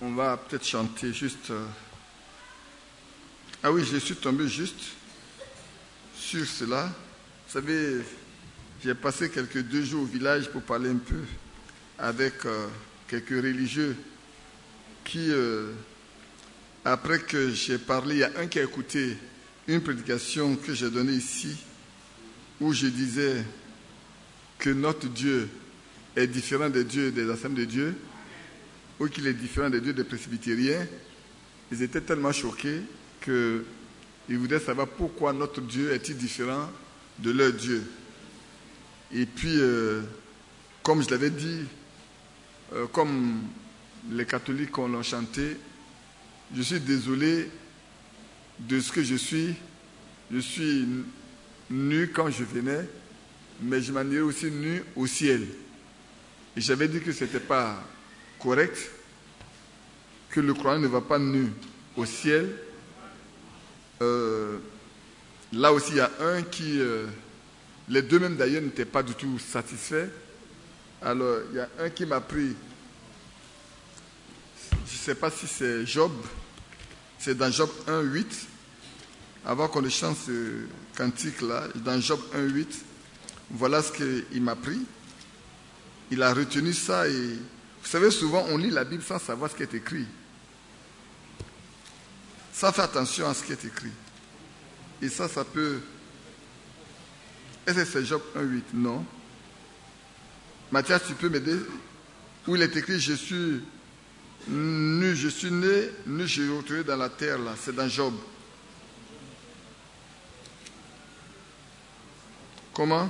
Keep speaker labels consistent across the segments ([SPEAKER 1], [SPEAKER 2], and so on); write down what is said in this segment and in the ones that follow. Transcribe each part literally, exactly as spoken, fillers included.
[SPEAKER 1] on va peut-être chanter juste... Euh... Ah oui, je suis tombé juste sur cela. Vous savez, j'ai passé quelques deux jours au village pour parler un peu avec euh, quelques religieux qui, euh, après que j'ai parlé, il y a un qui a écouté une prédication que j'ai donnée ici, où je disais que notre Dieu est différent des dieux des Assemblées de Dieu, ou qu'il est différent des dieux des presbytériens. Ils étaient tellement choqués qu'ils voulaient savoir pourquoi notre Dieu est-il différent de leur Dieu. Et puis, euh, comme je l'avais dit, euh, comme les catholiques l'ont chanté, je suis désolé de ce que je suis. Je suis nu quand je venais, mais je m'en irai aussi nu au ciel. Et j'avais dit que ce n'était pas correct, que le croyant ne va pas nu au ciel. Euh, là aussi, il y a un qui... Euh, les deux même d'ailleurs n'étaient pas du tout satisfaits. Alors, il y a un qui m'a pris... Je ne sais pas si c'est Job. C'est dans Job un huit. Avant qu'on ne chante ce cantique-là, dans Job un huit, voilà ce qu'il m'a pris. Il a retenu ça et... Vous savez, souvent, on lit la Bible sans savoir ce qui est écrit. Sans faire attention à ce qui est écrit. Et ça, ça peut... Est-ce que c'est Job un huit? Non. Mathias, tu peux m'aider? Où il est écrit, je suis nu, je suis né, nu, je suis retrouvé dans la terre, là. C'est dans Job. Comment?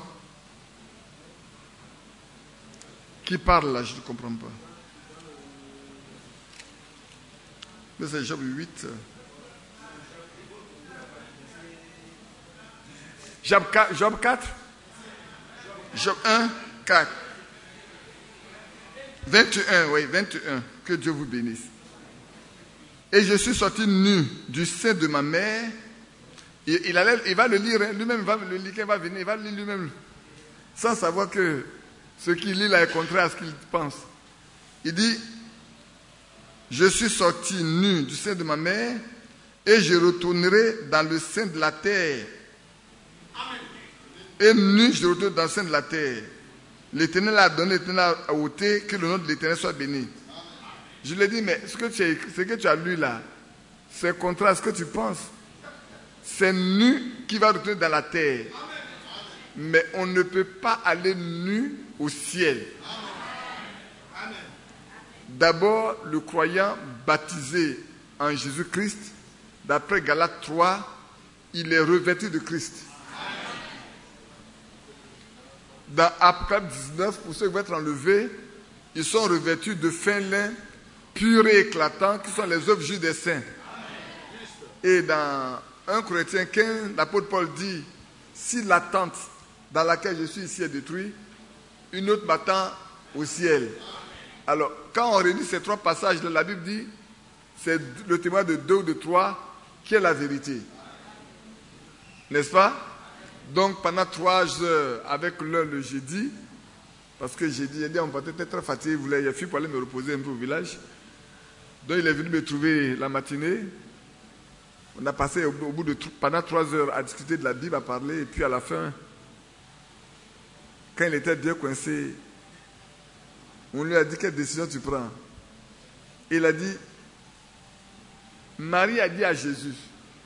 [SPEAKER 1] Qui parle là? Je ne comprends pas. Mais c'est Job huit. Job quatre, Job quatre? Job un, quatre. vingt et un, oui, vingt et un. Que Dieu vous bénisse. Et je suis sorti nu du sein de ma mère. Il, il, allait, il va le lire, hein, lui-même, il va le lire, il va venir, il va le lire lui-même. Sans savoir que ce qu'il lit là est contraire à ce qu'il pense. Il dit, je suis sorti nu du sein de ma mère et je retournerai dans le sein de la terre. Et nu, je retourne dans le sein de la terre. L'Éternel a donné, l'Éternel a ôté, que le nom de l'Éternel soit béni. Je lui ai dit, mais ce que tu as, ce que tu as lu là, c'est contraire à ce que tu penses. C'est nu qui va retourner dans la terre. Mais on ne peut pas aller nu au ciel. D'abord, le croyant baptisé en Jésus-Christ, d'après Galates trois, il est revêtu de Christ. Dans Apocalypse dix-neuf, pour ceux qui vont être enlevés, ils sont revêtus de fin lin, pur et éclatant, qui sont les œuvres justes des saints. Et dans un Corinthiens quinze, l'apôtre Paul dit, si la tente dans laquelle je suis ici est détruite, une autre m'attend au ciel. Alors, quand on relit ces trois passages, la Bible dit, c'est le témoin de deux ou de trois qui est la vérité. N'est-ce pas? Donc, pendant trois heures, avec l'heure le jeudi, parce que j'ai dit, j'ai dit, on était très fatigué, il voulait, il a fui pour aller me reposer un peu au village. Donc, il est venu me trouver la matinée. On a passé au bout de, pendant trois heures à discuter de la Bible, à parler, et puis à la fin, quand il était bien coincé, on lui a dit, quelle décision tu prends? Il a dit, Marie a dit à Jésus,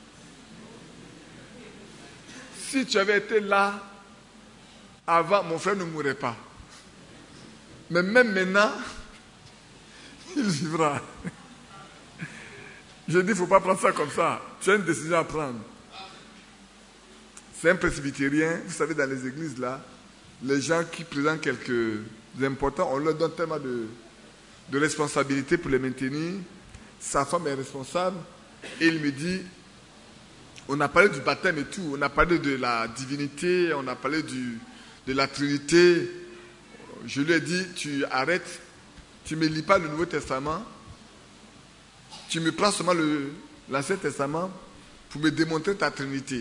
[SPEAKER 1] si tu avais été là avant, mon frère ne mourrait pas. Mais même maintenant, il vivra. Je dis, il ne faut pas prendre ça comme ça. Tu as une décision à prendre. C'est un presbytérien. Vous savez, dans les églises, là, les gens qui présentent quelques importants, on leur donne tellement de, de responsabilités pour les maintenir. Sa femme est responsable. Et il me dit, on a parlé du baptême et tout. On a parlé de la divinité. On a parlé du, de la Trinité. Je lui ai dit, tu arrêtes. Tu ne me lis pas le Nouveau Testament. Tu me prends seulement le, l'Ancien Testament pour me démontrer ta Trinité.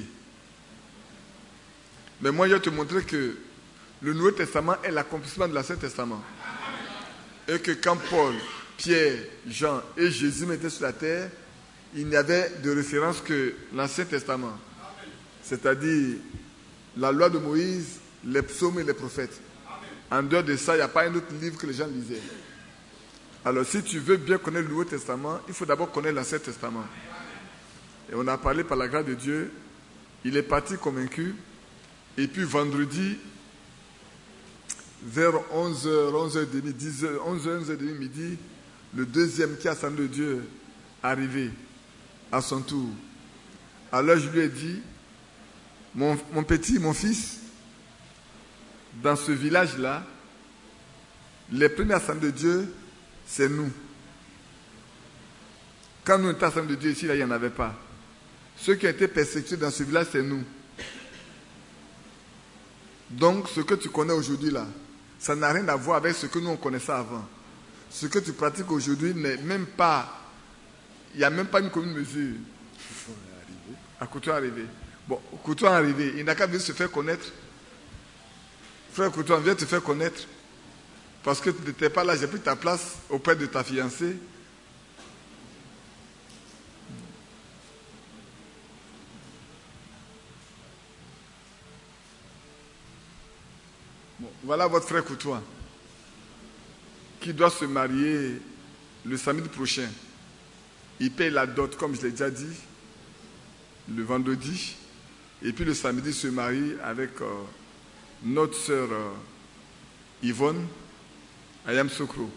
[SPEAKER 1] Mais moi, je vais te montrer que le Nouveau Testament est l'accomplissement de l'Ancien Testament. Et que quand Paul Pierre, Jean et Jésus mettaient sur la terre, il n'y avait de référence que l'Ancien Testament. C'est-à-dire la loi de Moïse, les psaumes et les prophètes. En dehors de ça, il n'y a pas un autre livre que les gens lisaient. Alors si tu veux bien connaître le Nouveau Testament, il faut d'abord connaître l'Ancien Testament. Et on a parlé par la grâce de Dieu, il est parti convaincu. Et puis vendredi, vers onze heures, onze heures trente, dix heures, onze heures, onze heures trente, midi, le deuxième qui a assemblé de Dieu arrivé à son tour. Alors je lui ai dit, mon, mon petit, mon fils, dans ce village-là, les premiers assemblées de Dieu, c'est nous. Quand nous étions assemblés de Dieu ici, là, il n'y en avait pas. Ceux qui ont été persécutés dans ce village, c'est nous. Donc, ce que tu connais aujourd'hui, là, ça n'a rien à voir avec ce que nous, on connaissait avant. Ce que tu pratiques aujourd'hui n'est même pas... Il n'y a même pas une commune mesure. À Couture arrivé. Bon, Couture arrivé, il n'a qu'à venir se faire connaître. Frère Couture, viens te faire connaître. Parce que tu n'étais pas là, j'ai pris ta place auprès de ta fiancée. Bon, voilà votre frère Coutois qui doit se marier le samedi prochain. Il paye la dot, comme je l'ai déjà dit, le vendredi. Et puis le samedi, il se marie avec euh, notre sœur euh, Yvonne, Ayam Sokro.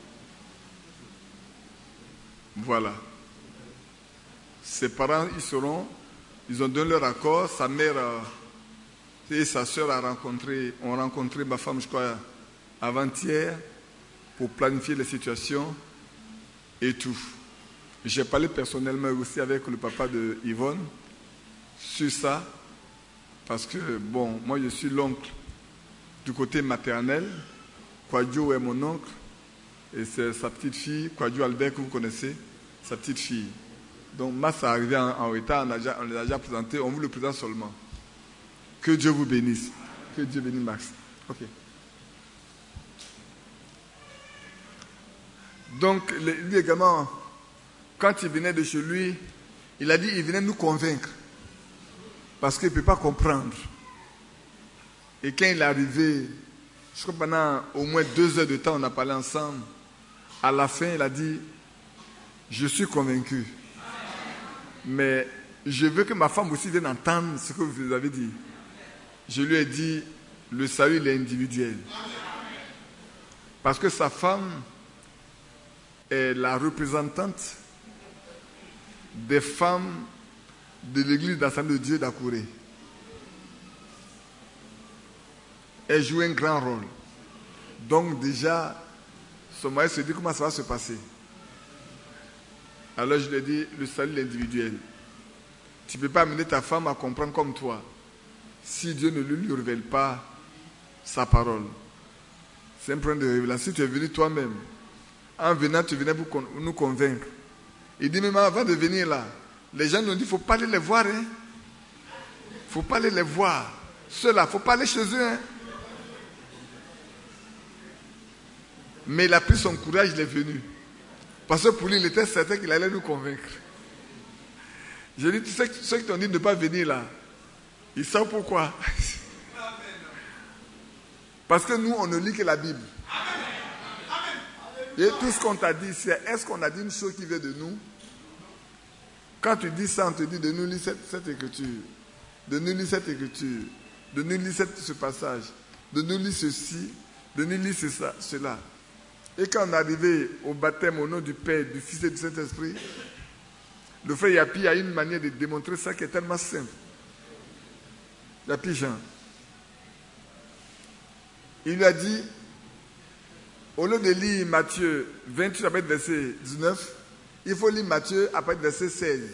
[SPEAKER 1] Voilà. Ses parents, ils seront, ils ont donné leur accord. Sa mère euh, et sa sœur a rencontré, ont rencontré ma femme, je crois, avant-hier, pour planifier les situations et tout. J'ai parlé personnellement aussi avec le papa de Yvonne sur ça, parce que, bon, moi je suis l'oncle du côté maternel. Kwadjo est mon oncle, et c'est sa petite fille, Kwadjo Albert, que vous connaissez, sa petite fille. Donc, moi, ça arrivait en, en retard, on, a déjà, on les a déjà présentés, on vous le présente seulement. Que Dieu vous bénisse. Que Dieu bénisse Max. Ok. Donc, lui également, quand il venait de chez lui, il a dit qu'il venait nous convaincre. Parce qu'il ne peut pas comprendre. Et quand il est arrivé, je crois que pendant au moins deux heures de temps, on a parlé ensemble. À la fin, il a dit, je suis convaincu. Mais je veux que ma femme aussi vienne entendre ce que vous avez dit. Je lui ai dit, le salut, il est individuel. Parce que sa femme est la représentante des femmes de l'église d'Assemblée de Dieu d'Akouré. Elle joue un grand rôle. Donc déjà, son mari se dit comment ça va se passer. Alors je lui ai dit, le salut est individuel. Tu ne peux pas amener ta femme à comprendre comme toi, si Dieu ne lui révèle pas sa parole. C'est un problème de révélation. Si tu es venu toi-même, en venant, tu venais pour nous convaincre. Il dit, même avant de venir là, les gens nous ont dit, il ne faut pas aller les voir. Il hein. ne faut pas aller les voir. Ceux-là, il ne faut pas aller chez eux. Hein. Mais il a pris son courage, il est venu. Parce que pour lui, il était certain qu'il allait nous convaincre. J'ai dit, tu sais, ceux qui t'ont dit de ne pas venir là, ils savent pourquoi. Parce que nous, on ne lit que la Bible. Et tout ce qu'on t'a dit, c'est est-ce qu'on a dit une chose qui vient de nous? Quand tu dis ça, on te dit de nous lire cette, cette écriture, de nous lire cette écriture, de nous lire cette, ce passage, de nous lire ceci, de nous lire cela, cela. Et quand on est arrivé au baptême au nom du Père, du Fils et du Saint-Esprit, le frère Yapi a une manière de démontrer ça qui est tellement simple. Yapi Jean. Il lui a dit, au lieu de lire Matthieu vingt-huit, après verset dix-neuf, il faut lire Matthieu après verset seize.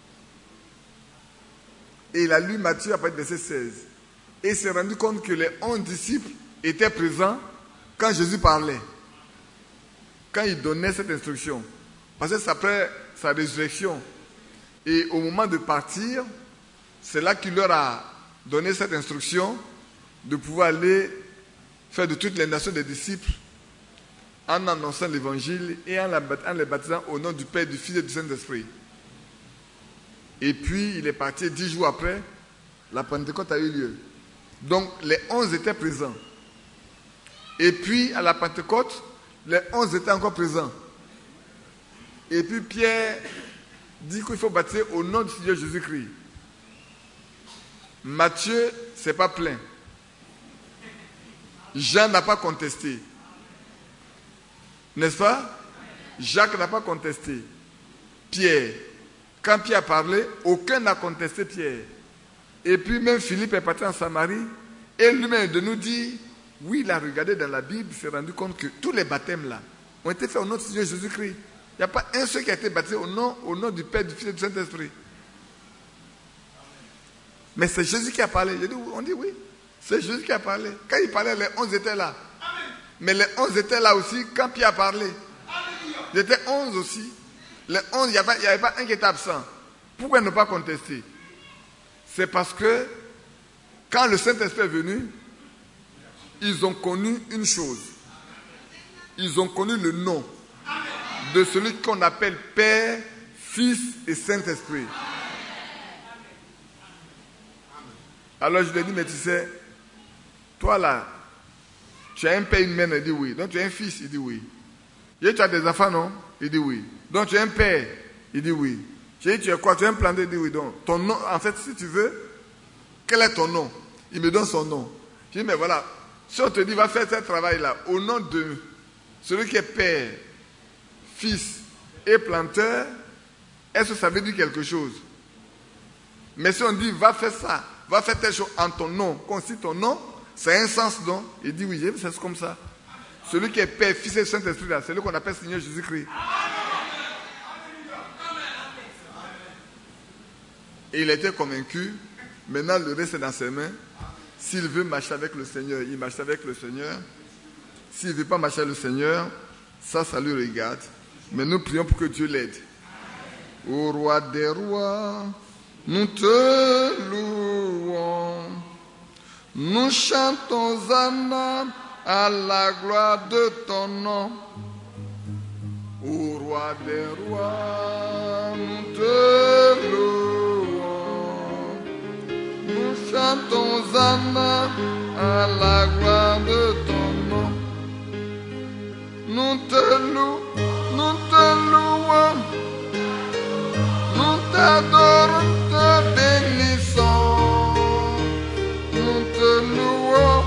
[SPEAKER 1] Et il a lu Matthieu après verset seize. Et il s'est rendu compte que les onze disciples étaient présents quand Jésus parlait. Quand il donnait cette instruction. Parce que c'est après sa résurrection. Et au moment de partir, c'est là qu'il leur a donné cette instruction de pouvoir aller faire de toutes les nations des disciples en annonçant l'évangile et en les baptisant au nom du Père, du Fils et du Saint-Esprit. Et puis, il est parti dix jours après, la Pentecôte a eu lieu. Donc, les onze étaient présents. Et puis, à la Pentecôte, les onze étaient encore présents. Et puis, Pierre dit qu'il faut baptiser au nom du Seigneur Jésus-Christ. Matthieu, c'est pas plein. Jean n'a pas contesté. N'est-ce pas? Jacques n'a pas contesté. Pierre. Quand Pierre a parlé, aucun n'a contesté Pierre. Et puis même Philippe est parti en Samarie et lui-même de nous dire, oui, il a regardé dans la Bible, il s'est rendu compte que tous les baptêmes là ont été faits au nom du Seigneur Jésus-Christ. Il n'y a pas un seul qui a été baptisé au nom, au nom du Père, du Fils et du Saint-Esprit. Mais c'est Jésus qui a parlé. Je dis, on dit oui, c'est Jésus qui a parlé. Quand il parlait, les onze étaient là. Amen. Mais les onze étaient là aussi quand Pierre a parlé. Ils étaient onze aussi. Les onze, il n'y avait, avait pas un qui était absent. Pourquoi ne pas contester? C'est parce que quand le Saint-Esprit est venu, ils ont connu une chose. Ils ont connu le nom de celui qu'on appelle Père, Fils et Saint-Esprit. Alors je lui ai dit, mais tu sais, toi là, tu as un père, une mère, il dit oui. Donc tu as un fils, il dit oui. Et tu as des enfants, non? Il dit oui. Donc tu as un père, il dit oui. J'ai dit, tu es quoi? Tu es un planté, il dit oui. Donc ton nom, en fait, si tu veux, quel est ton nom? Il me donne son nom. J'ai dit, mais voilà, si on te dit, va faire ce travail-là, au nom de celui qui est père, fils et planteur, est-ce que ça veut dire quelque chose? Mais si on dit, va faire ça, va faire telle chose en ton nom, qu'on cite ton nom, c'est un sens, non? Il dit oui, c'est comme ça. Celui qui est Père, Fils et Saint-Esprit, là, c'est celui qu'on appelle Seigneur Jésus-Christ. Et il était convaincu. Maintenant, le reste est dans ses mains. S'il veut marcher avec le Seigneur, il marche avec le Seigneur. S'il ne veut pas marcher avec le Seigneur, ça, ça lui regarde. Mais nous prions pour que Dieu l'aide. Ô roi des rois, nous te louons. Nous chantons Hosanna à la gloire de ton nom. Ô roi des rois, nous te louons. Nous chantons Hosanna à la gloire de ton nom. Nous te louons, nous te louons. Nous t'adorons, te bénissons. Nous te louons,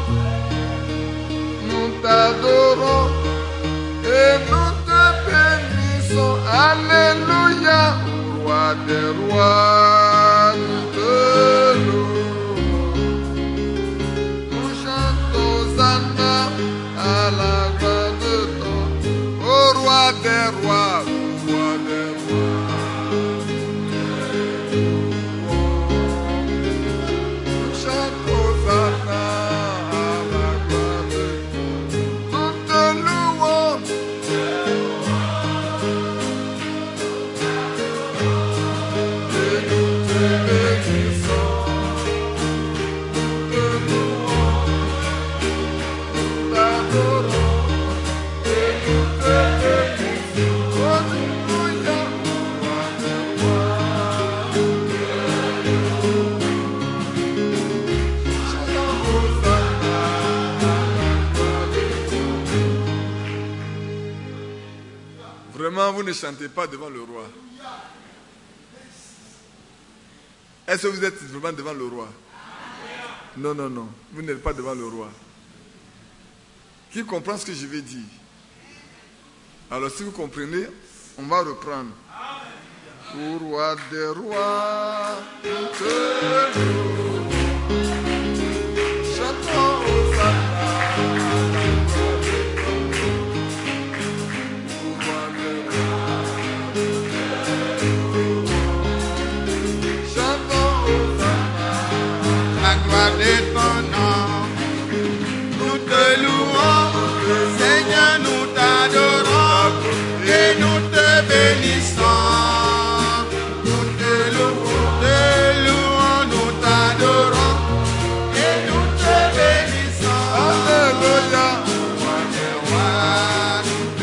[SPEAKER 1] nous t'adorons et nous te bénissons. Alléluia, roi des rois, nous te louons. Nous chantons Hosanna à la gloire de ton, ô roi des rois, roi des rois. Vraiment, vous ne chantez pas devant le roi. Est-ce que vous êtes vraiment devant le roi? Non, non, non. Vous n'êtes pas devant le roi. Qui comprend ce que je vais dire? Alors, si vous comprenez, on va reprendre. Au roi des rois, nous te louons. Chantons Hosanna.
[SPEAKER 2] De ton nom, nous te louons, Seigneur, nous t'adorons et nous te bénissons. Nous te louons, te louons, nous t'adorons et nous te bénissons. Alléluia, roi des rois, nous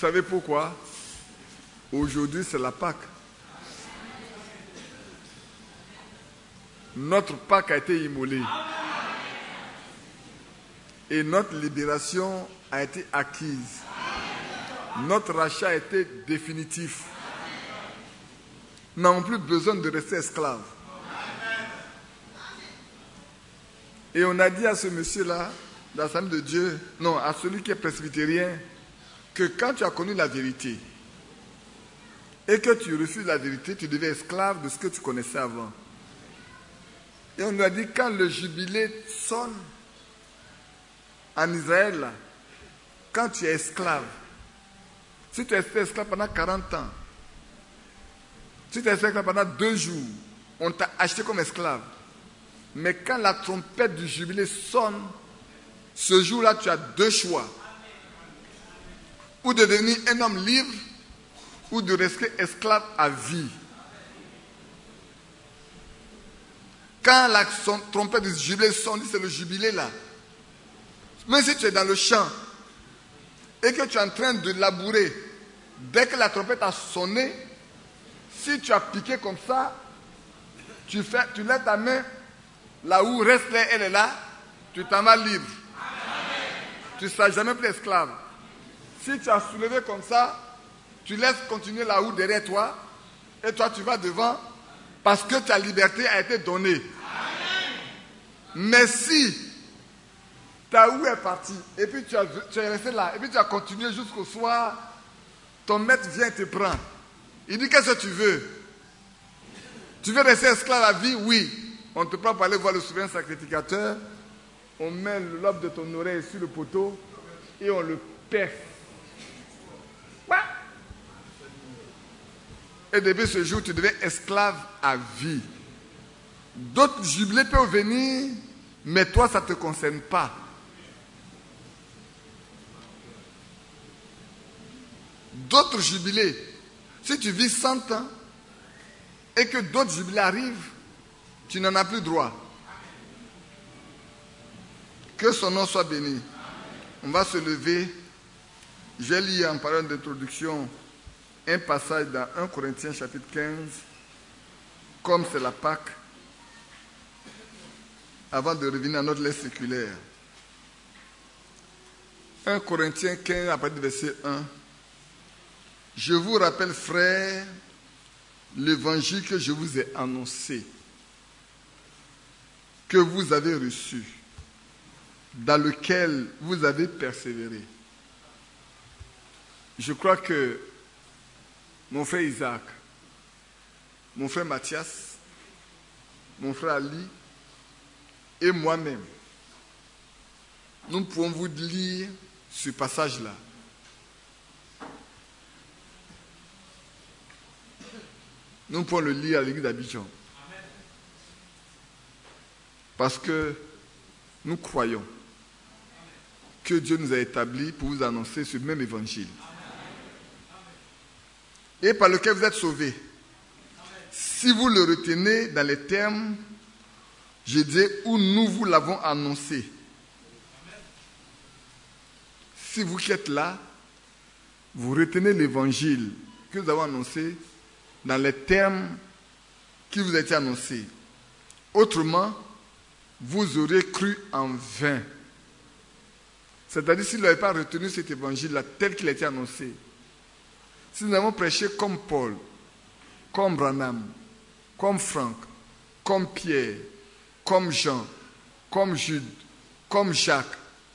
[SPEAKER 1] savez pourquoi? Aujourd'hui, c'est la Pâque. Notre Pâque a été immolée. Et notre libération a été acquise. Notre rachat a été définitif. Nous n'avons plus besoin de rester esclaves. Et on a dit à ce monsieur-là, dans la famille de Dieu, non, à celui qui est presbytérien, que quand tu as connu la vérité et que tu refuses la vérité, tu deviens esclave de ce que tu connaissais avant. Et on lui a dit, quand le jubilé sonne en Israël, là, quand tu es esclave, si tu es esclave pendant quarante ans, si tu es esclave pendant deux jours, on t'a acheté comme esclave. Mais quand la trompette du jubilé sonne, ce jour-là, tu as deux choix. Ou de devenir un homme libre, ou de rester esclave à vie. Quand la son, trompette du jubilé sonne, c'est le jubilé là. Même si tu es dans le champ et que tu es en train de labourer, dès que la trompette a sonné, si tu as piqué comme ça, tu, fais, tu lèves ta main, là où reste là, elle est là, tu t'en vas libre. Tu ne seras jamais plus esclave. Si tu as soulevé comme ça, tu laisses continuer la houe derrière toi et toi tu vas devant parce que ta liberté a été donnée. Amen. Mais si ta houe est partie et puis tu, as, tu es resté là et puis tu as continué jusqu'au soir, ton maître vient et te prend. Il dit, qu'est-ce que tu veux? Tu veux rester esclave à vie? Oui. On te prend pour aller voir le souverain sacrificateur, on met le lobe de ton oreille sur le poteau et on le perce. Et depuis ce jour, tu deviens esclave à vie. D'autres jubilés peuvent venir, mais toi, ça ne te concerne pas. D'autres jubilés, si tu vis cent ans et que d'autres jubilés arrivent, tu n'en as plus droit. Que son nom soit béni. On va se lever. Je vais lire en parole d'introduction un passage dans premier Corinthiens chapitre quinze, comme c'est la Pâque, avant de revenir à notre lettre séculaire. premier Corinthiens quinze, à partir du verset un. Je vous rappelle, frères, l'évangile que je vous ai annoncé, que vous avez reçu, dans lequel vous avez persévéré. Je crois que mon frère Isaac, mon frère Mathias, mon frère Ali et moi-même, nous pouvons vous lire ce passage-là. Nous pouvons le lire à l'église d'Abidjan. Parce que nous croyons que Dieu nous a établis pour vous annoncer ce même évangile. Et par lequel vous êtes sauvés. Si vous le retenez dans les termes, je dis, où nous vous l'avons annoncé. Si vous qui êtes là, vous retenez l'évangile que nous avons annoncé dans les termes qui vous ont été annoncés. Autrement, vous aurez cru en vain. C'est-à-dire, si vous n'avez pas retenu cet évangile-là tel qu'il a été annoncé, si nous avons prêché comme Paul, comme Branham, comme Franck, comme Pierre, comme Jean, comme Jude, comme Jacques,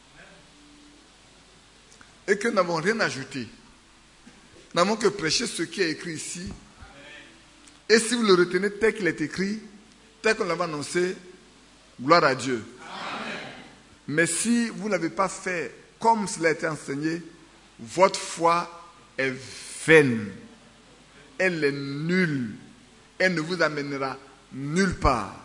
[SPEAKER 1] et que nous n'avons rien ajouté, nous n'avons que prêché ce qui est écrit ici, et si vous le retenez tel qu'il est écrit, tel qu'on l'avait annoncé, gloire à Dieu. Amen. Mais si vous n'avez pas fait comme cela a été enseigné, votre foi est vaine. Elle est nulle. Elle ne vous amènera nulle part.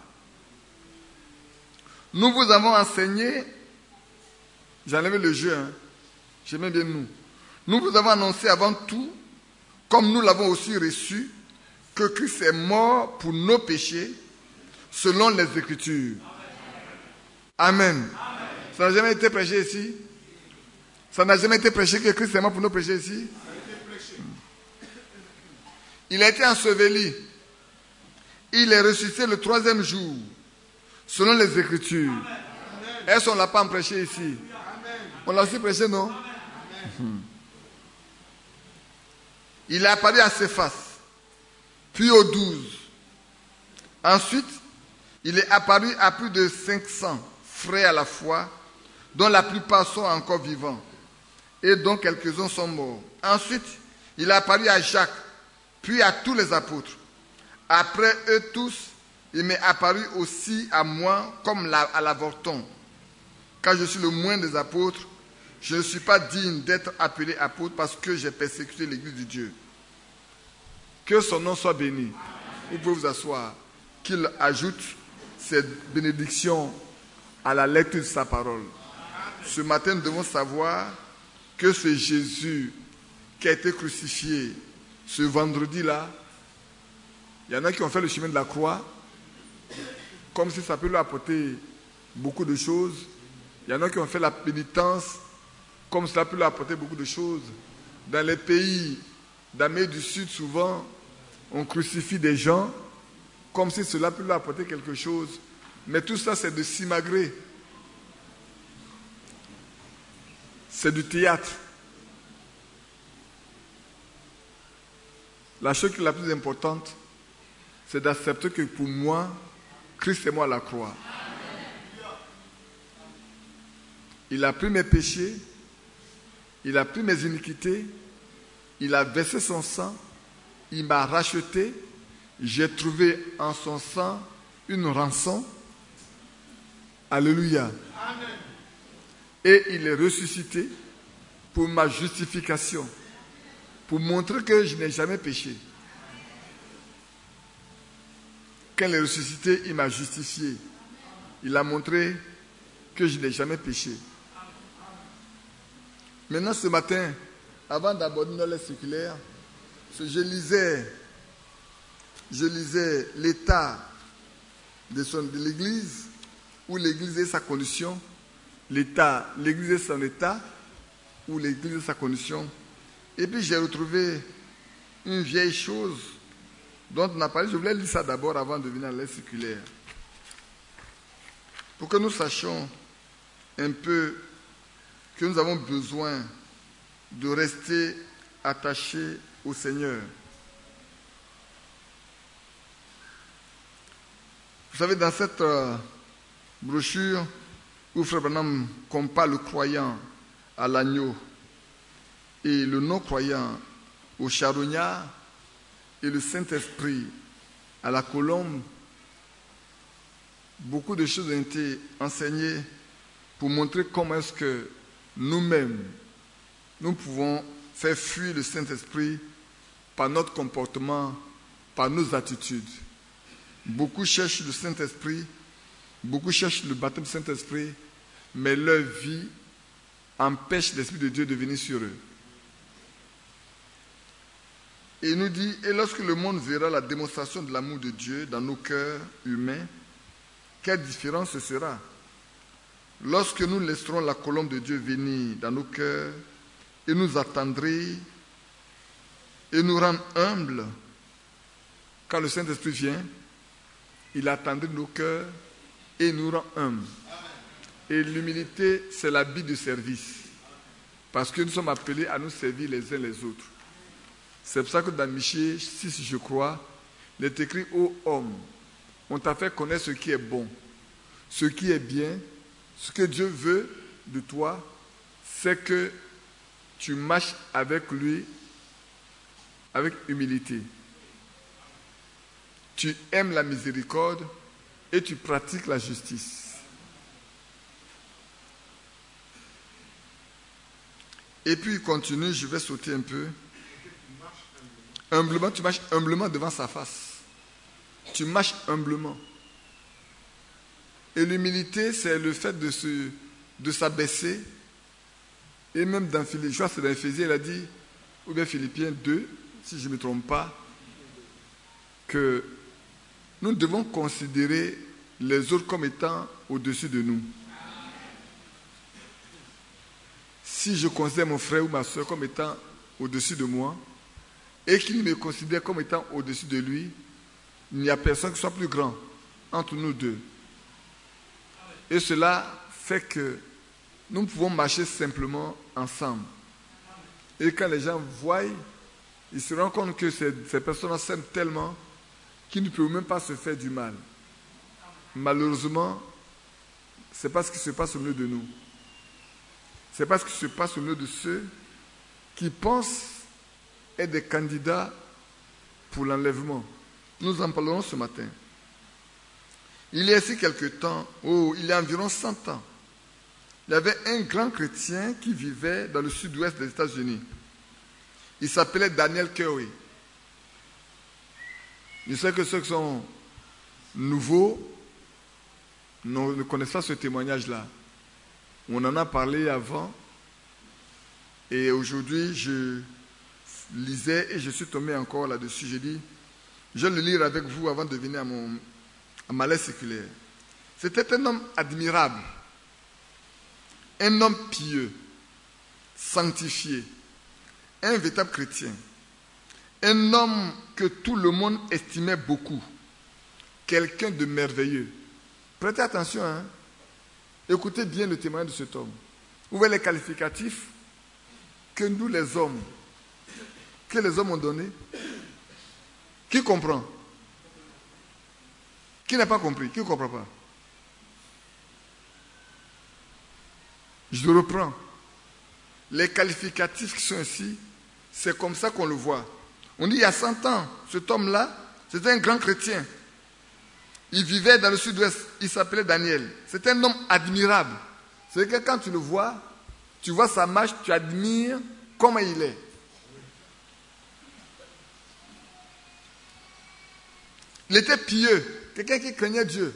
[SPEAKER 1] Nous vous avons enseigné, j'enlève le jeu, hein, j'aimais bien nous. Nous vous avons annoncé avant tout, comme nous l'avons aussi reçu, que Christ est mort pour nos péchés, selon les Écritures. Amen. Amen. Ça n'a jamais été prêché ici? Ça n'a jamais été prêché que Christ est mort pour nos péchés ici? Il a été enseveli. Il est ressuscité le troisième jour, selon les Écritures. Est-ce qu'on ne l'a pas prêché ici? Amen. On l'a aussi prêché, non? Amen. Il est apparu à Céphas, puis aux douze. Ensuite, il est apparu à plus de cinq cents frères à la fois, dont la plupart sont encore vivants, et dont quelques-uns sont morts. Ensuite, il est apparu à Jacques, puis à tous les apôtres. Après eux tous, il m'est apparu aussi à moi comme à l'avorton. Car je suis le moindre des apôtres, je ne suis pas digne d'être appelé apôtre parce que j'ai persécuté l'Église de Dieu. Que son nom soit béni. Vous pouvez vous asseoir. Qu'il ajoute cette bénédiction à la lecture de sa parole. Ce matin, nous devons savoir que c'est Jésus qui a été crucifié ce vendredi-là. Il y en a qui ont fait le chemin de la croix, comme si ça peut leur apporter beaucoup de choses. Il y en a qui ont fait la pénitence, comme ça peut leur apporter beaucoup de choses. Dans les pays d'Amérique du Sud, souvent, on crucifie des gens, comme si cela peut leur apporter quelque chose. Mais tout ça, c'est de simagrée. C'est du théâtre. La chose qui est la plus importante, c'est d'accepter que pour moi, Christ est moi à la croix. Il a pris mes péchés, il a pris mes iniquités, il a versé son sang, il m'a racheté, j'ai trouvé en son sang une rançon. Alléluia. Amen. Et il est ressuscité pour ma justification, pour montrer que je n'ai jamais péché. Quand il est ressuscité, il m'a justifié. Il a montré que je n'ai jamais péché. Maintenant, ce matin, avant d'aborder nos lettres circulaires, je lisais, je lisais l'état de, son, de l'Église, où l'Église est sa condition, l'état, l'Église est son état, où l'Église est sa condition. Et puis j'ai retrouvé une vieille chose dont on a parlé. Je voulais lire ça d'abord avant de venir à l'aide circulaire. Pour que nous sachions un peu que nous avons besoin de rester attachés au Seigneur. Vous savez, dans cette euh, brochure où Frère Branham compare le croyant à l'agneau et le non-croyant au charognard et le Saint-Esprit à la colombe, beaucoup de choses ont été enseignées pour montrer comment est-ce que nous-mêmes, nous pouvons faire fuir le Saint-Esprit par notre comportement, par nos attitudes. Beaucoup cherchent le Saint-Esprit, beaucoup cherchent le baptême du Saint-Esprit, mais leur vie empêche l'Esprit de Dieu de venir sur eux. Et il nous dit, et lorsque le monde verra la démonstration de l'amour de Dieu dans nos cœurs humains, quelle différence ce sera? Lorsque nous laisserons la colombe de Dieu venir dans nos cœurs et nous attendrir et nous rendre humbles, quand le Saint-Esprit vient, il attendrit nos cœurs et nous rend humbles. Et l'humilité, c'est l'habit de service. Parce que nous sommes appelés à nous servir les uns les autres. C'est pour ça que dans Michée six, je crois, il est écrit « Ô homme, on t'a fait connaître ce qui est bon, ce qui est bien, ce que Dieu veut de toi, c'est que tu marches avec lui avec humilité. Tu aimes la miséricorde et tu pratiques la justice. » Et puis il continue, je vais sauter un peu. Humblement, tu marches humblement devant sa face. Tu marches humblement. Et l'humilité, c'est le fait de, se, de s'abaisser. Et même dans Philippiens, je crois que c'est dans Éphésiens, il a dit, ou bien Philippiens deux, si je ne me trompe pas, que nous devons considérer les autres comme étant au-dessus de nous. Si je considère mon frère ou ma soeur comme étant au-dessus de moi, et qu'il me considère comme étant au-dessus de lui, il n'y a personne qui soit plus grand entre nous deux. Et cela fait que nous pouvons marcher simplement ensemble. Et quand les gens voient, ils se rendent compte que ces, ces personnes s'aiment tellement qu'ils ne peuvent même pas se faire du mal. Malheureusement, ce n'est pas ce qui se passe au milieu de nous. Ce n'est pas ce qui se passe au milieu de ceux qui pensent être des candidats pour l'enlèvement. Nous en parlerons ce matin. Il y a ici quelque temps, oh, il y a environ cent ans, il y avait un grand chrétien qui vivait dans le sud-ouest des États-Unis. Il s'appelait Daniel Curry. Je sais que ceux qui sont nouveaux ne connaissent pas ce témoignage-là. On en a parlé avant. Et aujourd'hui, je lisais et je suis tombé encore là-dessus. J'ai dit, je vais le lire avec vous avant de venir à, mon, à ma lettre séculaire. C'était un homme admirable. Un homme pieux, sanctifié, un véritable chrétien, un homme que tout le monde estimait beaucoup, quelqu'un de merveilleux. Prêtez attention, hein? Écoutez bien le témoignage de cet homme. Vous voyez les qualificatifs que nous les hommes, que les hommes ont donnés. Qui comprend? Qui n'a pas compris? Qui ne comprend pas? Je reprends. Les qualificatifs qui sont ici, c'est comme ça qu'on le voit. On dit il y a cent ans, cet homme-là, c'était un grand chrétien. Il vivait dans le sud-ouest, il s'appelait Daniel. C'était un homme admirable. C'est que quand tu le vois, tu vois sa marche, tu admires comment il est. Il était pieux, quelqu'un qui craignait Dieu.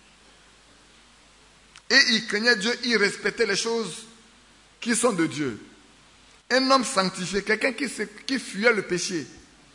[SPEAKER 1] Et il craignait Dieu, il respectait les choses qui sont de Dieu. Un homme sanctifié, quelqu'un qui, qui fuyait le péché.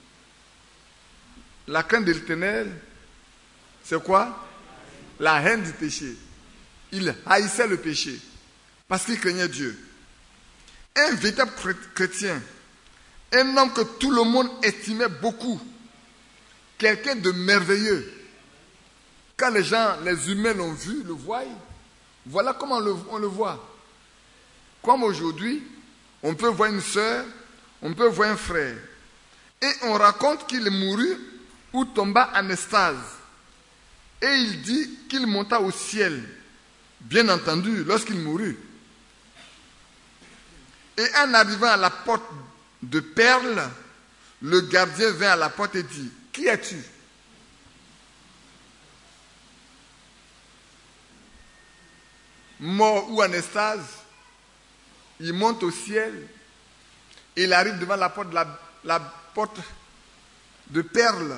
[SPEAKER 1] La crainte de l'Éternel, c'est quoi? La haine du péché. Il haïssait le péché parce qu'il craignait Dieu. Un véritable chrétien, un homme que tout le monde estimait beaucoup, quelqu'un de merveilleux. Quand les gens, les humains l'ont vu, le voient, voilà comment on le, on le voit. Comme aujourd'hui, on peut voir une sœur, on peut voir un frère. Et on raconte qu'il mourut ou tomba en extase. Et il dit qu'il monta au ciel. Bien entendu, lorsqu'il mourut. Et en arrivant à la porte de Perle, le gardien vint à la porte et dit, « Qui es-tu » Mort ou en extase, il monte au ciel, et il arrive devant la porte de, la, la porte de Perle,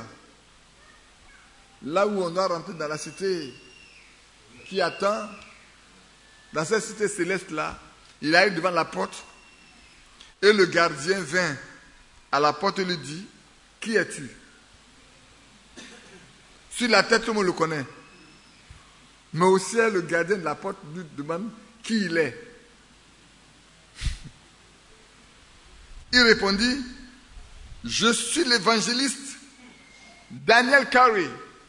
[SPEAKER 1] là où on doit rentrer dans la cité qui attend, dans cette cité céleste-là. Il arrive devant la porte, et le gardien vint à la porte et lui dit, « Qui es-tu » Sur la tête, tout le monde le connaît. Mais au ciel, le gardien de la porte lui demande qui il est. Il répondit, « Je suis l'évangéliste Daniel Curry.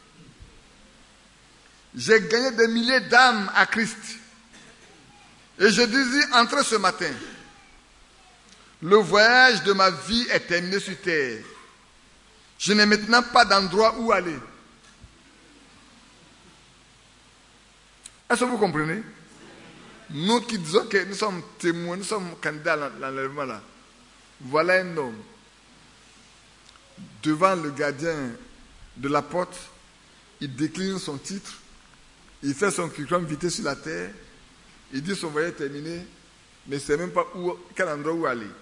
[SPEAKER 1] J'ai gagné des milliers d'âmes à Christ. Et je désire entrer ce matin. Le voyage de ma vie est terminé sur terre. Je n'ai maintenant pas d'endroit où aller. » Est-ce que vous comprenez? Nous qui disons que nous sommes témoins, nous sommes candidats à l'enlèvement là. Voilà un homme. Devant le gardien de la porte, il décline son titre, il fait son curriculum vitae sur la terre, il dit son voyage est terminé, mais il ne sait même pas où, quel endroit où aller.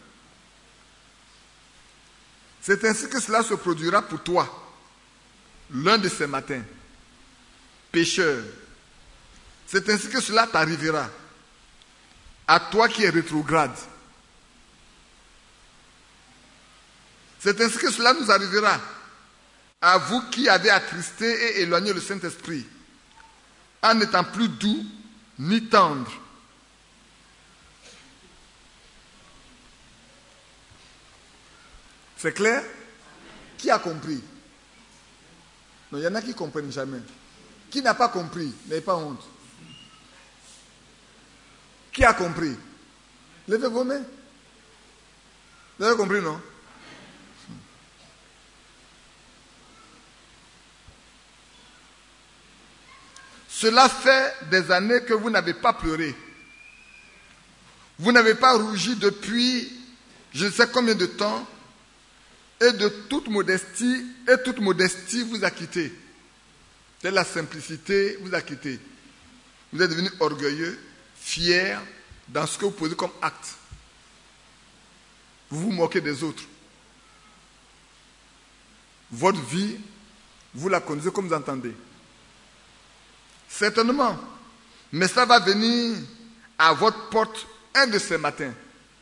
[SPEAKER 1] C'est ainsi que cela se produira pour toi, l'un de ces matins, pécheur. C'est ainsi que cela t'arrivera, à toi qui es rétrograde. C'est ainsi que cela nous arrivera, à vous qui avez attristé et éloigné le Saint-Esprit, en n'étant plus doux ni tendre. C'est clair? qui a compris? Non, il y en a qui ne comprennent jamais. Qui n'a pas compris? N'ayez pas honte. Qui a compris? Levez vos mains. Vous avez compris, non? Cela fait des années que vous n'avez pas pleuré. Vous n'avez pas rougi depuis je ne sais combien de temps, et de toute modestie, et toute modestie vous a quitté. De la simplicité vous a quitté. Vous êtes devenu orgueilleux, fier dans ce que vous posez comme acte. Vous vous moquez des autres. Votre vie, vous la connaissez comme vous entendez. Certainement. Mais ça va venir à votre porte un de ces matins.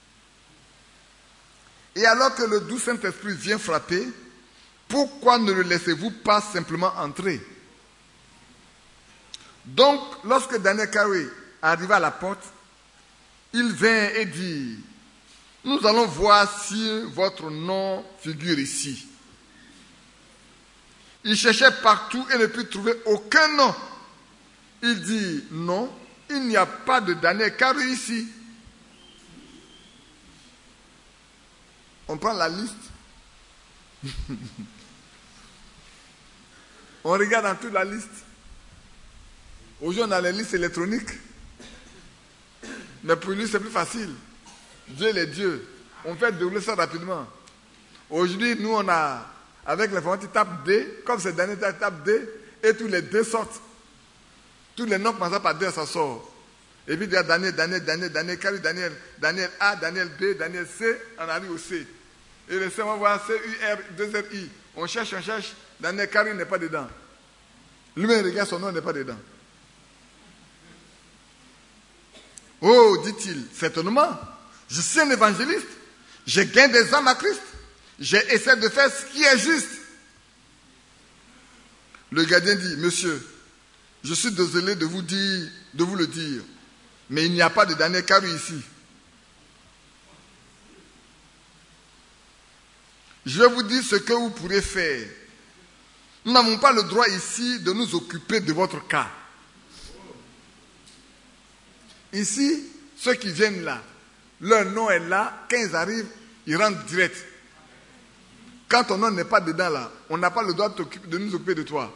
[SPEAKER 1] Et alors que le doux Saint-Esprit vient frapper, pourquoi ne le laissez-vous pas simplement entrer? Donc, lorsque Daniel Carey arriva à la porte, il vint et dit, nous allons voir si votre nom figure ici. Il cherchait partout et ne put trouver aucun nom. Il dit, non, il n'y a pas de Daniel Carey ici. On prend la liste. On regarde dans toute la liste. Aujourd'hui, on a les listes électroniques. Mais pour lui, c'est plus facile. Dieu, il est Dieu. On fait dérouler ça rapidement. Aujourd'hui, nous, on a, avec l'informatique, tape D, comme c'est dernier tape D, et tous les D sortent. Tous les noms commencent par D, ça sort. Et puis, il y a Daniel, Daniel, Daniel, Daniel, Daniel, Daniel, Daniel A, Daniel B, Daniel C, on arrive au C. Et le C, on va voir C, U, R, deux R, I. On cherche, on cherche. Daniel Carey n'est pas dedans. Lui-même regarde son nom, n'est pas dedans. Oh, dit-il, certainement, je suis un évangéliste. Je gagne des âmes à Christ. J'essaie de faire ce qui est juste. Le gardien dit, monsieur, je suis désolé de vous dire, de vous le dire, mais il n'y a pas de Daniel Carey ici. Je vais vous dire ce que vous pourrez faire. Nous n'avons pas le droit ici de nous occuper de votre cas. Ici, ceux qui viennent là, leur nom est là, quand ils arrivent, ils rentrent direct. Quand ton nom n'est pas dedans là, on n'a pas le droit de, de nous occuper de toi.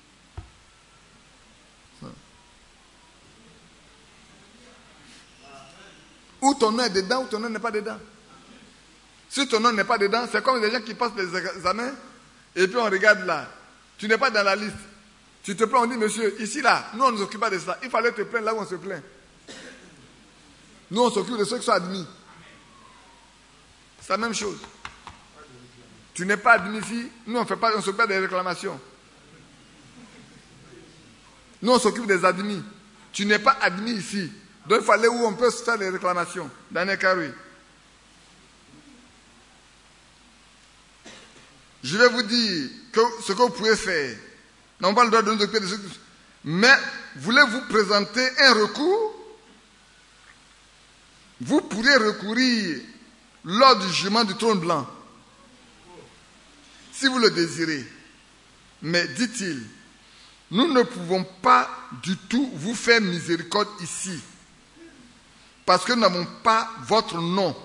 [SPEAKER 1] Ou ton nom est dedans, ou ton nom n'est pas dedans. Si ton nom n'est pas dedans, c'est comme les gens qui passent les examens, et puis on regarde là. Tu n'es pas dans la liste. Tu te plains, on dit, monsieur, ici là, nous on ne nous occupe pas de ça. Il fallait te plaindre là où on se plaint. Nous on s'occupe de ceux qui sont admis. C'est la même chose. Tu n'es pas admis ici, nous on ne fait pas, on s'occupe pas des réclamations. Nous on s'occupe des admis. Tu n'es pas admis ici. Donc il fallait où on peut se faire des réclamations. Daniel Carey. Je vais vous dire que ce que vous pouvez faire. Nous n'avons pas le droit de nous occuper de ce que... Mais voulez-vous présenter un recours? Vous pourrez recourir lors du jugement du trône blanc. Si vous le désirez. Mais dit-il, nous ne pouvons pas du tout vous faire miséricorde ici. Parce que nous n'avons pas votre nom.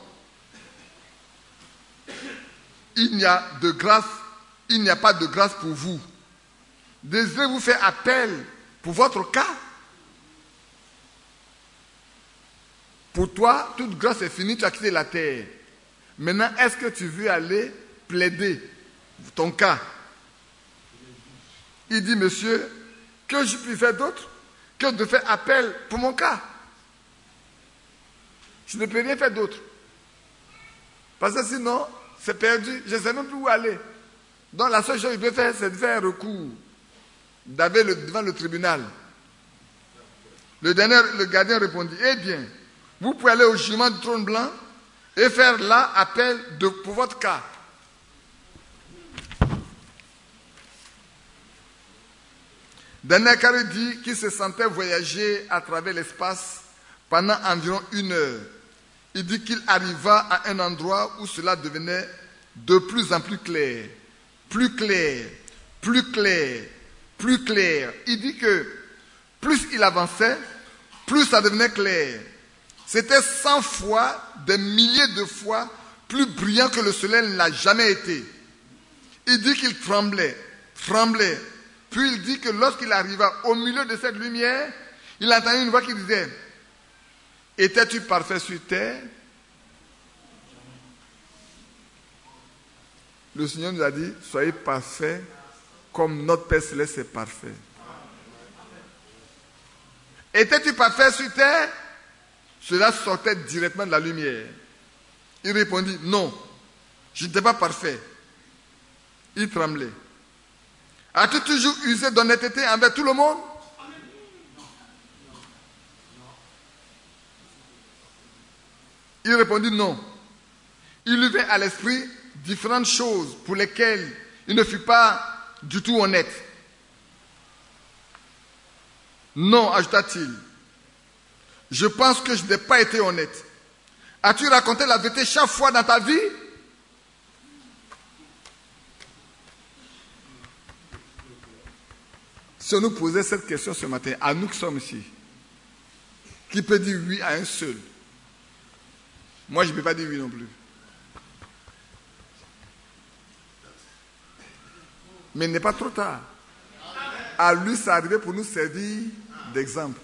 [SPEAKER 1] Il n'y a de grâce, il n'y a pas de grâce pour vous. Désirez-vous faire appel pour votre cas? Pour toi, toute grâce est finie, tu as quitté la terre. Maintenant, est-ce que tu veux aller plaider ton cas? Il dit, monsieur, que je puis faire d'autre que de faire appel pour mon cas? Je ne peux rien faire d'autre. Parce que sinon, c'est perdu. Je ne sais même plus où aller. Donc la seule chose qu'il peut faire, c'est de faire un recours le, devant le tribunal. Le, dernier, le gardien répondit, eh bien, vous pouvez aller au jugement du trône blanc et faire là appel de, pour votre cas. Daniel Carey dit qu'il se sentait voyager à travers l'espace pendant environ une heure. Il dit qu'il arriva à un endroit où cela devenait de plus en plus clair. plus clair, plus clair, plus clair. Il dit que plus il avançait, plus ça devenait clair. C'était cent fois, des milliers de fois plus brillant que le soleil ne l'a jamais été. Il dit qu'il tremblait, tremblait. Puis il dit que lorsqu'il arriva au milieu de cette lumière, il entendit une voix qui disait, « Étais-tu parfait sur terre ?» Le Seigneur nous a dit, « Soyez parfaits comme notre Père Céleste est parfait. » Étais-tu parfait sur terre? Cela sortait directement de la lumière. Il répondit, non, je n'étais pas parfait. Il tremblait. As-tu toujours usé d'honnêteté envers tout le monde? Il répondit, non. Il lui vint à l'esprit différentes choses pour lesquelles il ne fut pas du tout honnête. Non, ajouta-t-il, je pense que je n'ai pas été honnête. As-tu raconté la vérité chaque fois dans ta vie? Si on nous posait cette question ce matin, à nous qui sommes ici, qui peut dire oui à un seul? Moi, je ne peux pas dire oui non plus. Mais il n'est pas trop tard. À lui, c'est arrivé pour nous servir d'exemple.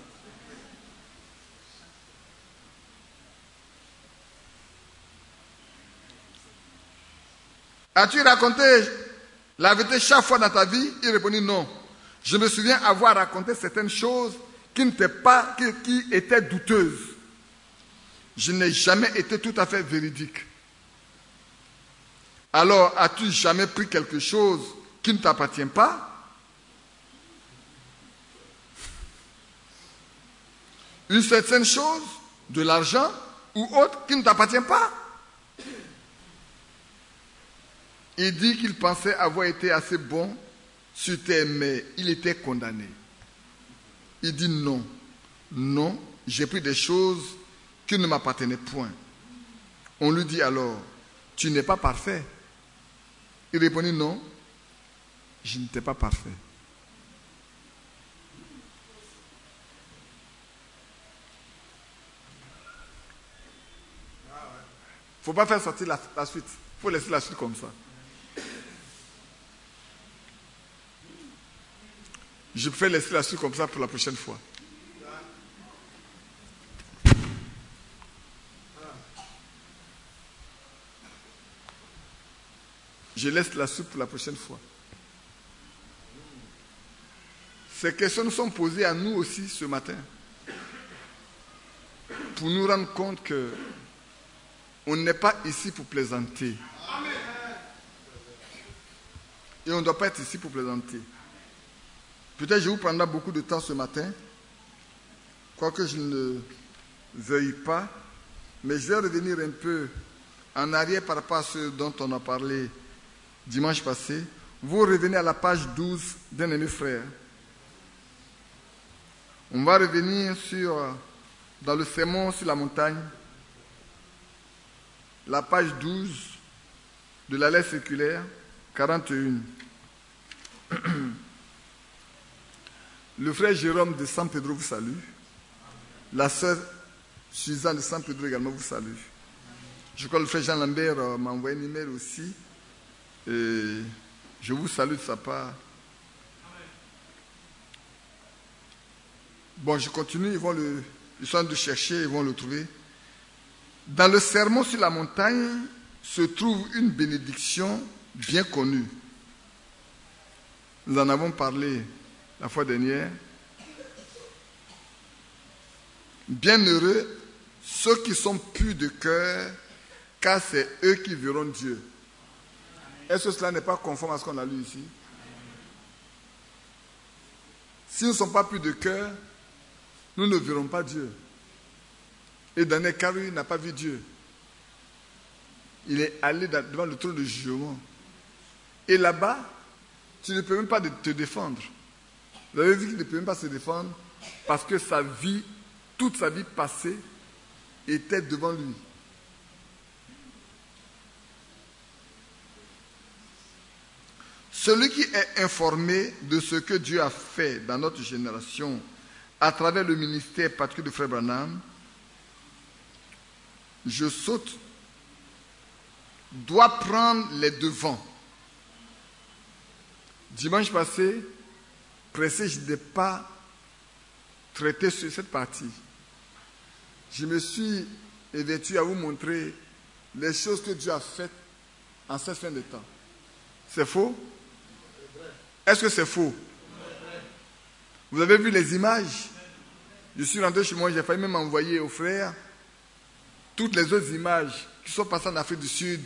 [SPEAKER 1] As-tu raconté la vérité chaque fois dans ta vie? Il répondit non. Je me souviens avoir raconté certaines choses qui n'étaient pas, qui, qui étaient douteuses. Je n'ai jamais été tout à fait véridique. Alors, as-tu jamais pris quelque chose qui ne t'appartient pas? Une certaine chose, de l'argent ou autre qui ne t'appartient pas? Il dit qu'il pensait avoir été assez bon sur terre, mais il était condamné. Il dit non, non, j'ai pris des choses qui ne m'appartenaient point. On lui dit alors, tu n'es pas parfait. Il répondit non, je n'étais pas parfait. Il ne faut pas faire sortir la, la suite. Il faut laisser la suite comme ça. Je peux laisser la suite comme ça pour la prochaine fois. Je laisse la suite pour la prochaine fois. Ces questions nous sont posées à nous aussi ce matin. Pour nous rendre compte que on n'est pas ici pour plaisanter. Et on ne doit pas être ici pour plaisanter. Peut-être je vous prendrai beaucoup de temps ce matin, quoique je ne veuille pas, mais je vais revenir un peu en arrière par rapport à ce dont on a parlé dimanche passé. Vous revenez à la page douze, bien-aimés frères. On va revenir sur, dans le sermon sur la montagne, la page douze de la lettre circulaire quarante et un. Le frère Jérôme de San Pedro vous salue. La sœur Suzanne de San Pedro également vous salue. Je crois que le frère Jean Lambert euh, m'a envoyé un email aussi. Et je vous salue de sa part. Bon, je continue, ils vont le, ils sont en train de chercher, ils vont le trouver. Dans le sermon sur la montagne se trouve une bénédiction bien connue. Nous en avons parlé la fois dernière. Bienheureux ceux qui sont purs de cœur, car c'est eux qui verront Dieu. Est-ce que cela n'est pas conforme à ce qu'on a lu ici? Si nous ne sommes pas purs de cœur, nous ne verrons pas Dieu. Et Daniel Karoui n'a pas vu Dieu. Il est allé devant le trône de jugement. Et là-bas, tu ne peux même pas te défendre. Vous avez vu qu'il ne peut même pas se défendre parce que sa vie, toute sa vie passée, était devant lui. Celui qui est informé de ce que Dieu a fait dans notre génération à travers le ministère particulier de Frère Branham, je saute, doit prendre les devants. Dimanche passé, pressé, je n'ai pas traité sur cette partie. Je me suis évertué à vous montrer les choses que Dieu a faites en cette fin de temps. C'est faux? Est-ce que c'est faux? Vous avez vu les images? Je suis rentré chez moi, j'ai failli même envoyer aux frères toutes les autres images qui sont passées en Afrique du Sud.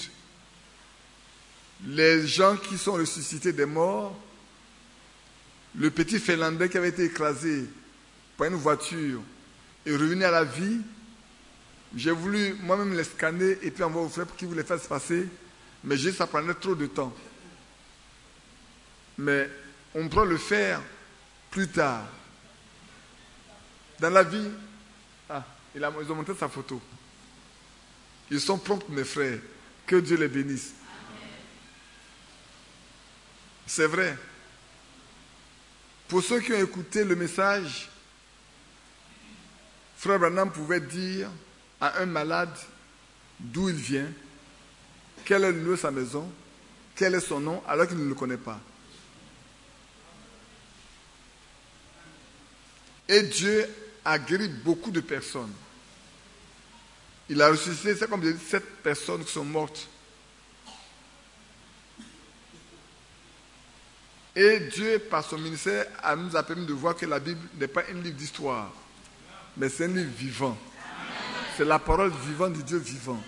[SPEAKER 1] Les gens qui sont ressuscités des morts, le petit Finlandais qui avait été écrasé par une voiture et revenu à la vie. J'ai voulu moi-même les scanner et puis envoyer aux frères pour qu'ils vous les fassent passer, mais j'ai dit ça prendrait trop de temps. Mais on pourra le faire plus tard. Dans la vie, ah, ils ont montré sa photo. Ils sont prompts, mes frères. Que Dieu les bénisse. C'est vrai. Pour ceux qui ont écouté le message, Frère Branham pouvait dire à un malade d'où il vient, quel est le lieu de sa maison, quel est son nom, alors qu'il ne le connaît pas. Et Dieu a guéri beaucoup de personnes. Il a ressuscité, c'est comme je dis, sept personnes qui sont mortes. Et Dieu, par son ministère, a nous a permis de voir que la Bible n'est pas un livre d'histoire, mais c'est un livre vivant. C'est la parole vivante du Dieu vivant.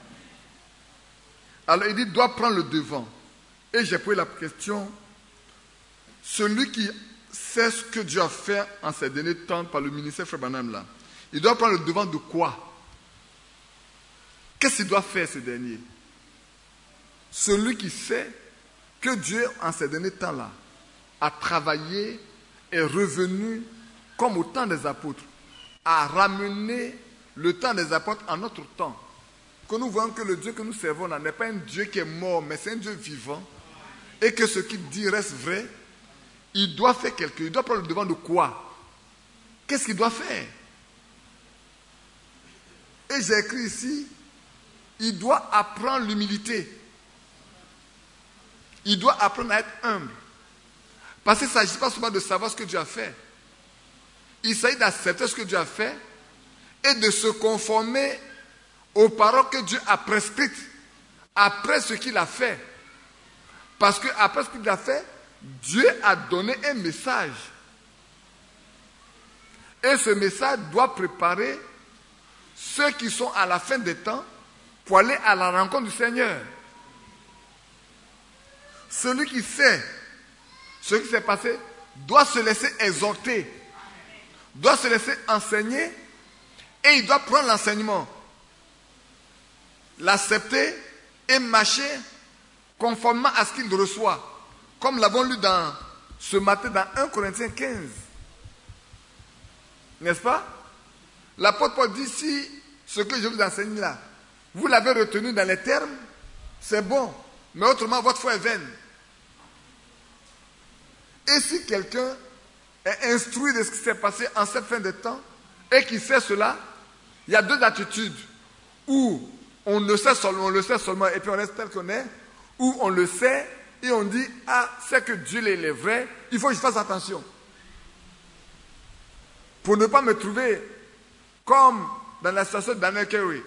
[SPEAKER 1] Alors il dit, doit prendre le devant. Et j'ai posé la question, celui qui sait ce que Dieu a fait en ces derniers temps par le ministère Frère Branham là, il doit prendre le devant de quoi? Qu'est-ce qu'il doit faire ce dernier? Celui qui sait que Dieu, en ces derniers temps-là, a travaillé, est revenu, comme au temps des apôtres, a ramené le temps des apôtres en notre temps. Que nous voyons que le Dieu que nous servons là n'est pas un Dieu qui est mort, mais c'est un Dieu vivant. Et que ce qu'il dit reste vrai. Il doit faire quelque chose. Il doit prendre le devant de quoi? Qu'est-ce qu'il doit faire? Et j'ai écrit ici, il doit apprendre l'humilité. Il doit apprendre à être humble. Parce qu'il ne s'agit pas seulement de savoir ce que Dieu a fait. Il s'agit d'accepter ce que Dieu a fait et de se conformer aux paroles que Dieu a prescrites après ce qu'il a fait. Parce qu'après ce qu'il a fait, Dieu a donné un message. Et ce message doit préparer ceux qui sont à la fin des temps pour aller à la rencontre du Seigneur. Celui qui sait ce qui s'est passé doit se laisser exhorter, doit se laisser enseigner et il doit prendre l'enseignement, l'accepter et marcher conformément à ce qu'il reçoit, comme l'avons lu dans, ce matin dans un Corinthiens quinze. N'est-ce pas? L'apôtre Paul dit, si ce que je vous enseigne là, vous l'avez retenu dans les termes, c'est bon, mais autrement votre foi est vaine. Et si quelqu'un est instruit de ce qui s'est passé en cette fin de temps et qui sait cela, il y a deux attitudes. Ou on le sait seulement, on le sait seulement et puis on reste tel qu'on est, ou on le sait et on dit, ah, c'est que Dieu est vrai, il faut que je fasse attention. Pour ne pas me trouver comme dans la situation de Daniel Kerry.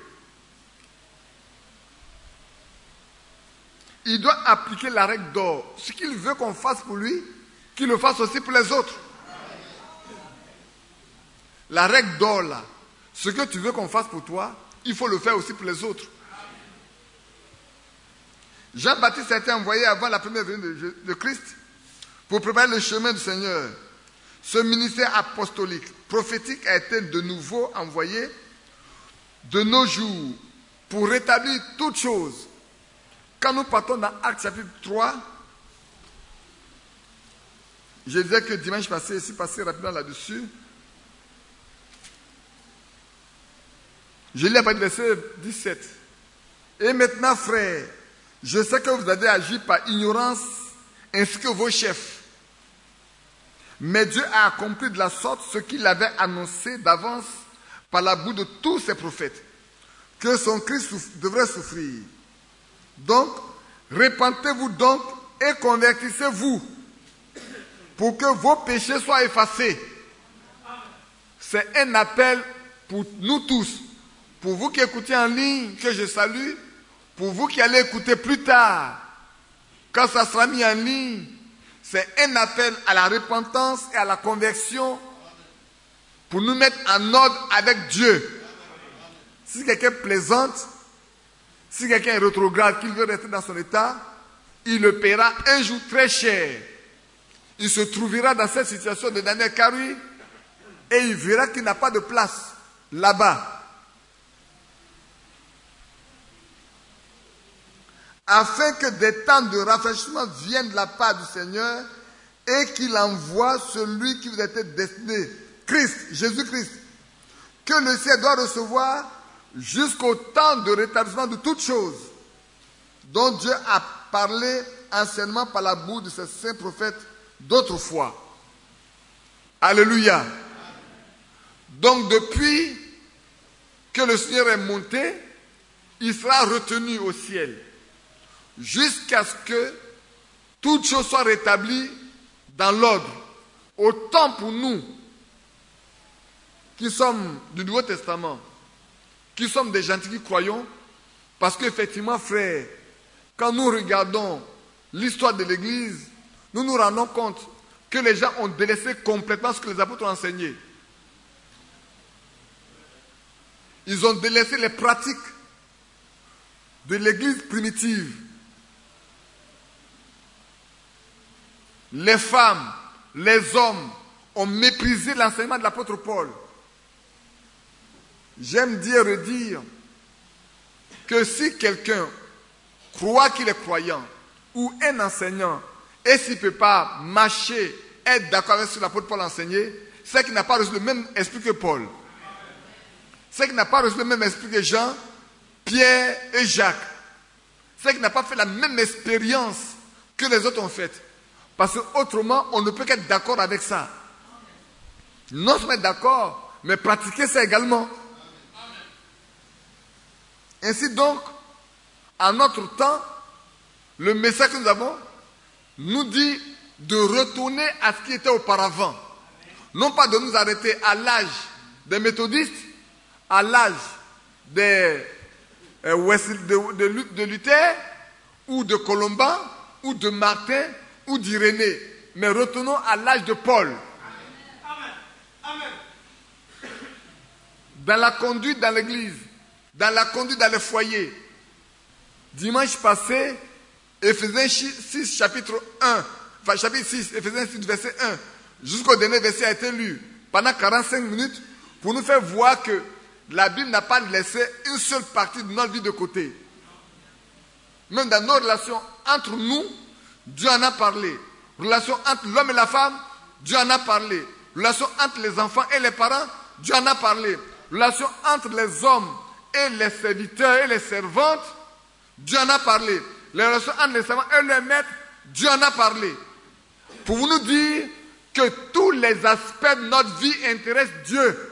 [SPEAKER 1] Il doit appliquer la règle d'or. Ce qu'il veut qu'on fasse pour lui, qu'il le fasse aussi pour les autres. La règle d'or là, ce que tu veux qu'on fasse pour toi, il faut le faire aussi pour les autres. Jean-Baptiste a été envoyé avant la première venue de, de Christ pour préparer le chemin du Seigneur. Ce ministère apostolique, prophétique a été de nouveau envoyé de nos jours pour rétablir toutes choses. Quand nous partons dans Actes chapitre trois, je disais que dimanche passé, ici passé rapidement là-dessus, je lis à partir du verset dix-sept. Et maintenant, frères, je sais que vous avez agi par ignorance ainsi que vos chefs. Mais Dieu a accompli de la sorte ce qu'il avait annoncé d'avance par la bouche de tous ses prophètes, que son Christ devrait souffrir. Donc, repentez-vous donc et convertissez-vous pour que vos péchés soient effacés. C'est un appel pour nous tous, pour vous qui écoutez en ligne, que je salue, pour vous qui allez écouter plus tard, quand ça sera mis en ligne. C'est un appel à la repentance et à la conversion pour nous mettre en ordre avec Dieu. Si quelqu'un plaisante, si quelqu'un est rétrograde, qu'il veut rester dans son état, il le paiera un jour très cher. Il se trouvera dans cette situation de Daniel Karoui et il verra qu'il n'a pas de place là-bas. Afin que des temps de rafraîchissement viennent de la part du Seigneur et qu'il envoie celui qui vous était destiné, Christ, Jésus-Christ, que le ciel doit recevoir jusqu'au temps de rétablissement de toutes choses, dont Dieu a parlé anciennement par la bouche de ses saints prophètes d'autrefois. Alléluia. Donc depuis que le Seigneur est monté, il sera retenu au ciel, jusqu'à ce que toutes choses soient rétablies dans l'ordre. Autant pour nous qui sommes du Nouveau Testament, qui sommes des gentils qui croyons, parce qu'effectivement, frère, quand nous regardons l'histoire de l'Église, nous nous rendons compte que les gens ont délaissé complètement ce que les apôtres ont enseigné. Ils ont délaissé les pratiques de l'Église primitive. Les femmes, les hommes ont méprisé l'enseignement de l'apôtre Paul. J'aime dire et redire que si quelqu'un croit qu'il est croyant ou un enseignant et s'il ne peut pas marcher, être d'accord avec ce que l'apôtre Paul a enseigné, c'est qu'il n'a pas reçu le même esprit que Paul. C'est qu'il n'a pas reçu le même esprit que Jean, Pierre et Jacques. C'est qu'il n'a pas fait la même expérience que les autres ont faite. Parce qu'autrement, on ne peut qu'être d'accord avec ça. Non seulement être d'accord, mais pratiquer ça également. Ainsi donc, en notre temps, le message que nous avons nous dit de retourner à ce qui était auparavant. Non pas de nous arrêter à l'âge des méthodistes, à l'âge des, euh, de, de, de Luther, ou de Colomban, ou de Martin, ou d'Irénée. Mais retournons à l'âge de Paul. Amen. Amen. Dans la conduite dans l'église, dans la conduite dans les foyers. Dimanche passé, Éphésiens six, chapitre un, enfin chapitre six, Éphésiens six, verset un, jusqu'au dernier verset a été lu pendant quarante-cinq minutes pour nous faire voir que la Bible n'a pas laissé une seule partie de notre vie de côté. Même dans nos relations entre nous, Dieu en a parlé. Relations entre l'homme et la femme, Dieu en a parlé. Relations entre les enfants et les parents, Dieu en a parlé. Relations entre les hommes et les serviteurs et les servantes, Dieu en a parlé. Les relations entre les servants et les maîtres, Dieu en a parlé. Pour nous dire que tous les aspects de notre vie intéressent Dieu.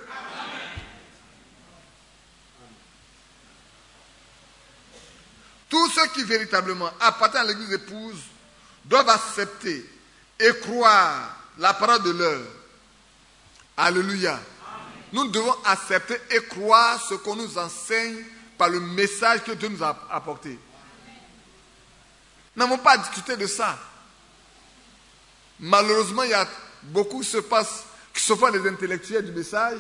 [SPEAKER 1] Tous ceux qui véritablement appartiennent à l'église épouse doivent accepter et croire la parole de l'heure. Alléluia. Nous devons accepter et croire ce qu'on nous enseigne par le message que Dieu nous a apporté. Nous n'avons pas à discuter de ça. Malheureusement, il y a beaucoup qui se passe, qui se font les intellectuels du message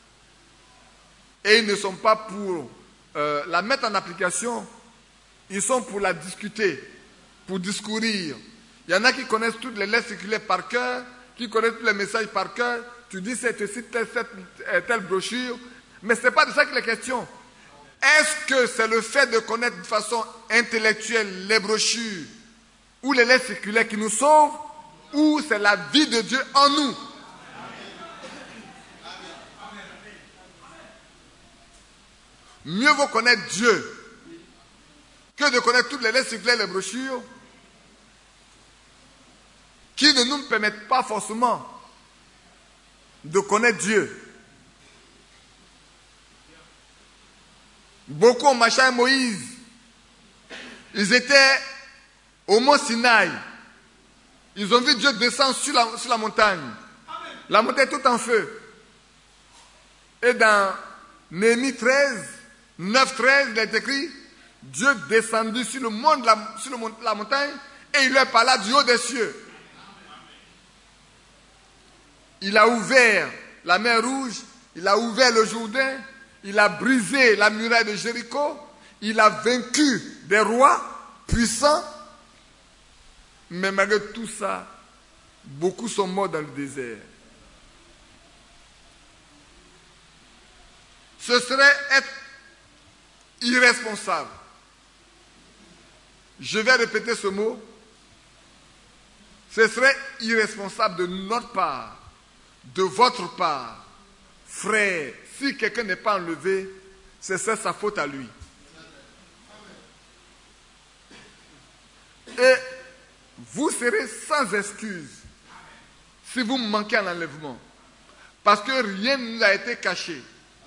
[SPEAKER 1] et ils ne sont pas pour euh, la mettre en application. Ils sont pour la discuter, pour discourir. Il y en a qui connaissent toutes les lettres circulaires par cœur, qui connaissent tous les messages par cœur. Tu dis c'est ceci, telle, telle, telle brochure. Mais ce n'est pas de ça qu'il est question. Est-ce que c'est le fait de connaître de façon intellectuelle les brochures ou les lettres circulaires qui nous sauvent, ou c'est la vie de Dieu en nous? Mieux vaut connaître Dieu que de connaître toutes les lettres circulaires et les brochures. qui ne nous permettent pas forcément de connaître Dieu. Beaucoup ont marché avec Moïse. Ils étaient au mont Sinaï. Ils ont vu Dieu descendre sur la, sur la montagne. La montagne est tout en feu. Et dans Néhémie treize, neuf treize, il est écrit, Dieu descendu sur le mont de la, sur le mont, la montagne et il leur parla du haut des cieux. Il a ouvert la mer Rouge, il a ouvert le Jourdain, il a brisé la muraille de Jéricho, il a vaincu des rois puissants, mais malgré tout ça, beaucoup sont morts dans le désert. Ce serait être irresponsable. Je vais répéter ce mot. Ce serait irresponsable de notre part, de votre part, frère. Si quelqu'un n'est pas enlevé, c'est ça sa faute à lui. Et vous serez sans excuse si vous manquez à l'enlèvement. Parce que rien ne nous a été caché.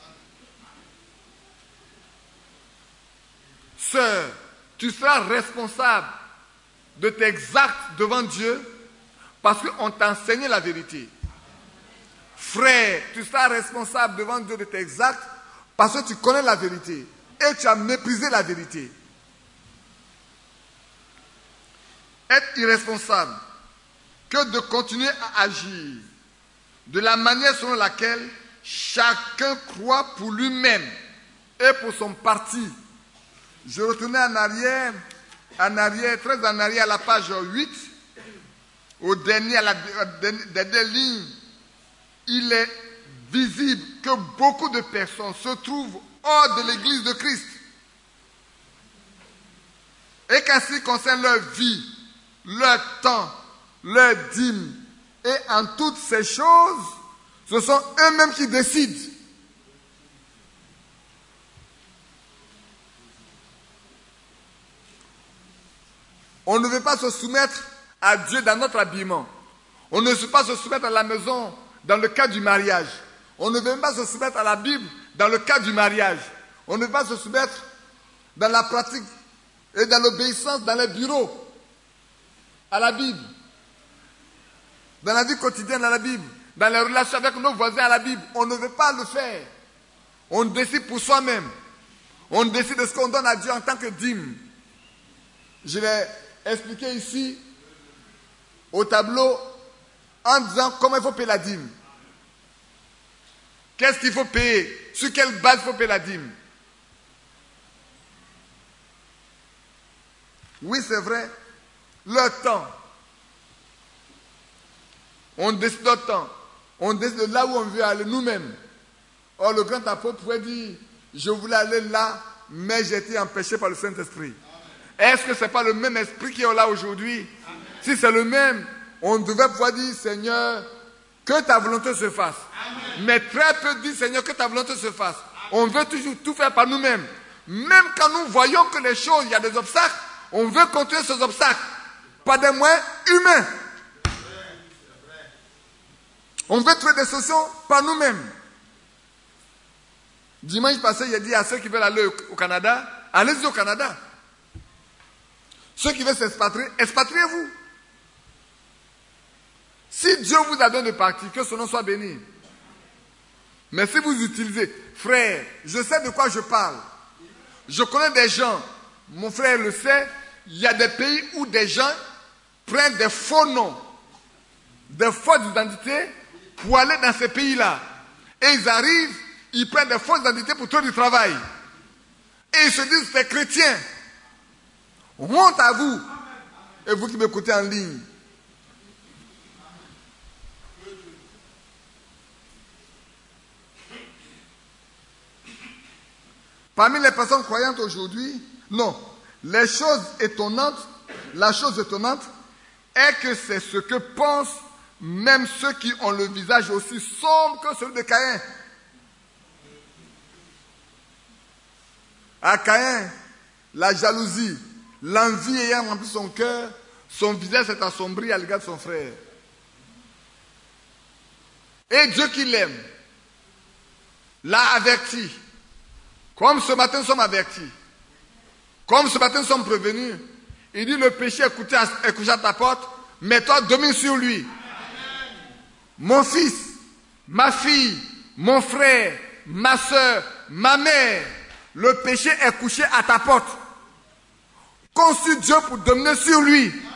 [SPEAKER 1] Sœur, tu seras responsable de tes actes devant Dieu parce qu'on t'a enseigné la vérité. Frère, tu seras responsable devant Dieu de tes actes parce que tu connais la vérité et tu as méprisé la vérité. Être irresponsable que de continuer à agir de la manière selon laquelle chacun croit pour lui-même et pour son parti. Je retournais en arrière, en arrière, très en arrière à la page huit, au dernier, à la dernière ligne, il est visible que beaucoup de personnes se trouvent hors de l'Église de Christ. Et qu'en ce qui concerne leur vie, leur temps, leur dîme, et en toutes ces choses, ce sont eux-mêmes qui décident. On ne veut pas se soumettre à Dieu dans notre habillement. On ne veut pas se soumettre à la maison dans le cas du mariage. On ne veut même pas se soumettre à la Bible dans le cas du mariage. On ne veut pas se soumettre dans la pratique et dans l'obéissance dans les bureaux à la Bible. Dans la vie quotidienne à la Bible. Dans les relations avec nos voisins à la Bible. On ne veut pas le faire. On décide pour soi-même. On décide de ce qu'on donne à Dieu en tant que dîme. Je vais expliquer ici au tableau en disant comment il faut payer la dîme. Qu'est-ce qu'il faut payer? Sur quelle base il faut payer la dîme? Oui, c'est vrai. Le temps. On décide le temps. On décide de là où on veut aller nous-mêmes. Or, le grand apôtre pourrait dire, je voulais aller là, mais j'ai été empêché par le Saint-Esprit. Est-ce que ce n'est pas le même esprit qui est là aujourd'hui? Si c'est le même, on devait pouvoir dire, Seigneur, que ta volonté se fasse. Amen. Mais très peu disent, Seigneur, que ta volonté se fasse. Amen. On veut toujours tout faire par nous-mêmes. Même quand nous voyons que les choses, il y a des obstacles, on veut continuer ces obstacles par des moyens humains. On veut trouver des solutions par nous-mêmes. Dimanche passé, j'ai dit à ceux qui veulent aller au Canada, allez-y au Canada. Ceux qui veulent s'expatrier, expatriez-vous. Si Dieu vous a donné de partir, que son nom soit béni. Mais si vous utilisez, frère, je sais de quoi je parle. Je connais des gens, mon frère le sait, il y a des pays où des gens prennent des faux noms, des fausses identités pour aller dans ces pays-là. Et ils arrivent, ils prennent des fausses identités pour trouver du travail. Et ils se disent, c'est chrétien. Honte à vous. Et vous qui m'écoutez en ligne. Parmi les personnes croyantes aujourd'hui, non. Les choses étonnantes, la chose étonnante est que c'est ce que pensent même ceux qui ont le visage aussi sombre que celui de Caïn. À Caïn, la jalousie, l'envie ayant rempli son cœur, son visage s'est assombri à l'égard de son frère. Et Dieu qui l'aime l'a averti. Comme ce matin nous sommes avertis. Comme ce matin nous sommes prévenus. Il dit le péché est couché à, est couché à ta porte, mais toi domine sur lui. Amen. Mon fils, ma fille, mon frère, ma soeur, ma mère, le péché est couché à ta porte. Compte sur Dieu pour dominer sur lui. Amen.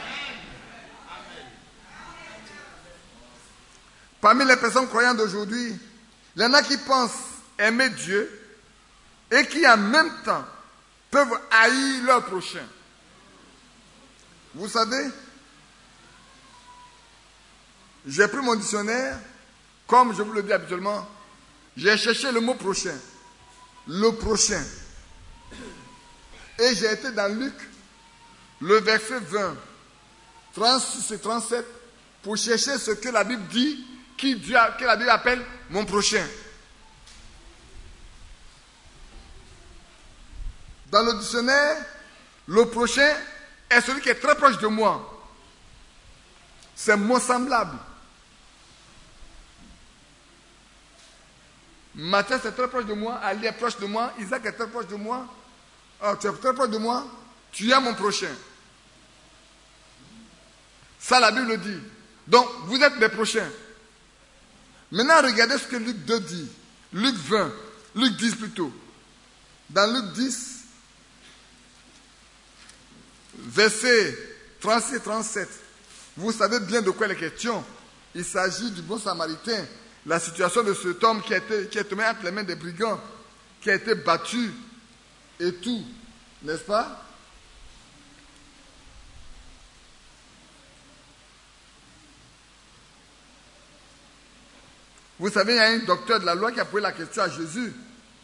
[SPEAKER 1] Parmi les personnes croyantes d'aujourd'hui, il y en a qui pensent aimer Dieu et qui en même temps peuvent haïr leur prochain. Vous savez, j'ai pris mon dictionnaire, comme je vous le dis habituellement, j'ai cherché le mot prochain, le prochain. Et j'ai été dans Luc, le verset vingt, trente-six et trente-sept, pour chercher ce que la Bible dit, qui Dieu, que la Bible appelle mon prochain. Dans le dictionnaire, le prochain est celui qui est très proche de moi. C'est mon semblable. Matthias est très proche de moi, Ali est proche de moi, Isaac est très proche de moi. Oh, tu es très proche de moi, tu es mon prochain. Ça, la Bible dit. Donc, vous êtes mes prochains. Maintenant, regardez ce que Luc deux dit. Luc vingt, Luc dix plutôt. Dans Luc dix, verset trente-six et trente-sept, vous savez bien de quoi il est question. Il s'agit du bon samaritain. La situation de cet homme qui a été, qui est tombé entre les mains des brigands, qui a été battu et tout, n'est-ce pas? Vous savez, il y a un docteur de la loi qui a posé la question à Jésus.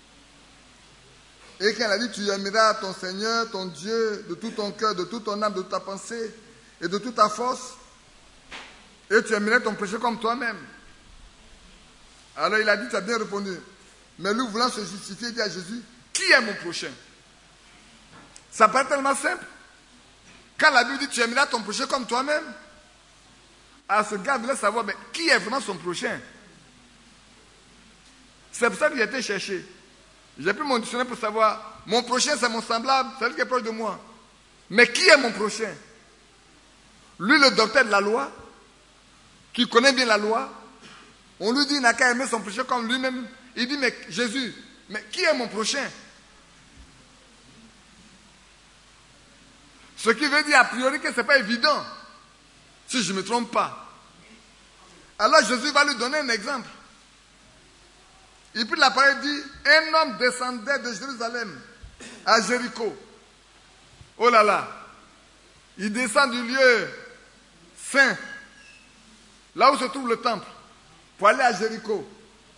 [SPEAKER 1] Et quand il a dit, tu aimeras ton Seigneur, ton Dieu, de tout ton cœur, de toute ton âme, de toute ta pensée et de toute ta force, et tu aimerais ton péché comme toi-même. Alors il a dit, tu as bien répondu. Mais lui, voulant se justifier, il dit à Jésus, qui est mon prochain? Ça paraît tellement simple. Quand la Bible dit, tu aimeras ton prochain comme toi-même, alors ce gars voulait savoir, mais qui est vraiment son prochain? C'est pour ça qu'il a été cherché. J'ai pris mon dictionnaire pour savoir, mon prochain c'est mon semblable, c'est lui qui est proche de moi. Mais qui est mon prochain? Lui, le docteur de la loi, qui connaît bien la loi, on lui dit, il n'a qu'à aimer son prochain comme lui-même. Il dit, mais Jésus, mais qui est mon prochain? Ce qui veut dire a priori que ce n'est pas évident, si je ne me trompe pas. Alors Jésus va lui donner un exemple. Et puis la parole dit, un homme descendait de Jérusalem à Jéricho. Oh là là, il descend du lieu saint, là où se trouve le temple, pour aller à Jéricho.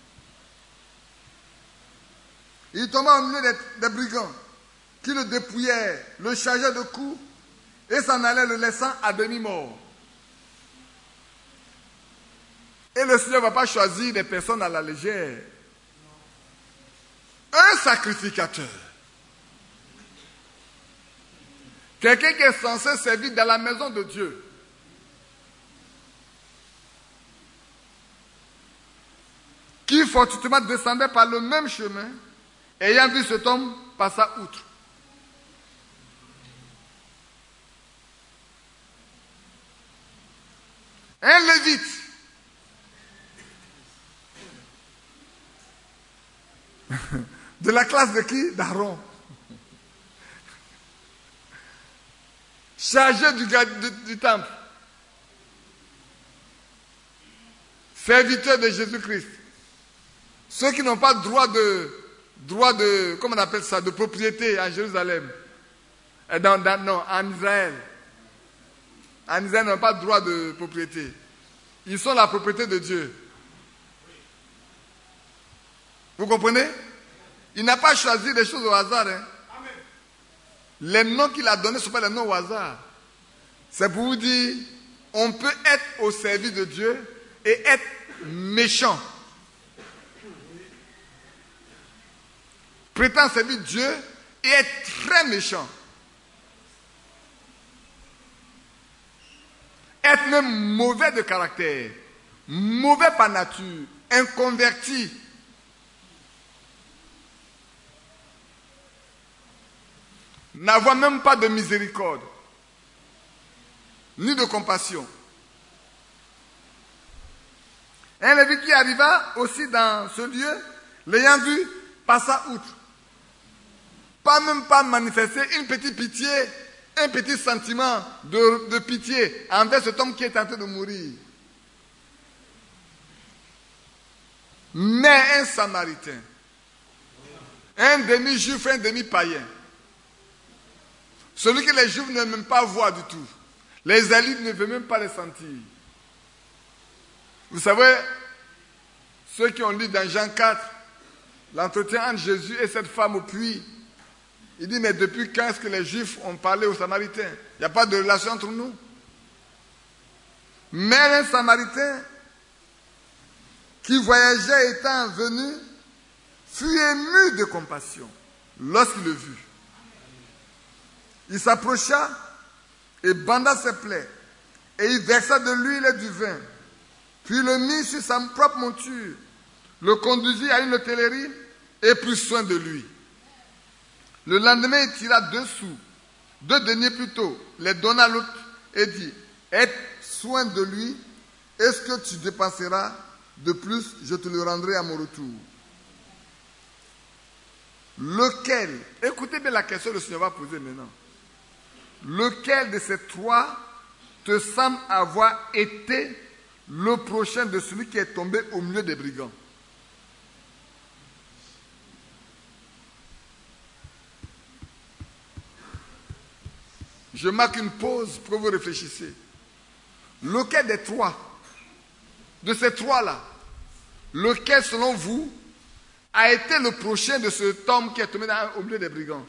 [SPEAKER 1] Il tomba au milieu des, des brigands qui le dépouillaient, le chargeaient de coups et s'en allaient le laissant à demi-mort. Et le Seigneur ne va pas choisir des personnes à la légère. Un sacrificateur. Quelqu'un qui est censé servir dans la maison de Dieu. Qui fortuitement descendait par le même chemin, ayant vu cet homme passer outre. Un lévite. De la classe de qui? D'Aaron. Chargé du, du, du temple. Serviteur de Jésus-Christ. Ceux qui n'ont pas droit de, droit de, comment on appelle ça, de propriété en Jérusalem. Dans, dans, non, en Israël. En Israël, ils n'ont pas de droit de propriété. Ils sont la propriété de Dieu. Vous comprenez? Il n'a pas choisi des choses au hasard. Hein? Les noms qu'il a donnés ne sont pas les noms au hasard. C'est pour vous dire, on peut être au service de Dieu et être méchant. Prétendre servir Dieu et être très méchant. être même mauvais de caractère, mauvais par nature, inconverti, n'avoir même pas de miséricorde, ni de compassion. Un Lévi qui arriva aussi dans ce lieu, l'ayant vu, passa outre. Pas même pas manifester une petite pitié, un petit sentiment de, de pitié envers cet homme qui est en train de mourir. Mais un Samaritain, un demi-juif, un demi-païen, celui que les Juifs ne veulent même pas voir du tout, les Israélites ne veulent même pas les sentir. Vous savez, ceux qui ont lu dans Jean quatre, l'entretien entre Jésus et cette femme au puits, il dit, mais depuis quand est-ce que les Juifs ont parlé aux Samaritains? Il n'y a pas de relation entre nous. Mais un Samaritain qui voyageait étant venu fut ému de compassion lorsqu'il le vit. Il s'approcha et banda ses plaies et il versa de l'huile et du vin, puis le mit sur sa propre monture, le conduisit à une hôtellerie et prit soin de lui. Le lendemain, il tira deux sous, deux deniers plutôt, les donna à l'autre et dit, aie soin de lui, est-ce que tu dépenseras de plus, je te le rendrai à mon retour. Lequel, écoutez bien la question que le Seigneur va poser maintenant, lequel de ces trois te semble avoir été le prochain de celui qui est tombé au milieu des brigands? Je marque une pause pour que vous réfléchissiez. Lequel des trois, de ces trois-là, lequel selon vous a été le prochain de cet homme qui est tombé dans, au milieu des brigands?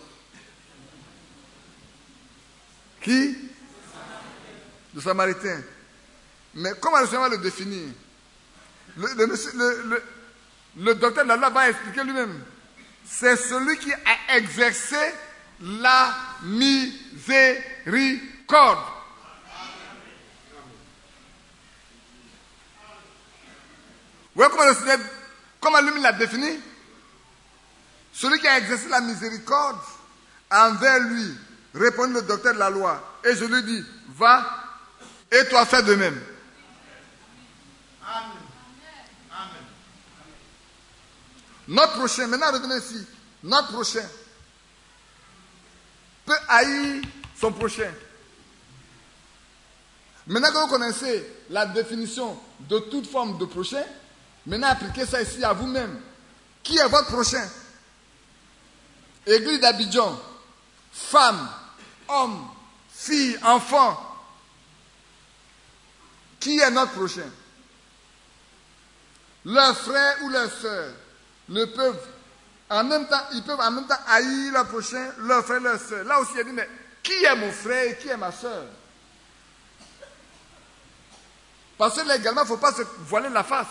[SPEAKER 1] Qui? Le Samaritain. Mais comment le Seigneur va le définir? Le, le, le, le, le docteur de la loi va expliquer lui-même. C'est celui qui a exercé la miséricorde. Vous voyez comment le Seigneur, comment lui l'a défini? Celui qui a exercé la miséricorde envers lui, répondit le docteur de la loi. Et je lui dis, va, et toi fais de même. Amen. Amen. Notre prochain, maintenant revenez ici, notre prochain peut haïr son prochain. Maintenant que vous connaissez la définition de toute forme de prochain, maintenant appliquez ça ici à vous-même. Qui est votre prochain? Église d'Abidjan, femme, homme, fille, enfant. Qui est notre prochain? Leurs frères ou leurs sœurs ne peuvent en même temps, ils peuvent en même temps haïr leur prochain, leurs frères, leurs sœurs. Là aussi, il dit, mais qui est mon frère et qui est ma sœur? Parce que là également, il ne faut pas se voiler la face.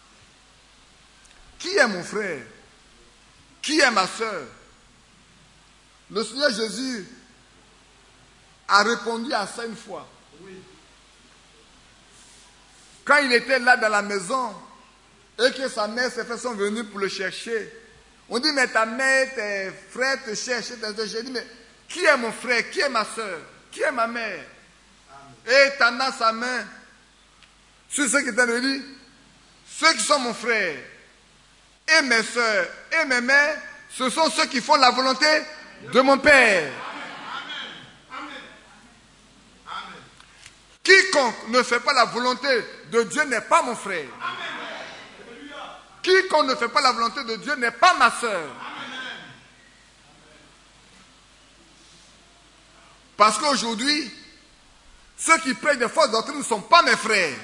[SPEAKER 1] Qui est mon frère? Qui est ma sœur? Le Seigneur Jésus a répondu à ça une fois. Oui. Quand il était là dans la maison et que sa mère et ses frères sont venus pour le chercher, on dit, mais ta mère, tes frères te cherchent. J'ai dit, mais qui est mon frère? Qui est ma soeur? Qui est ma mère? Amen. Et tendant sa main sur ceux qui étaient de lui, ceux qui sont mon frère, et mes soeurs, et mes mères, ce sont ceux qui font la volonté de mon Père. Amen. Amen. Quiconque ne fait pas la volonté de Dieu n'est pas mon frère. Amen. Quiconque ne fait pas la volonté de Dieu n'est pas ma sœur. Parce qu'aujourd'hui, ceux qui prêchent des fausses doctrines ne sont pas mes frères.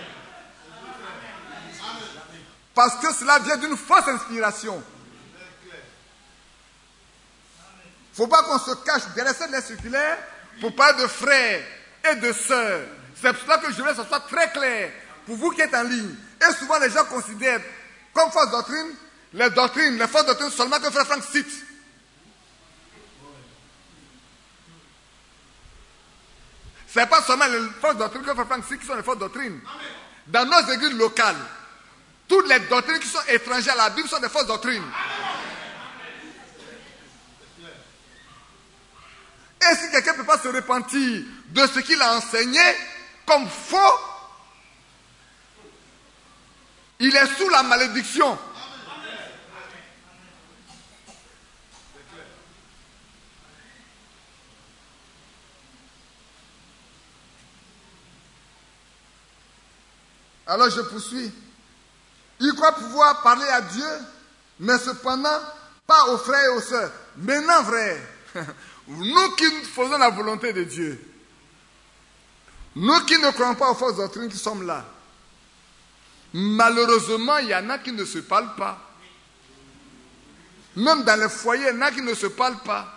[SPEAKER 1] Parce que cela vient d'une fausse inspiration. Il ne faut pas qu'on se cache derrière cette lettre circulaire pour parler de frères et de sœurs. C'est pour cela que je voulais que ce soit très clair pour vous qui êtes en ligne. Et souvent les gens considèrent comme fausse doctrine, les doctrines, les fausses doctrines seulement que Frère Franck cite. Ce n'est pas seulement les fausses doctrines que Frère Franck cite qui sont les fausses doctrines. Dans nos églises locales, toutes les doctrines qui sont étrangères à la Bible sont des fausses doctrines. Et si quelqu'un ne peut pas se repentir de ce qu'il a enseigné comme faux, il est sous la malédiction. Alors je poursuis. Il croit pouvoir parler à Dieu, mais cependant pas aux frères et aux sœurs. Maintenant, frères, nous qui faisons la volonté de Dieu, nous qui ne croyons pas aux fausses doctrines qui sommes là, malheureusement, il y en a qui ne se parlent pas. Même dans les foyers, il y en a qui ne se parlent pas.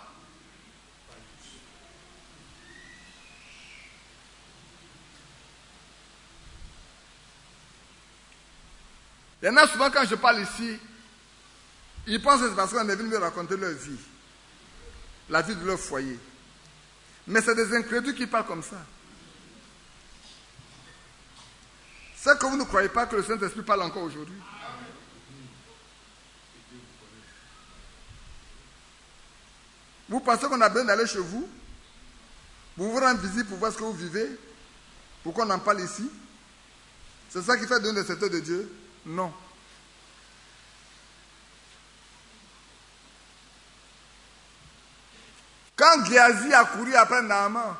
[SPEAKER 1] Il y en a souvent quand je parle ici, ils pensent que c'est parce qu'on est venu me raconter leur vie, la vie de leur foyer. Mais c'est des incrédules qui parlent comme ça. C'est que vous ne croyez pas que le Saint-Esprit parle encore aujourd'hui. Vous pensez qu'on a besoin d'aller chez vous, pour vous rendre visite, pour voir ce que vous vivez, pour qu'on en parle ici? C'est ça qui fait donner des secteurs de Dieu? Non. Quand Géasi a couru après Naaman,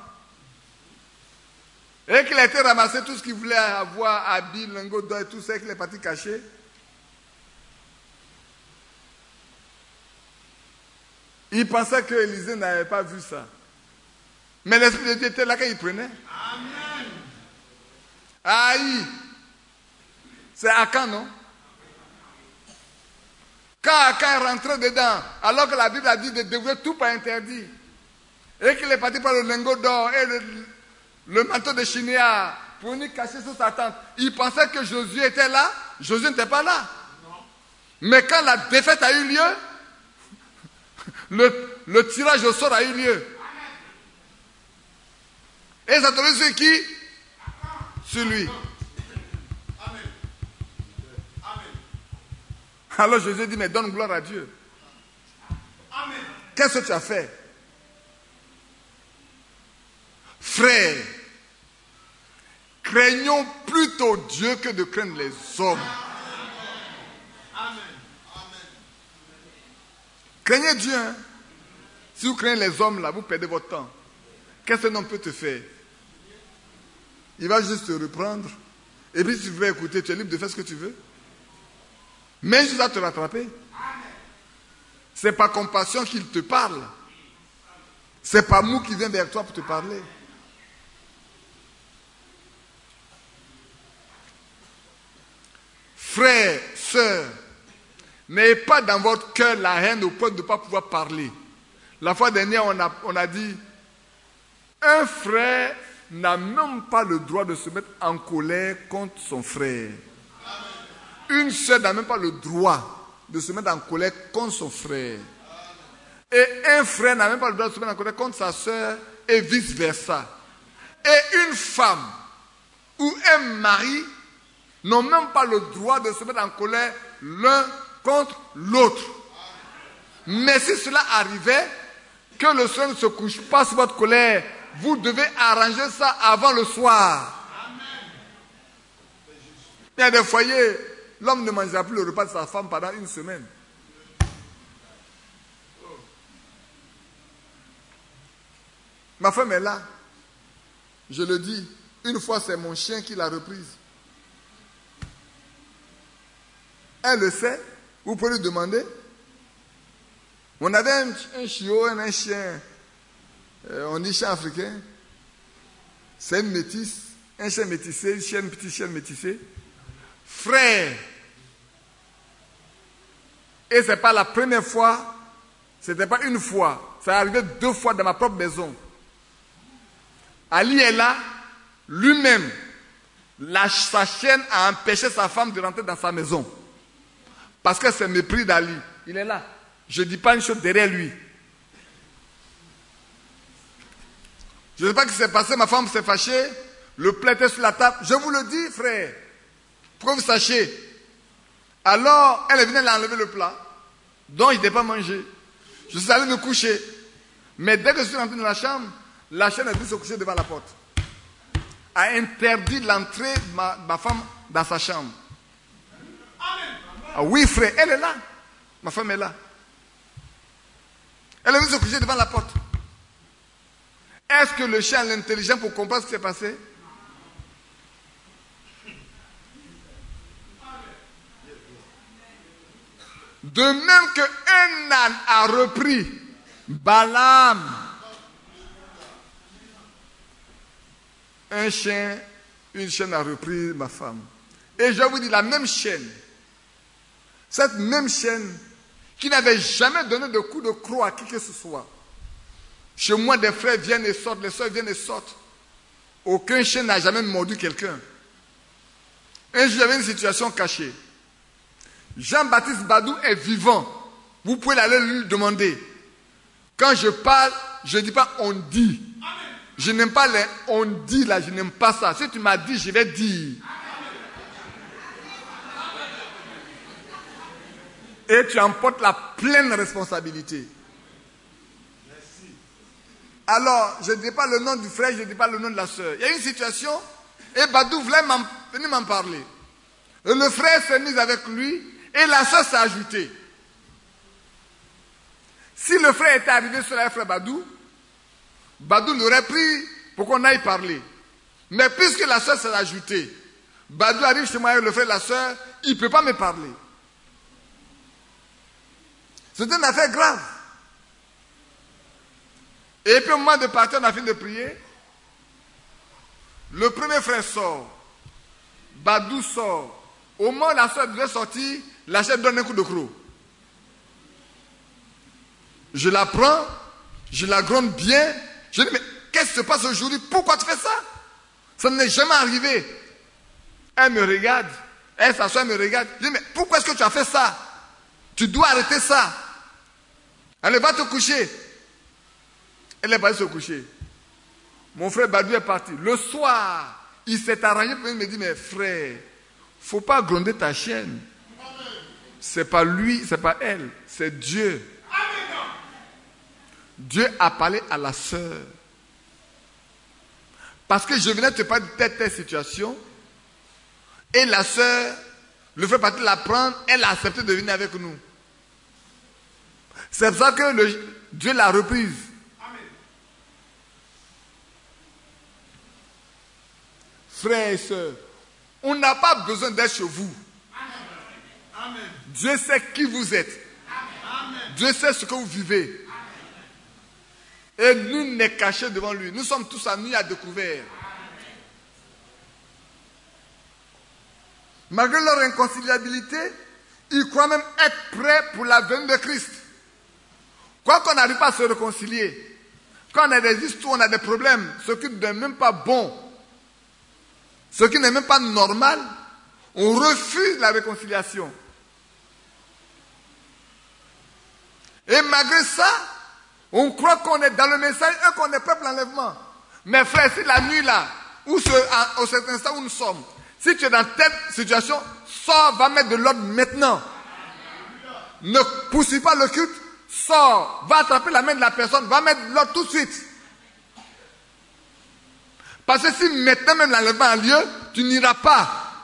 [SPEAKER 1] et qu'il a été ramassé tout ce qu'il voulait avoir, habits, lingots d'or et tout ça, qu'il est parti cacher, il pensait que Élisée n'avait pas vu ça. Mais l'Esprit de Dieu était là quand il prenait. Amen. Aïe. C'est Akan, non? Quand Akan est rentré dedans, alors que la Bible a dit de dévouer tout par interdit, et qu'il est parti par le lingot d'or et le, le manteau de Chinéa pour venir cacher sous sa tente, il pensait que Josué était là. Josué n'était pas là. Non. Mais quand la défaite a eu lieu, le, le tirage au sort a eu lieu. Et ça tombait sur qui? Sur lui. Alors Jésus dit, mais donne gloire à Dieu. Amen. Qu'est-ce que tu as fait? Frère, craignons plutôt Dieu que de craindre les hommes. Amen. Craignez Dieu. Hein? Si vous craignez les hommes, là, vous perdez votre temps. Qu'est-ce qu'un homme peut te faire? Il va juste te reprendre. Et puis si tu veux écouter, tu es libre de faire ce que tu veux. Mais il va te rattraper. C'est par compassion qu'il te parle. C'est pas moi qui viens vers toi pour te parler. Frères, sœurs, n'ayez pas dans votre cœur la haine au point de ne pas pouvoir parler. La fois dernière, on a, on a dit, un frère n'a même pas le droit de se mettre en colère contre son frère. Une sœur n'a même pas le droit de se mettre en colère contre son frère. Et un frère n'a même pas le droit de se mettre en colère contre sa sœur et vice-versa. Et une femme ou un mari n'ont même pas le droit de se mettre en colère l'un contre l'autre. Mais si cela arrivait, que le soleil ne se couche pas sur votre colère, vous devez arranger ça avant le soir. Il y a des foyers, l'homme ne mangera plus le repas de sa femme pendant une semaine. Ma femme est là. Je le dis, une fois c'est mon chien qui l'a reprise. Elle le sait, vous pouvez lui demander. On avait un, un chiot, un, un chien, euh, on dit chien africain. C'est une métisse, un chien métissé, une chienne, petit chien métissé. Frère. Et ce n'est pas la première fois, ce n'était pas une fois, ça est arrivé deux fois dans ma propre maison. Ali est là, lui-même, la, sa chienne a empêché sa femme de rentrer dans sa maison. Parce que c'est mépris d'Ali. Il est là. Je ne dis pas une chose derrière lui. Je ne sais pas ce qui s'est passé, ma femme s'est fâchée. Le plat était sur la table. Je vous le dis, frère, pour que vous sachiez. Alors, elle est venue enlever le plat, dont je n'ai pas mangé. Je suis allé me coucher. Mais dès que je suis rentré dans la chambre, la chienne est venue se coucher devant la porte. A interdit l'entrée de ma, ma femme dans sa chambre. Ah oui, frère, elle est là. Ma femme est là. Elle est venue se coucher devant la porte. Est-ce que le chien est intelligent pour comprendre ce qui s'est passé? De même qu'un âne a repris Balaam, un chien, une chienne a repris ma femme. Et je vous dis, la même chienne, cette même chienne qui n'avait jamais donné de coup de croc à qui que ce soit. Chez moi, des frères viennent et sortent, les soeurs viennent et sortent. Aucun chien n'a jamais mordu quelqu'un. Un jour, j'avais une situation cachée. Jean-Baptiste Badou est vivant. Vous pouvez aller lui demander. Quand je parle, je ne dis pas on dit. Je n'aime pas les on dit là, je n'aime pas ça. Si tu m'as dit, je vais dire. Et tu emportes la pleine responsabilité. Alors, je ne dis pas le nom du frère, je ne dis pas le nom de la sœur. Il y a une situation, et Badou voulait venir m'en parler. Et le frère s'est mis avec lui, et la sœur s'est ajoutée. Si le frère était arrivé sur le frère Badou, Badou l'aurait pris pour qu'on aille parler. Mais puisque la sœur s'est ajoutée, Badou arrive chez moi avec le frère et la sœur, il ne peut pas me parler. C'est une affaire grave. Et puis au moment de partir, on a fini de prier. Le premier frère sort. Badou sort. Au moment où la soeur devait sortir, la chef donne un coup de croc. Je la prends, je la gronde bien. Je dis, mais qu'est-ce qui se passe aujourd'hui? Pourquoi tu fais ça? Ça n'est jamais arrivé. Elle me regarde. Elle s'assoit, elle me regarde. Je dis, mais pourquoi est-ce que tu as fait ça? Tu dois arrêter ça. Elle va te coucher. Elle est partie se coucher. Mon frère Badou est parti. Le soir, il s'est arrangé pour me dire, mais frère, il ne faut pas gronder ta chienne. Ce n'est pas lui, ce n'est pas elle, c'est Dieu. Dieu a parlé à la sœur. Parce que je venais te parler de telle, telle situation. Et la sœur, le frère parti la prendre, elle a accepté de venir avec nous. C'est pour ça que le, Dieu l'a reprise. Frères et sœurs, on n'a pas besoin d'être chez vous. Amen. Dieu sait qui vous êtes. Amen. Dieu sait ce que vous vivez. Amen. Et nous n'est cachés devant lui. Nous sommes tous à nu à découvert. Amen. Malgré leur inconciliabilité, ils croient même être prêts pour la venue de Christ. Quoi qu'on n'arrive pas à se réconcilier, quand on a des histoires, on a des problèmes, ce qui n'est même pas bon, ce qui n'est même pas normal, on refuse la réconciliation. Et malgré ça, on croit qu'on est dans le message et qu'on est prêt pour l'enlèvement. Mais frère, si la nuit là, ou ce, au certain instant où nous sommes, si tu es dans telle situation, sors, va mettre de l'ordre maintenant. Ne poursuis pas le culte, sors, va attraper la main de la personne, va mettre de l'ordre tout de suite. Parce que si maintenant même l'enlèvement a lieu, tu n'iras pas.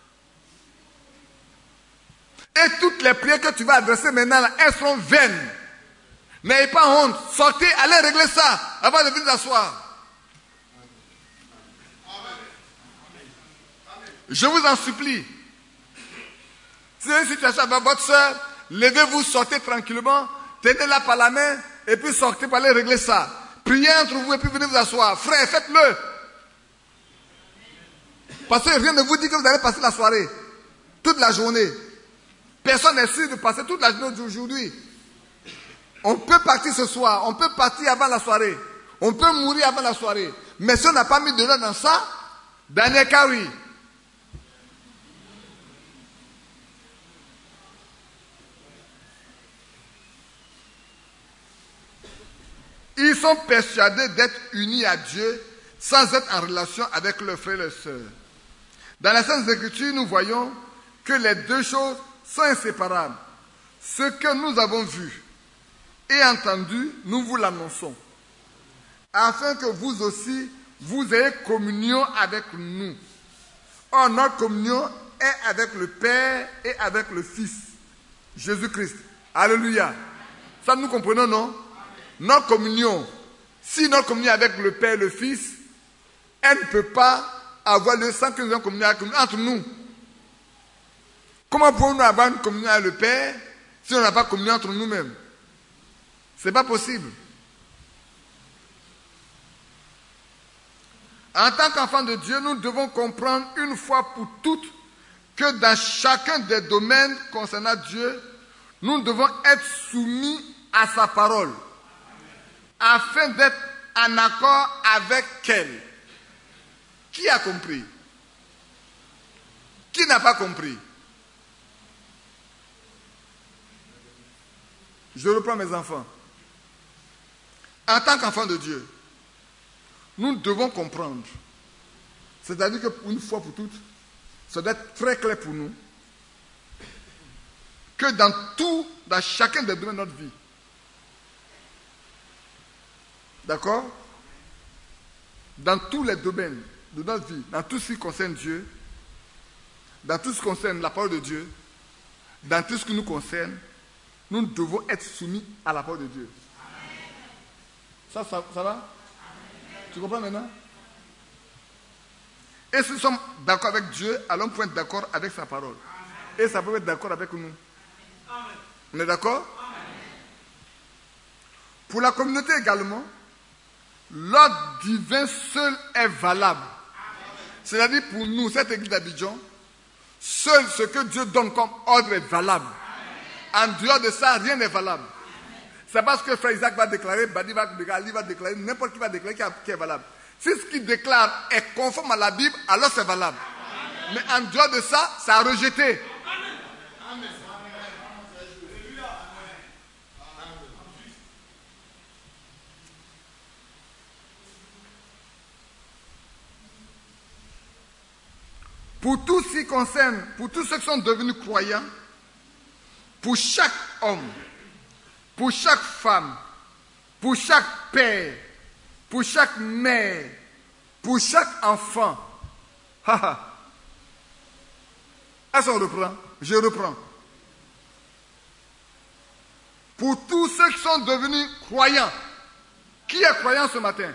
[SPEAKER 1] Et toutes les prières que tu vas adresser maintenant, là, elles seront vaines. N'ayez pas honte. Sortez, allez régler ça avant de venir t'asseoir. Je vous en supplie. Si c'est une situation avec votre soeur, levez-vous, sortez tranquillement, tenez-la par la main, et puis sortez pour aller régler ça. Priez entre vous et puis venez vous asseoir. Frère, faites-le. Parce que rien ne vous dit que vous allez passer la soirée, toute la journée. Personne n'est sûr de passer toute la journée d'aujourd'hui. On peut partir ce soir, on peut partir avant la soirée, on peut mourir avant la soirée. Mais si on n'a pas mis de l'ordre dans ça, Daniel Kawi. Il Ils sont persuadés d'être unis à Dieu sans être en relation avec leurs frères et leurs sœurs. Dans la Sainte Écriture, nous voyons que les deux choses sont inséparables. Ce que nous avons vu et entendu, nous vous l'annonçons, afin que vous aussi, vous ayez communion avec nous. Or, notre communion est avec le Père et avec le Fils, Jésus-Christ. Alléluia. Ça, nous comprenons, non? Notre communion, si notre communion avec le Père et le Fils, elle ne peut pas avoir lieu sans que nous ayons communion entre nous. Comment pouvons-nous avoir une communion avec le Père si on n'a pas communion entre nous-mêmes? Ce n'est pas possible. En tant qu'enfants de Dieu, nous devons comprendre une fois pour toutes que dans chacun des domaines concernant Dieu, nous devons être soumis à sa parole, afin d'être en accord avec elle. Qui a compris? Qui n'a pas compris? Je reprends mes enfants. En tant qu'enfants de Dieu, nous devons comprendre. C'est-à-dire qu'une fois pour toutes, ça doit être très clair pour nous que dans tout, dans chacun des domaines de notre vie, d'accord? Dans tous les domaines de notre vie, dans tout ce qui concerne Dieu, dans tout ce qui concerne la parole de Dieu, dans tout ce qui nous concerne, nous devons être soumis à la parole de Dieu. Ça, ça, ça va? Amen. Tu comprends maintenant? Et si nous sommes d'accord avec Dieu, alors nous pouvons être d'accord avec sa parole. Amen. Et ça peut être d'accord avec nous. Amen. On est d'accord? Pour la communauté également, l'ordre divin seul est valable. C'est-à-dire pour nous, cette église d'Abidjan, seul ce que Dieu donne comme ordre est valable. En dehors de ça, rien n'est valable. C'est parce que Frère Isaac va déclarer, Badi va déclarer, Ali va déclarer, n'importe qui va déclarer qui est valable. Si ce qu'il déclare est conforme à la Bible, alors c'est valable. Mais en dehors de ça, ça a rejeté. Pour tous ceux qui concernent, pour tous ceux qui sont devenus croyants, pour chaque homme, pour chaque femme, pour chaque père, pour chaque mère, pour chaque enfant. Est-ce qu'on reprend? Je reprends. Pour tous ceux qui sont devenus croyants. Qui est croyant ce matin?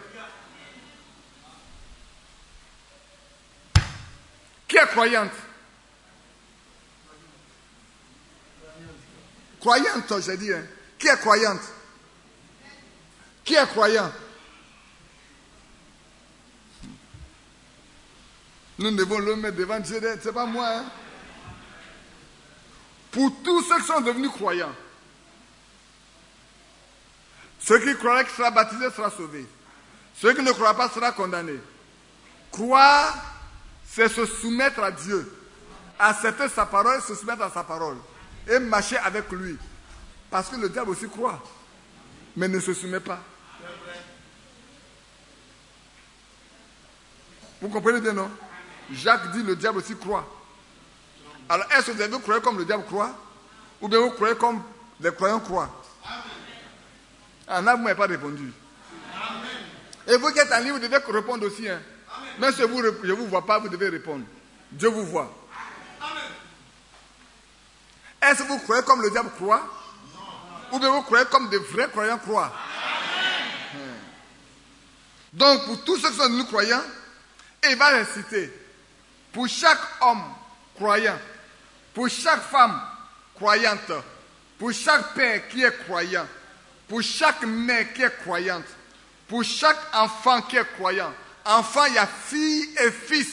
[SPEAKER 1] Qui est croyante? Croyante, j'ai dit. Hein. Qui est croyante? Qui est croyant? Nous devons le mettre devant Dieu. Ce n'est pas moi. Hein. Pour tous ceux qui sont devenus croyants, ceux qui croient qu'il sera baptisé sera sauvé. Ceux qui ne croient pas sera condamné. Croire, c'est se soumettre à Dieu, accepter sa parole, se soumettre à sa parole et marcher avec lui. Parce que le diable aussi croit, mais ne se soumet pas. Vous comprenez bien, non? Jacques dit le diable aussi croit. Alors, est-ce que vous avez croyé comme le diable croit? Ou bien vous croyez comme les croyants croient? Ah, là, vous ne m'avez pas répondu. Amen. Et vous qui êtes en ligne, vous devez répondre aussi. Hein. Même si vous, je ne vous vois pas, vous devez répondre. Dieu vous voit. Est-ce que vous croyez comme le diable croit? Non. Ou bien vous croyez comme des vrais croyants croient? Amen. Donc, pour tous ceux qui sont nous croyants, il va réciter. Pour chaque homme croyant, pour chaque femme croyante, pour chaque père qui est croyant, pour chaque mère qui est croyante, pour chaque enfant qui est croyant. Enfant, il y a fille et fils.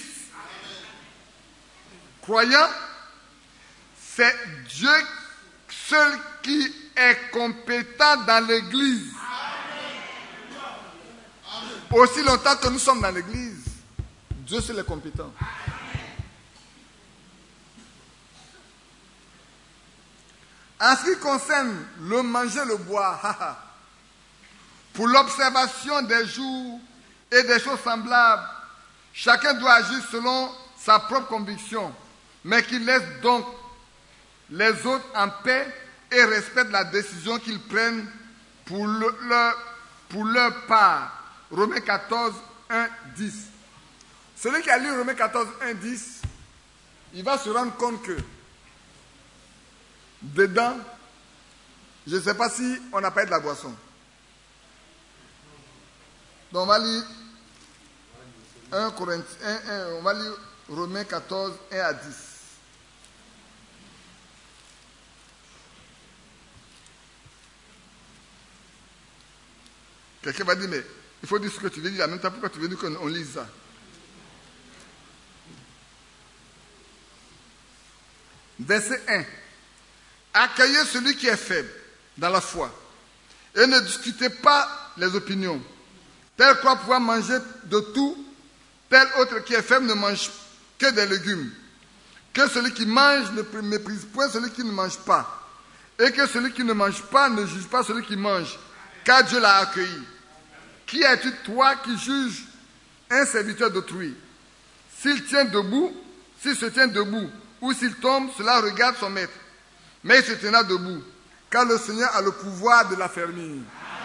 [SPEAKER 1] Croyant, c'est Dieu seul qui est compétent dans l'église. Aussi longtemps que nous sommes dans l'église, Dieu seul est compétent. En ce qui concerne le manger, le boire, pour l'observation des jours et des choses semblables. Chacun doit agir selon sa propre conviction, mais qu'il laisse donc les autres en paix et respecte la décision qu'ils prennent pour, le, leur, pour leur part. Romains quatorze, un, dix. Celui qui a lu Romains quatorze, un, dix, il va se rendre compte que dedans, je ne sais pas si on n'a pas de la boisson. Donc on va lire un Corinthiens, un, un, on va lire Romains quatorze, un à dix. Quelqu'un va dire, mais il faut dire ce que tu veux dire en même temps, pourquoi tu veux dire qu'on lise ça? Verset un. Accueillez celui qui est faible dans la foi et ne discutez pas les opinions. Tel croit pouvoir manger de tout, tel autre qui est faible ne mange que des légumes. Que celui qui mange ne méprise point celui qui ne mange pas. Et que celui qui ne mange pas ne juge pas celui qui mange, car Dieu l'a accueilli. Qui es-tu, toi, qui juges un serviteur d'autrui? S'il tient debout, s'il se tient debout, ou s'il tombe, cela regarde son maître. Mais il se tiendra debout, car le Seigneur a le pouvoir de l'affermir.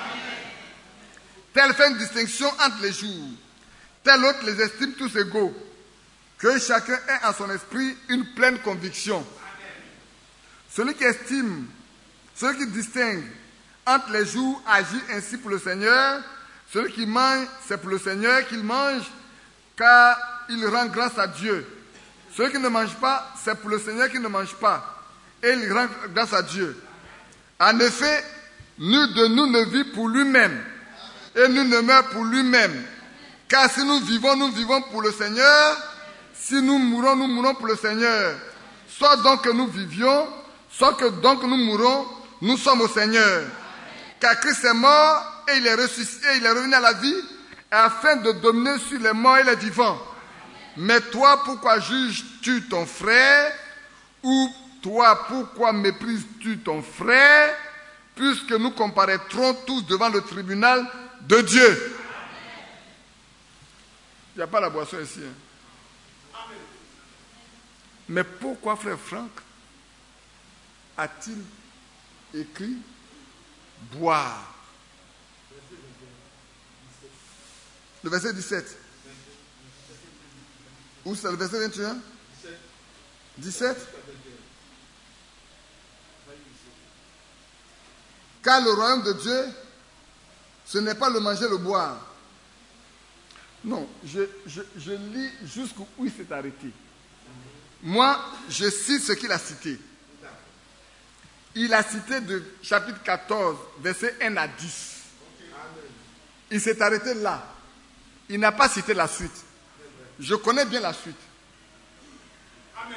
[SPEAKER 1] Tel fait une distinction entre les jours, tel autre les estime tous égaux. Que chacun ait en son esprit une pleine conviction. Celui qui estime, celui qui distingue entre les jours agit ainsi pour le Seigneur. Celui qui mange, c'est pour le Seigneur qu'il mange, car il rend grâce à Dieu. Celui qui ne mange pas, c'est pour le Seigneur qui ne mange pas, et il rend grâce à Dieu. En effet, nul de nous ne vit pour lui-même, et nul ne meurt pour lui-même. Car si nous vivons, nous vivons pour le Seigneur. Si nous mourons, nous mourons pour le Seigneur. Soit donc que nous vivions, soit que donc nous mourons, nous sommes au Seigneur. Car Christ est mort, et il est ressuscité, et il est revenu à la vie, afin de dominer sur les morts et les vivants. Mais toi, pourquoi juges-tu ton frère? Ou toi, pourquoi méprises-tu ton frère? Puisque nous comparaîtrons tous devant le tribunal de Dieu. Il n'y a pas la boisson ici. Hein. Mais pourquoi frère Franck a-t-il écrit boire? Le verset dix-sept. Où c'est le verset vingt et un? dix-sept. Car le royaume de Dieu, ce n'est pas le manger, le boire. Non, je, je, je lis jusqu'où il s'est arrêté. Moi, je cite ce qu'il a cité. Il a cité de chapitre quatorze, verset un à dix. Il s'est arrêté là. Il n'a pas cité la suite. Je connais bien la suite. Amen.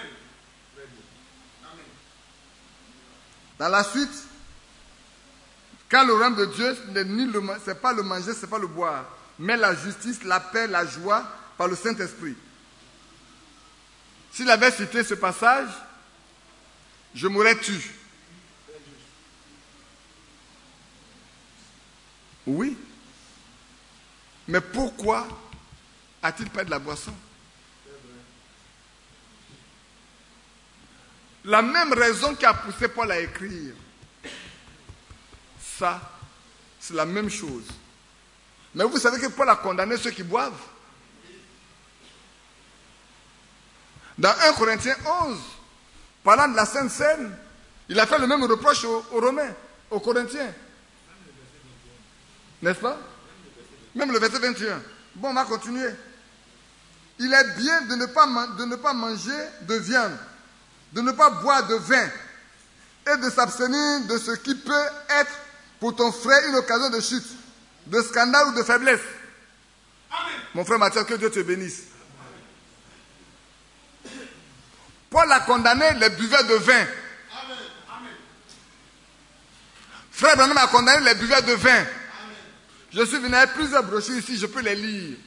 [SPEAKER 1] Dans la suite, car le royaume de Dieu, ce n'est pas le manger, ce n'est pas le boire, mais la justice, la paix, la joie par le Saint-Esprit. S'il avait cité ce passage, je m'aurais tu. Oui. Mais pourquoi a-t-il pas de la boisson? La même raison qui a poussé Paul à écrire. Ça, c'est la même chose. Mais vous savez que Paul a condamné ceux qui boivent. Dans un Corinthiens onze, parlant de la Sainte Seine, il a fait le même reproche aux, aux Romains, aux Corinthiens. N'est-ce pas? Même le verset vingt et un. Bon, on va continuer. Il est bien de ne pas, de ne pas manger de viande, de ne pas boire de vin et de s'abstenir de ce qui peut être pour ton frère une occasion de chute, de scandale ou de faiblesse. Amen. Mon frère Mathieu, que Dieu te bénisse. Amen. Paul a condamné les buveurs de vin. Amen. Amen. Frère Branham a condamné les buveurs de vin. Amen. Je suis venu avec plusieurs brochures ici, je peux les lire.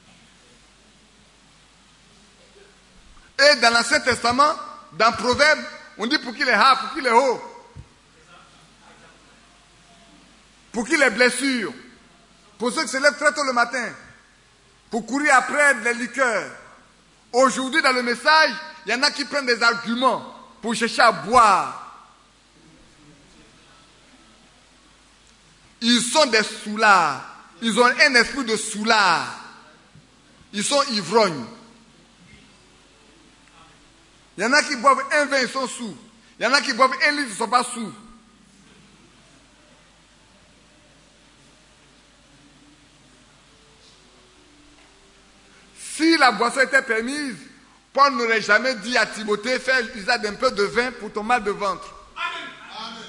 [SPEAKER 1] Et dans l'Ancien Testament, dans Proverbe, on dit pour qui les ha, pour qui les ho. Pour qui les blessures. Pour ceux qui se lèvent très tôt le matin, pour courir après les liqueurs. Aujourd'hui, dans le message, il y en a qui prennent des arguments pour chercher à boire. Ils sont des soulards. Ils ont un esprit de soulard. Ils sont ivrognes. Il y en a qui boivent un vin, ils sont sous. Il y en a qui boivent un litre, ils ne sont pas sous. Si la boisson était permise, Paul n'aurait jamais dit à Timothée, fais usage d'un peu de vin pour ton mal de ventre. Amen.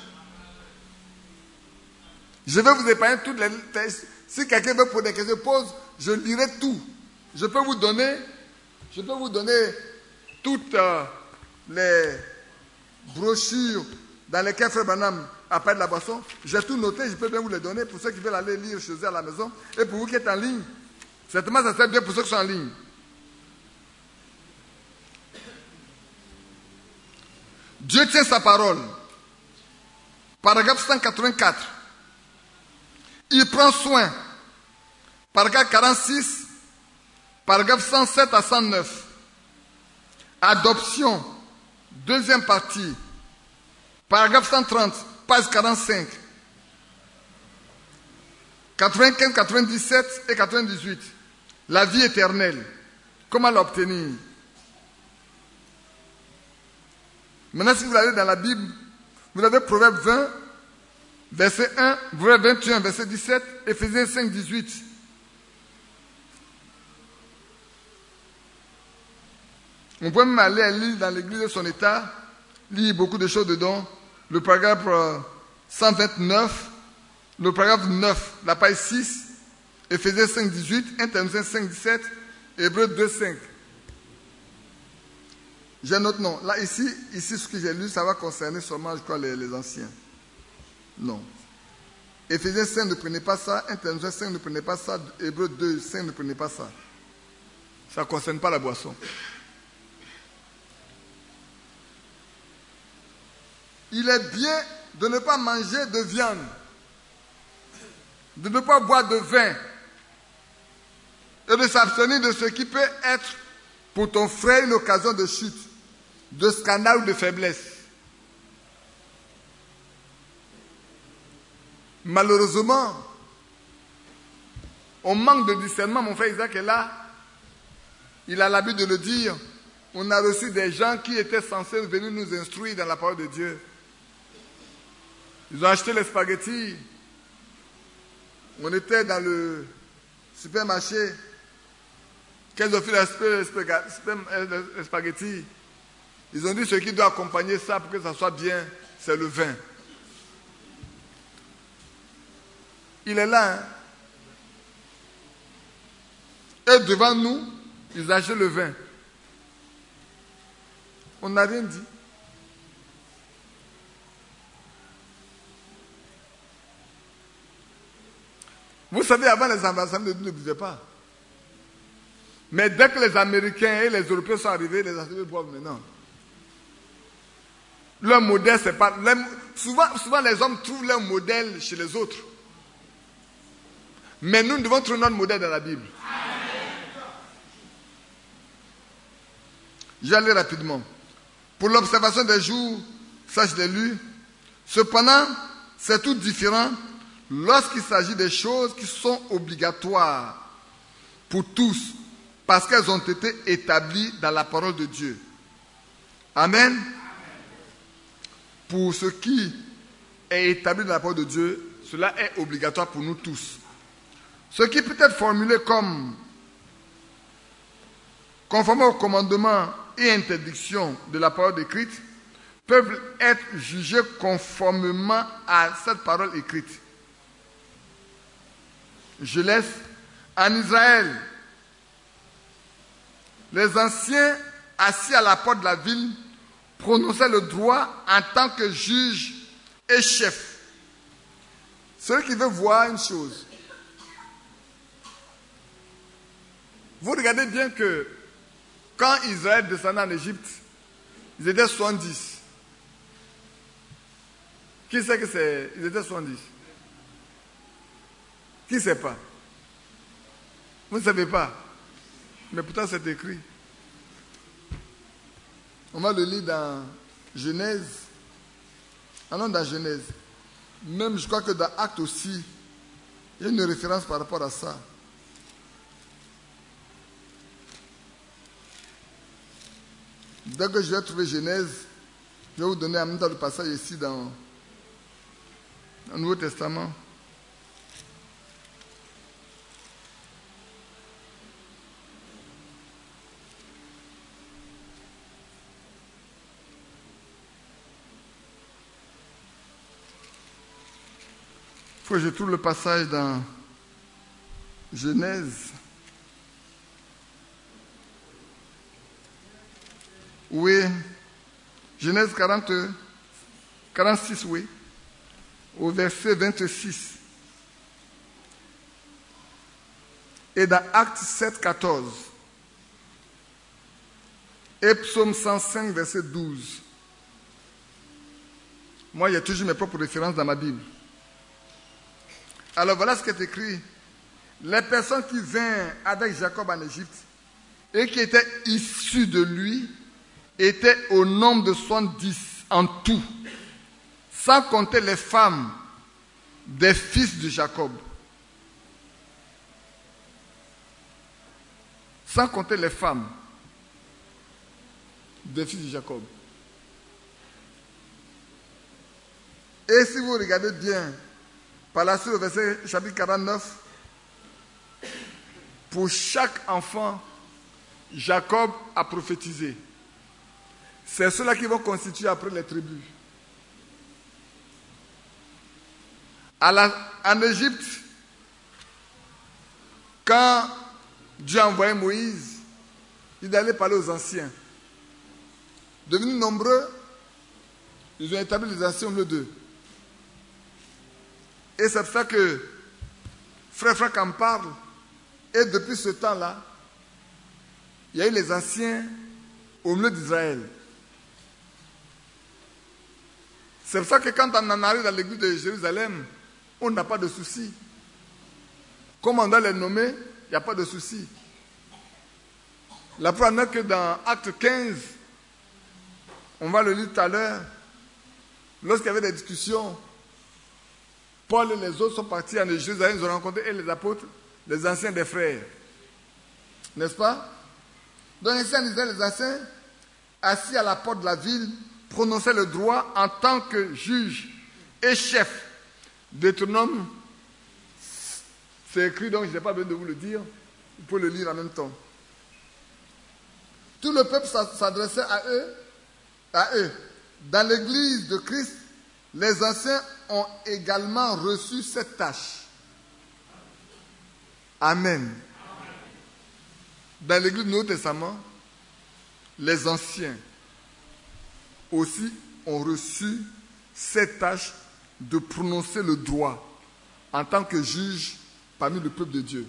[SPEAKER 1] Je vais vous épargner toutes les textes. Si quelqu'un veut poser des questions, pose, je lirai tout. Je peux vous donner, je peux vous donner toutes euh, les brochures dans lesquelles Frère Branham appelle la boisson. J'ai tout noté, je peux bien vous les donner pour ceux qui veulent aller lire chez eux à la maison. Et pour vous qui êtes en ligne, certainement ça serait bien pour ceux qui sont en ligne. Dieu tient sa parole. Paragraphe cent quatre-vingt-quatre. Il prend soin. Paragraphe quarante-six. Paragraphe cent sept à cent neuf. Adoption. Deuxième partie. Paragraphe cent trente. Page quarante-cinq. quatre-vingt-quinze, quatre-vingt-dix-sept et quatre-vingt-dix-huit. La vie éternelle. Comment l'obtenir? Maintenant, si vous allez dans la Bible, vous avez Proverbe vingt, verset un, Proverbe vingt et un, verset dix-sept, Éphésiens cinq, dix-huit. On peut même aller lire dans l'église de son état, lire beaucoup de choses dedans. Le paragraphe cent vingt-neuf, le paragraphe neuf, la page six, Éphésiens cinq, dix-huit, un Thessaloniciens cinq, dix-sept, Hébreux deux, cinq. J'ai un autre nom. Là, ici, ici, ce que j'ai lu, ça va concerner seulement, je crois, les, les anciens. Non. Éphésiens cinq, ne prenez pas ça. un Thessaloniciens cinq, ne prenez pas ça. Hébreux deux, cinq, ne prenez pas ça. Ça ne concerne pas la boisson. Il est bien de ne pas manger de viande, de ne pas boire de vin, et de s'abstenir de ce qui peut être pour ton frère une occasion de chute, de scandale ou de faiblesse. Malheureusement, on manque de discernement. Mon frère Isaac est là. Il a l'habitude de le dire. On a reçu des gens qui étaient censés venir nous instruire dans la parole de Dieu. Ils ont acheté les spaghettis. On était dans le supermarché. Qu'elles ont fait les spaghettis. Ils ont dit ce qui doit accompagner ça pour que ça soit bien, c'est le vin. Il est là. Hein? Et devant nous, ils achètent le vin. On n'a rien dit. Vous savez, avant les ambassadeurs ne buvaient pas. Mais dès que les Américains et les Européens sont arrivés, les Américains boivent maintenant. Leur modèle, c'est pas... Les, souvent, souvent, les hommes trouvent leur modèle chez les autres. Mais nous, nous devons trouver notre modèle dans la Bible. J'allais rapidement. Pour l'observation des jours, ça je l'ai lu. Cependant, c'est tout différent lorsqu'il s'agit des choses qui sont obligatoires pour tous, parce qu'elles ont été établies dans la parole de Dieu. Amen. Amen. Pour ce qui est établi dans la parole de Dieu, cela est obligatoire pour nous tous. Ce qui peut être formulé comme conformément aux commandements et interdictions de la parole écrite peuvent être jugés conformément à cette parole écrite. Je laisse en Israël les anciens assis à la porte de la ville prononçaient le droit en tant que juge et chef. Celui qui veut voir une chose, vous regardez bien que quand Israël descendait en Égypte, ils étaient soixante-dix. Qui sait que c'est... Ils étaient soixante-dix. Qui ne sait pas? Vous ne savez pas. Mais pourtant c'est écrit. On va le lire dans Genèse. Ah non, dans Genèse. Même je crois que dans Actes aussi, il y a une référence par rapport à ça. Dès que je vais trouver Genèse, je vais vous donner en même temps le passage ici dans le Nouveau Testament. Il faut que je trouve le passage dans Genèse. Oui, Genèse quarante, quarante-six, oui, au verset vingt-six. Et dans Actes sept, quatorze. Et Psaume cent cinq, verset douze. Moi, il y a toujours mes propres références dans ma Bible. Alors voilà ce qui est écrit. Les personnes qui vinrent avec Jacob en Égypte et qui étaient issues de lui étaient au nombre de soixante-dix en tout, sans compter les femmes des fils de Jacob. Sans compter les femmes des fils de Jacob. Et si vous regardez bien, par la suite au verset chapitre quarante-neuf, pour chaque enfant, Jacob a prophétisé. C'est ceux-là qui vont constituer après les tribus. À la, en Égypte, quand Dieu a envoyé Moïse, il allait parler aux anciens. Devenus nombreux, ils ont établi les anciens au milieu d'eux. Et c'est pour ça que Frère Franck en parle. Et depuis ce temps-là, il y a eu les anciens au milieu d'Israël. C'est pour ça que quand on en arrive dans l'église de Jérusalem, on n'a pas de souci. Comme on doit les nommer, il n'y a pas de souci. La preuve est que dans Acte quinze, on va le lire tout à l'heure, lorsqu'il y avait des discussions, Paul et les autres sont partis en Jérusalem, ils ont rencontré et les apôtres, les anciens des frères. N'est-ce pas? Donc ici en Israël, les anciens, assis à la porte de la ville, prononçaient le droit en tant que juge et chef. Deutéronome, c'est écrit, donc je n'ai pas besoin de vous le dire, vous pouvez le lire en même temps. Tout le peuple s'adressait à eux, à eux. Dans l'église de Christ, les anciens ont également reçu cette tâche. Amen. Dans l'église du Nouveau Testament, les anciens aussi ont reçu cette tâche de prononcer le droit en tant que juge parmi le peuple de Dieu.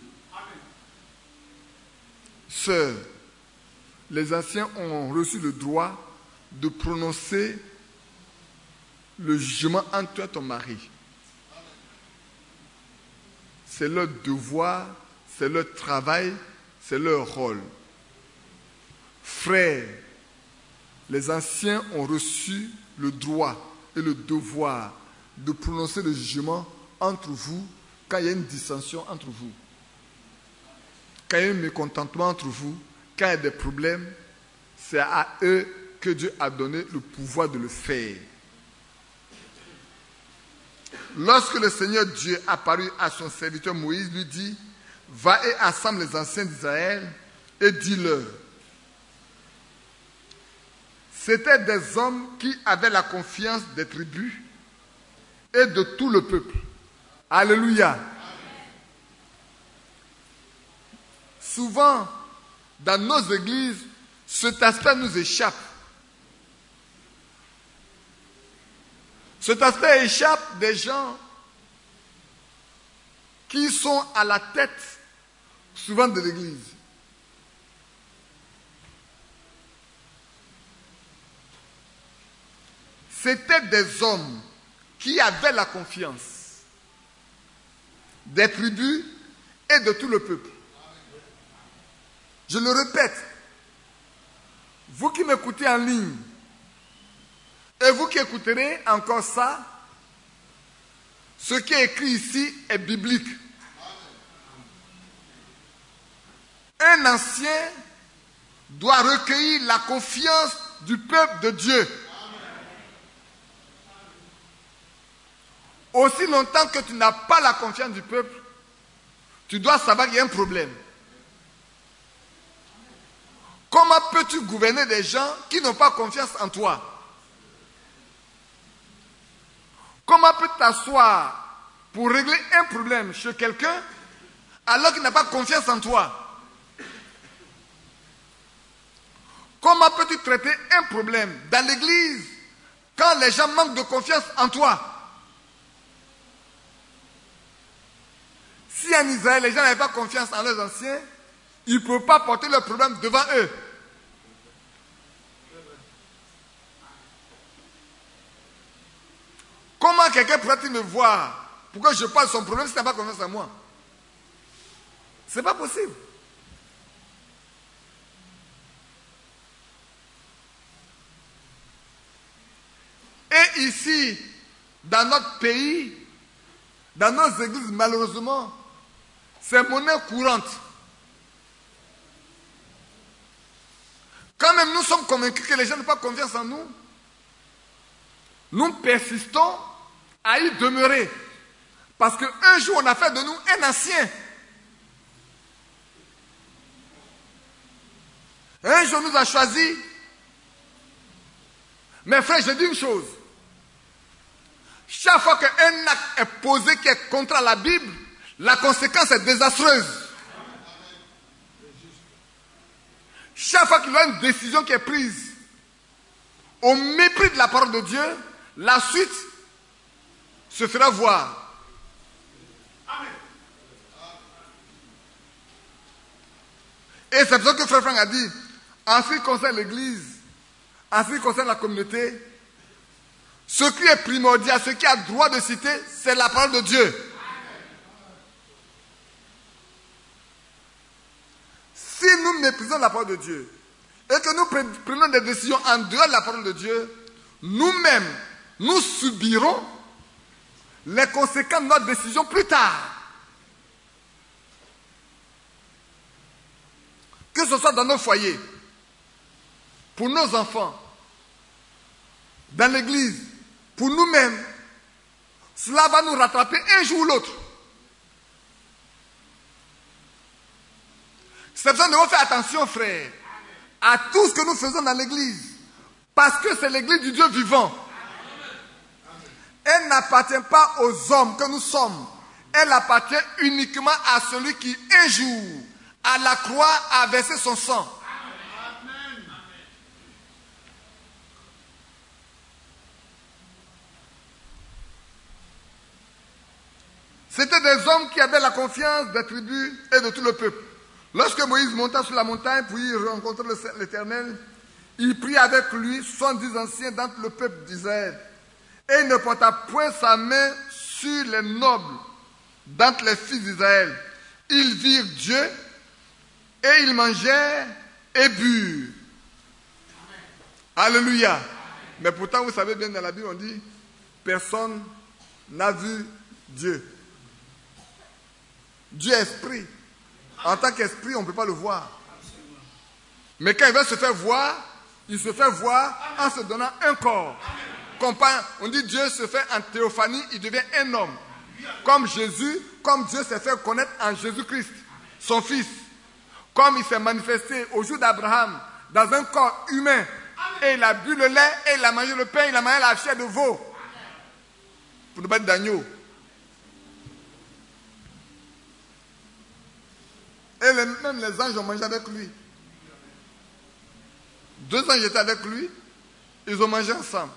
[SPEAKER 1] Sœurs, les anciens ont reçu le droit de prononcer le jugement entre toi et ton mari. C'est leur devoir, c'est leur travail, c'est leur rôle. Frères, les anciens ont reçu le droit et le devoir de prononcer le jugement entre vous quand il y a une dissension entre vous. Quand il y a un mécontentement entre vous, quand il y a des problèmes, c'est à eux que Dieu a donné le pouvoir de le faire. Lorsque le Seigneur Dieu apparut à son serviteur Moïse, lui dit, va et assemble les anciens d'Israël et dis-leur. C'étaient des hommes qui avaient la confiance des tribus et de tout le peuple. Alléluia. Souvent, dans nos églises, cet aspect nous échappe. Cet aspect échappe des gens qui sont à la tête souvent de l'église. C'étaient des hommes qui avaient la confiance des tribus et de tout le peuple. Je le répète. Vous qui m'écoutez en ligne, et vous qui écouterez encore ça, ce qui est écrit ici est biblique. Un ancien doit recueillir la confiance du peuple de Dieu. Aussi longtemps que tu n'as pas la confiance du peuple, tu dois savoir qu'il y a un problème. Comment peux-tu gouverner des gens qui n'ont pas confiance en toi? Comment peux-tu t'asseoir pour régler un problème chez quelqu'un alors qu'il n'a pas confiance en toi? Comment peux-tu traiter un problème dans l'église quand les gens manquent de confiance en toi? Si en Israël, les gens n'avaient pas confiance en leurs anciens, ils ne peuvent pas porter leurs problèmes devant eux. Comment quelqu'un pourrait-il me voir pour que je parle de son problème s'il n'a pas confiance en moi? Ce n'est pas possible. Et ici, dans notre pays, dans nos églises, malheureusement, c'est monnaie courante. Quand même nous sommes convaincus que les gens n'ont pas confiance en nous, nous persistons à y demeurer. Parce qu'un jour, on a fait de nous un ancien. Un jour, on nous a choisis. Mes frères, je dis une chose. Chaque fois qu'un acte est posé qui est contre la Bible, la conséquence est désastreuse. Chaque fois qu'il y a une décision qui est prise au mépris de la parole de Dieu, la suite se fera voir. Et c'est pour ça que Frère Franck a dit, en ce qui concerne l'Église, en ce qui concerne la communauté, ce qui est primordial, ce qui a droit de citer, c'est la parole de Dieu. Si nous méprisons la parole de Dieu et que nous prenons des décisions en dehors de la parole de Dieu, nous-mêmes, nous subirons les conséquences de notre décision plus tard. Que ce soit dans nos foyers, pour nos enfants, dans l'église, pour nous-mêmes, cela va nous rattraper un jour ou l'autre. C'est pour ça que nous devons faire attention, frères, à tout ce que nous faisons dans l'église. Parce que c'est l'église du Dieu vivant. Elle n'appartient pas aux hommes que nous sommes. Elle appartient uniquement à celui qui, un jour, à la croix, a versé son sang. C'était des hommes qui avaient la confiance des tribus et de tout le peuple. Lorsque Moïse monta sur la montagne pour y rencontrer l'Éternel, il prit avec lui soixante-dix anciens d'entre le peuple d'Israël. Et il ne porta point sa main sur les nobles d'entre les fils d'Israël. Ils virent Dieu et ils mangèrent et burent. Alléluia. Amen. Mais pourtant, vous savez bien, dans la Bible, on dit, personne n'a vu Dieu. Dieu est esprit. En tant qu'esprit, on ne peut pas le voir. Mais quand il va se faire voir, il se fait voir en se donnant un corps. On dit Dieu se fait en théophanie, il devient un homme. Comme Jésus, comme Dieu s'est fait connaître en Jésus-Christ, son fils. Comme il s'est manifesté au jour d'Abraham dans un corps humain. Et il a bu le lait, et il a mangé le pain, il a mangé la chair de veau. Pour ne pas dire d'agneau. Et les, même les anges ont mangé avec lui. Deux anges étaient avec lui, ils ont mangé ensemble.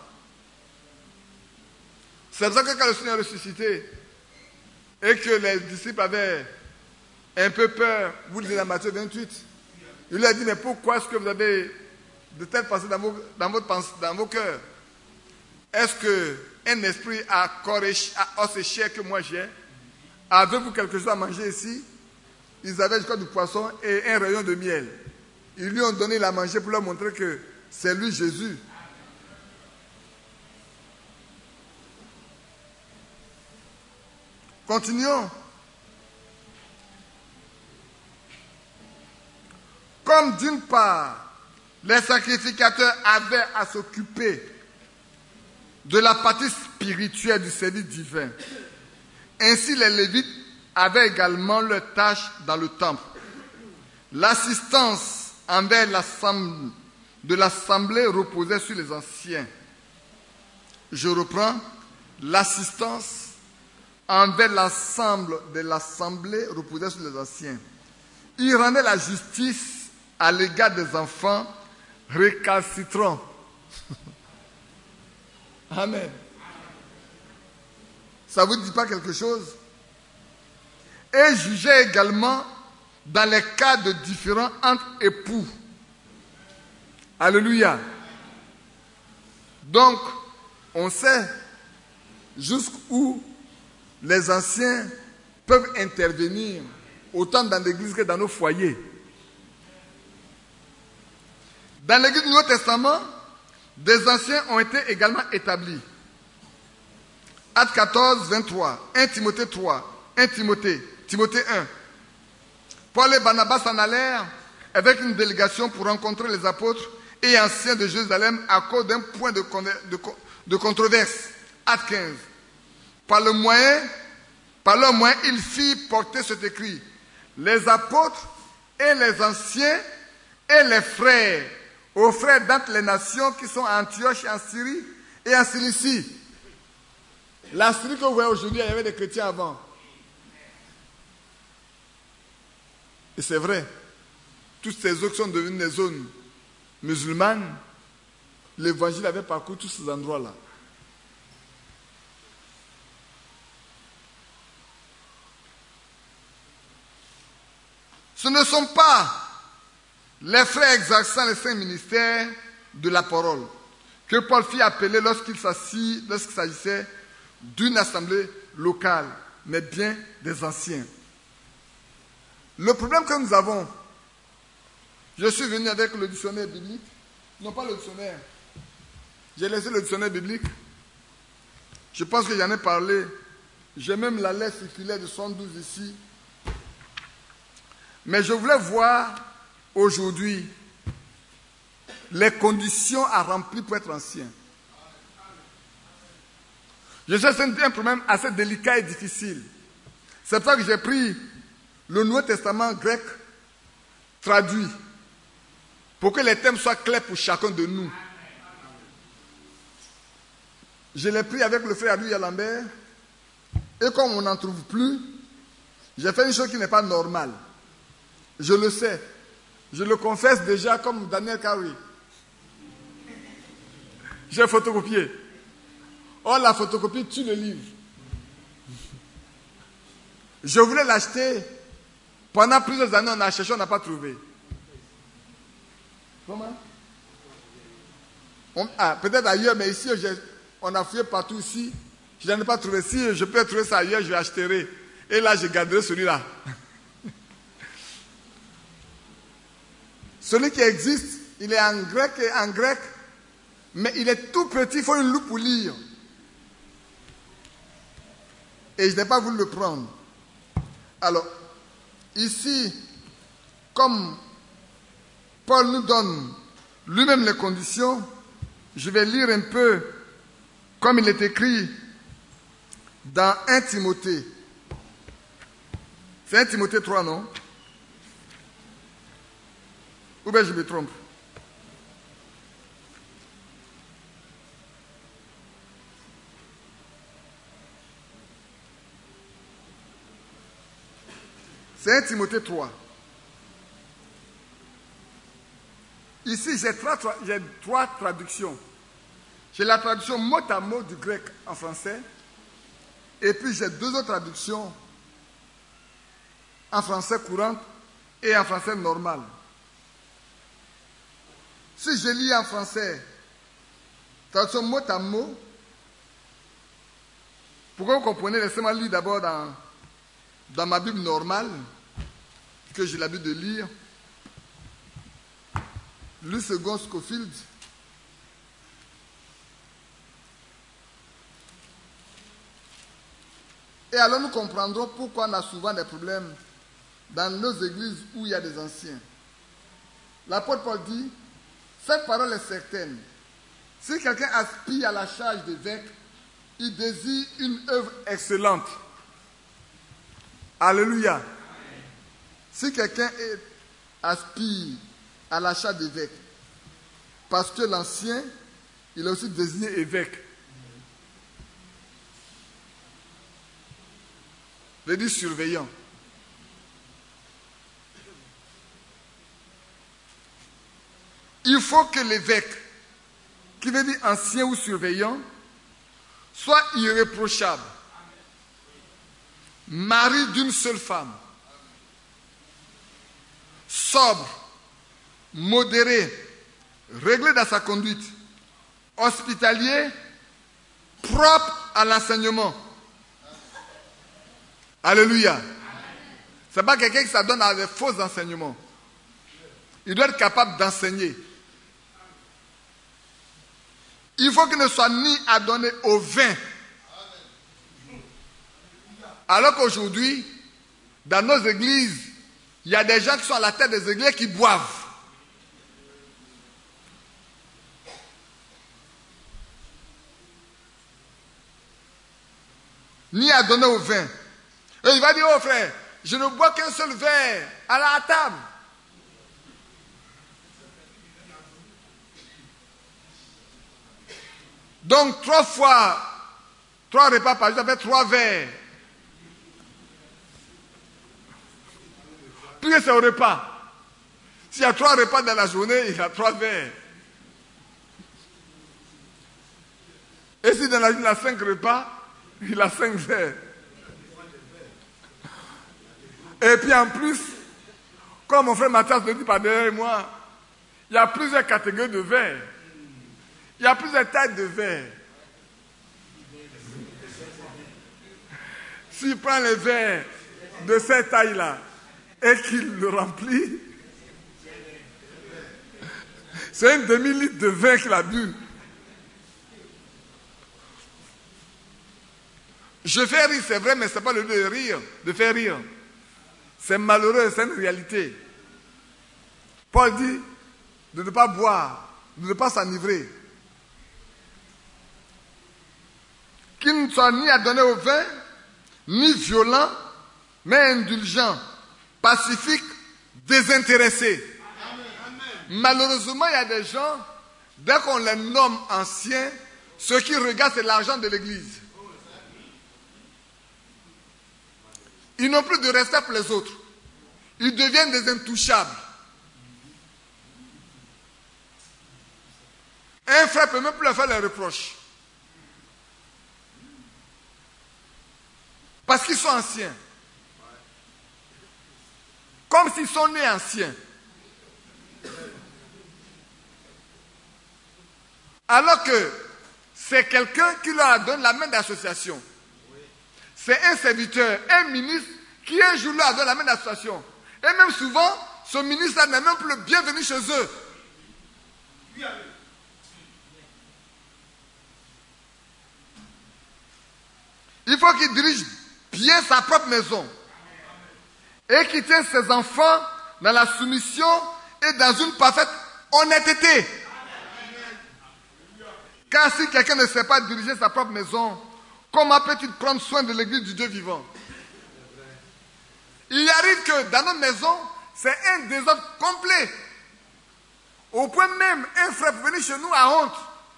[SPEAKER 1] C'est pour ça que quand le Seigneur est ressuscité, et que les disciples avaient un peu peur, vous lisez dans Matthieu vingt-huit, il leur a dit, mais pourquoi est-ce que vous avez de telles pensées dans vos, dans votre pensée, dans vos cœurs? Est-ce qu'un esprit à corps et à os et chair que moi j'ai, avez-vous quelque chose à manger ici? ils avaient je crois, du poisson et un rayon de miel. Ils lui ont donné à manger pour leur montrer que c'est lui Jésus. Continuons. Comme d'une part, les sacrificateurs avaient à s'occuper de la partie spirituelle du service divin, ainsi les Lévites avaient également leur tâche dans le temple. L'assistance envers l'assemblée de l'assemblée reposait sur les anciens. Je reprends. L'assistance envers l'ensemble de l'assemblée reposait sur les anciens. Ils rendaient la justice à l'égard des enfants récalcitrants. Amen. Ça ne vous dit pas quelque chose? Et jugeaient également dans les cas de différends entre époux. Alléluia. Donc, on sait jusqu'où les anciens peuvent intervenir, autant dans l'église que dans nos foyers. Dans l'église du Nouveau Testament, des anciens ont été également établis. Actes quatorze, vingt-trois, un Timothée trois, un Timothée, Timothée un. Paul et Barnabas s'en allèrent avec une délégation pour rencontrer les apôtres et anciens de Jérusalem à cause d'un point de, de, de controverse. Acte quinze. Par le moyen, par leur moyen, ils firent porter cet écrit. Les apôtres et les anciens et les frères, aux frères d'entre les nations qui sont à Antioche, en Syrie et en Cilicie. La Syrie que vous voyez aujourd'hui, il y avait des chrétiens avant. Et c'est vrai, toutes ces zones sont devenues des zones musulmanes. L'évangile avait parcouru tous ces endroits-là. Ce ne sont pas les frères exerçant les saints ministères de la parole que Paul fit appeler lorsqu'il s'assit, lorsqu'il s'agissait d'une assemblée locale, mais bien des anciens. Le problème que nous avons, je suis venu avec le dictionnaire biblique, non pas le dictionnaire, j'ai laissé le dictionnaire biblique, je pense que j'en ai parlé, j'ai même la lettre circulaire de soixante-douze ici, mais je voulais voir aujourd'hui les conditions à remplir pour être ancien. Je sais que c'est un problème assez délicat et difficile. C'est pour ça que j'ai pris le Nouveau Testament grec traduit pour que les thèmes soient clairs pour chacun de nous. Je l'ai pris avec le frère Louis Lambert et comme on n'en trouve plus, j'ai fait une chose qui n'est pas normale. Je le sais. Je le confesse déjà comme Daniel Carey. J'ai photocopié. Or, la photocopie tue le livre. Je voulais l'acheter. Pendant plusieurs années, on a cherché, on n'a pas trouvé. Comment? On, ah, peut-être ailleurs, mais ici, on a fouillé partout ici. Je n'en ai pas trouvé. Si je peux trouver ça ailleurs, je l'achèterai. Et là, je garderai celui-là. Celui qui existe, il est en grec et en grec, mais il est tout petit, il faut une loupe pour lire. Et je n'ai pas voulu le prendre. Alors, ici, comme Paul nous donne lui-même les conditions, je vais lire un peu comme il est écrit dans un Timothée. C'est un Timothée trois, non? Ou bien je me trompe? C'est un Timothée trois. Ici, j'ai trois, j'ai trois traductions. J'ai la traduction mot à mot du grec en français. Et puis j'ai deux autres traductions en français courant et en français normal. Si je lis en français, traduction mot à mot, pour que vous compreniez, laissez-moi lire d'abord dans, dans ma Bible normale. que j'ai l'habitude de lire, le second Scofield, et alors nous comprendrons pourquoi on a souvent des problèmes dans nos églises où il y a des anciens. L'apôtre Paul dit, cette parole est certaine. Si quelqu'un aspire à la charge d'évêque, il désire une œuvre excellente. Alléluia. Amen. Si quelqu'un aspire à la charge d'évêque, parce que l'ancien, il est aussi désigné évêque. Je dis surveillant. Il faut que l'évêque, qui veut dire ancien ou surveillant, soit irréprochable, mari d'une seule femme, sobre, modéré, réglé dans sa conduite, hospitalier, propre à l'enseignement. Alléluia. Ce n'est pas quelqu'un qui s'adonne à des faux enseignements. Il doit être capable d'enseigner. Il faut qu'il ne soit ni adonné au vin. Alors qu'aujourd'hui, dans nos églises, il y a des gens qui sont à la tête des églises qui boivent. Ni adonné au vin. Et il va dire, oh frère, je ne bois qu'un seul verre à la table. Donc, trois fois, trois repas par jour, ça fait trois verres. Puis c'est au repas. S'il y a trois repas dans la journée, il y a trois verres. Et si dans la journée, il a cinq repas, il a cinq verres. Et puis en plus, comme mon frère Mathias le dit par derrière moi, il y a plusieurs catégories de verres. Il y a plusieurs tailles de verres. S'il prend les verres de cette taille-là et qu'il le remplit, c'est un demi-litre de vin qu'il a bu. Je fais rire, c'est vrai, mais ce n'est pas le lieu de rire, de faire rire. C'est malheureux, c'est une réalité. Paul dit de ne pas boire, de ne pas s'enivrer. Qu'il ne soit ni adonné au vin, ni violent, mais indulgent, pacifique, désintéressé. Amen. Malheureusement, il y a des gens, dès qu'on les nomme anciens, ce qu'ils regardent, c'est l'argent de l'église. Ils n'ont plus de respect pour les autres. Ils deviennent des intouchables. Un frère ne peut même plus leur faire les reproches. Parce qu'ils sont anciens. Comme s'ils sont nés anciens. Alors que c'est quelqu'un qui leur donne la main d'association. C'est un serviteur, un ministre qui un jour leur donne la main d'association. Et même souvent, ce ministre-là n'est même plus le bienvenu chez eux. Il faut qu'il dirige bien sa propre maison. Et qu'il tienne ses enfants dans la soumission et dans une parfaite honnêteté. Car si quelqu'un ne sait pas diriger sa propre maison, comment peut-il prendre soin de l'église du Dieu vivant? Il arrive que dans notre maison, c'est un désordre complet. Au point même, un frère peut venir chez nous à honte.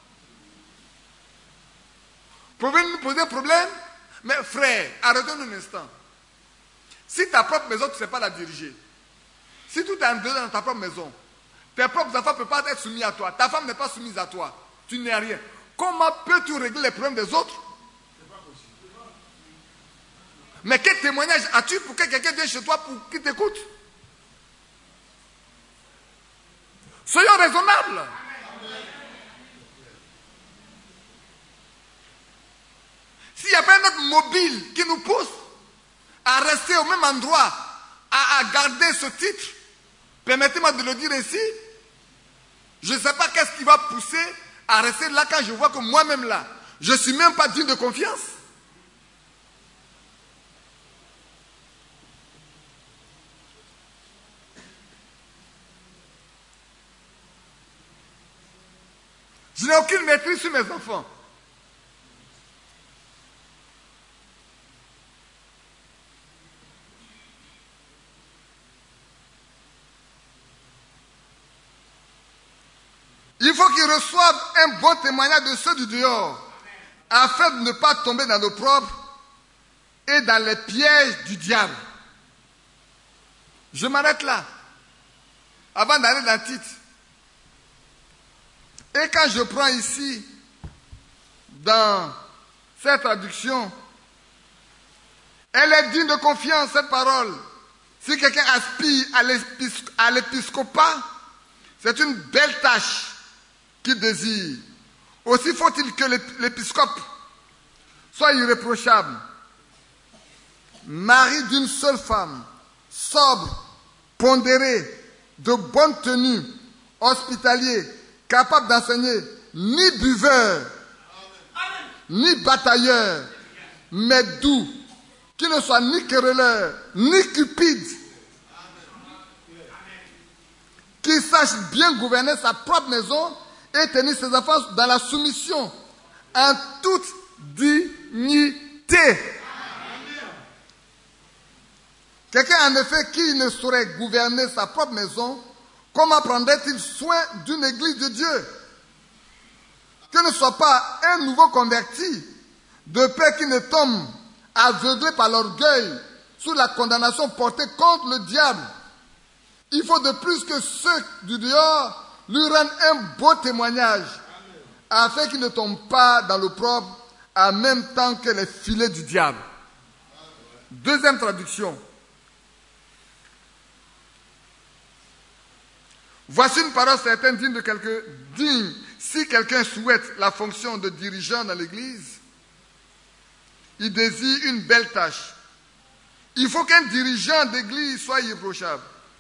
[SPEAKER 1] Pour venir nous poser un problème. Mais frère, arrêtons-nous un instant. Si ta propre maison, tu ne sais pas la diriger. Si tout est en dehors dans ta propre maison, tes propres enfants ne peuvent pas être soumis à toi. Ta femme n'est pas soumise à toi. Tu n'es rien. Comment peux-tu régler les problèmes des autres? Mais quel témoignage as-tu pour que quelqu'un vienne chez toi pour qu'il t'écoute? Soyons raisonnables. S'il n'y a pas un autre mobile qui nous pousse à rester au même endroit, à, à garder ce titre, permettez-moi de le dire ainsi, je ne sais pas qu'est-ce qui va pousser à rester là quand je vois que moi-même là, je ne suis même pas digne de confiance. Je n'ai aucune maîtrise sur mes enfants. Il faut qu'ils reçoivent un bon témoignage de ceux du dehors, afin de ne pas tomber dans l'opprobre et dans les pièges du diable. Je m'arrête là, avant d'aller dans le titre. Et quand je prends ici, dans cette traduction, elle est digne de confiance, cette parole. Si quelqu'un aspire à l'épiscopat, c'est une belle tâche qu'il désire. Aussi faut-il que l'épiscope soit irréprochable, mari d'une seule femme, sobre, pondéré, de bonne tenue, hospitalier, capable d'enseigner, ni buveur, Amen. Ni batailleur, mais doux, qui ne soit ni querelleur, ni cupide, Amen. Qui sache bien gouverner sa propre maison et tenir ses enfants dans la soumission, en toute dignité. Amen. Quelqu'un en effet qui ne saurait gouverner sa propre maison, comment prendrait-il soin d'une église de Dieu? Que ne soit pas un nouveau converti, de peur qu'il ne tombe aveuglé par l'orgueil sous la condamnation portée contre le diable. Il faut de plus que ceux du dehors lui rendent un beau témoignage, afin qu'il ne tombe pas dans l'opprobre en même temps que les filets du diable. Deuxième traduction. Voici une parole certaine digne de quelqu'un, digne, si quelqu'un souhaite la fonction de dirigeant dans l'Église, il désire une belle tâche. Il faut qu'un dirigeant d'Église soit irréprochable.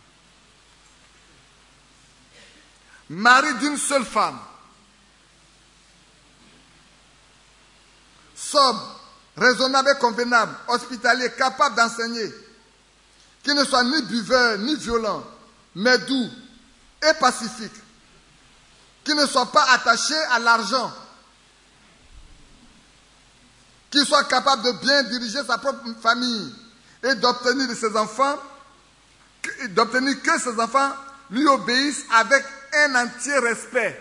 [SPEAKER 1] Mari d'une seule femme, sobre, raisonnable et convenable, hospitalier, capable d'enseigner, qui ne soit ni buveur ni violent, mais doux et pacifique, qui ne soit pas attaché à l'argent, qui soit capable de bien diriger sa propre famille et d'obtenir de ses enfants, d'obtenir que ses enfants lui obéissent avec un entier respect.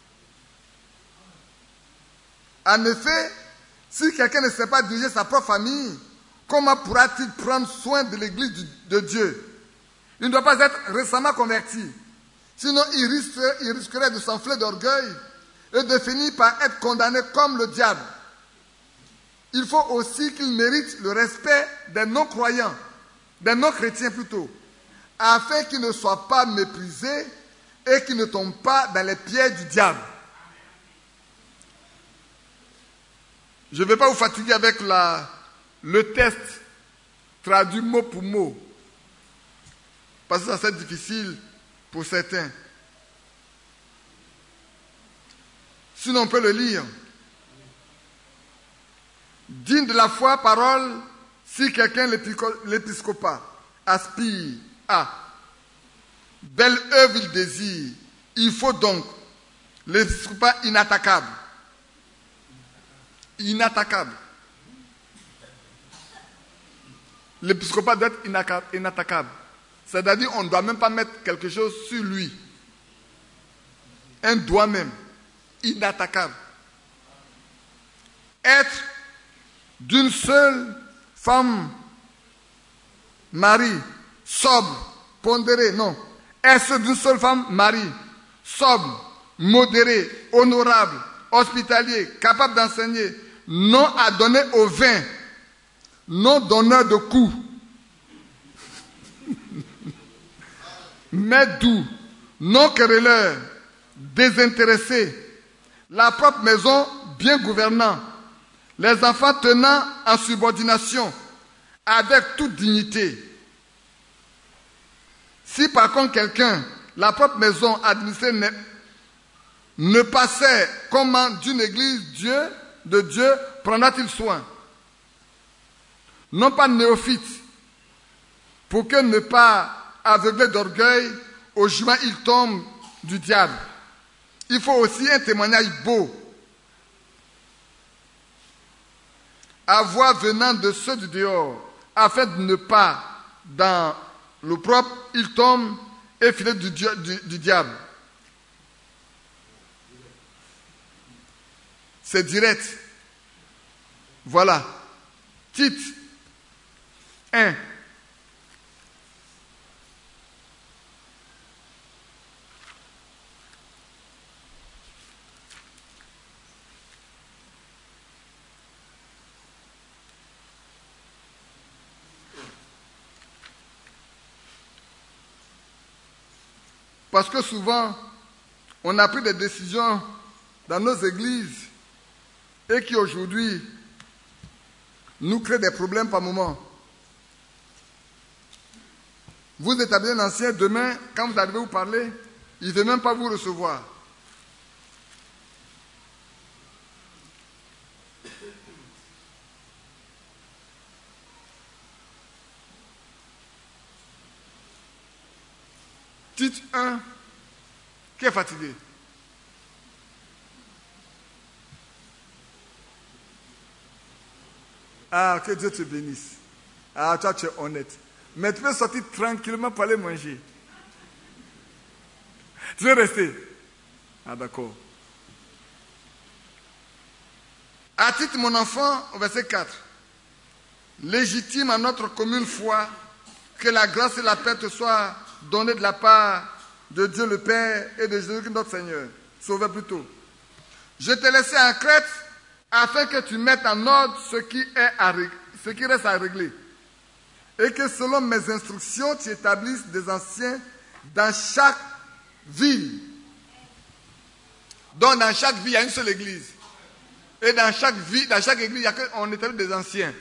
[SPEAKER 1] En effet, si quelqu'un ne sait pas diriger sa propre famille, comment pourra-t-il prendre soin de l'Église de Dieu? Il ne doit pas être récemment converti. Sinon, il risquerait, il risquerait de s'enfler d'orgueil et de finir par être condamné comme le diable. Il faut aussi qu'il mérite le respect des non-croyants, des non-chrétiens plutôt, afin qu'il ne soit pas méprisé et qu'il ne tombe pas dans les pièges du diable. Je ne vais pas vous fatiguer avec la, le test traduit mot pour mot, parce que ça c'est difficile pour certains. Sinon, on peut le lire. Digne de la foi, parole, si quelqu'un l'épiscopat aspire à belle œuvre il désire, il faut donc l'épiscopat inattaquable. Inattaquable. L'épiscopat doit être inattaquable. C'est-à-dire qu'on ne doit même pas mettre quelque chose sur lui. Un doigt même. Inattaquable. Être d'une seule femme, mari, sobre, pondéré, non. Être d'une seule femme, mari, sobre, modéré, honorable, hospitalier, capable d'enseigner, non à donner au vin, non donneur de coups, mais doux, non querelleur, désintéressé, la propre maison bien gouvernant, les enfants tenant en subordination, avec toute dignité. Si par contre quelqu'un, la propre maison administrée ne, ne passait comment d'une église Dieu, de Dieu, prendra-t-il soin? Non pas néophyte, pour que ne pas aveugler d'orgueil, au jugement il tombe du diable. Il faut aussi un témoignage beau, à voix venant de ceux du dehors, afin de ne pas, dans le propre, il tombe et filet du, du, du diable. C'est direct. Voilà. Tite un. Parce que souvent, on a pris des décisions dans nos églises et qui aujourd'hui nous créent des problèmes par moment. Vous établissez un ancien, demain, quand vous arrivez vous parler, il ne veut même pas vous recevoir. Tite un, qui est fatigué? Ah, que Dieu te bénisse. Ah, toi tu es honnête. Mais tu peux sortir tranquillement pour aller manger. Tu veux rester? Ah, d'accord. À titre, mon enfant, au verset quatre. Légitime à notre commune foi, que la grâce et la paix te soient données de la part de Dieu le Père et de Jésus notre Seigneur. Sauveur plutôt. Je t'ai laissé en Crète afin que tu mettes en ordre ce qui, est à, ce qui reste à régler. Et que selon mes instructions, tu établisses des anciens dans chaque ville. Donc dans chaque ville, il y a une seule église. Et dans chaque ville, dans chaque église, il y a qu'on établit des anciens.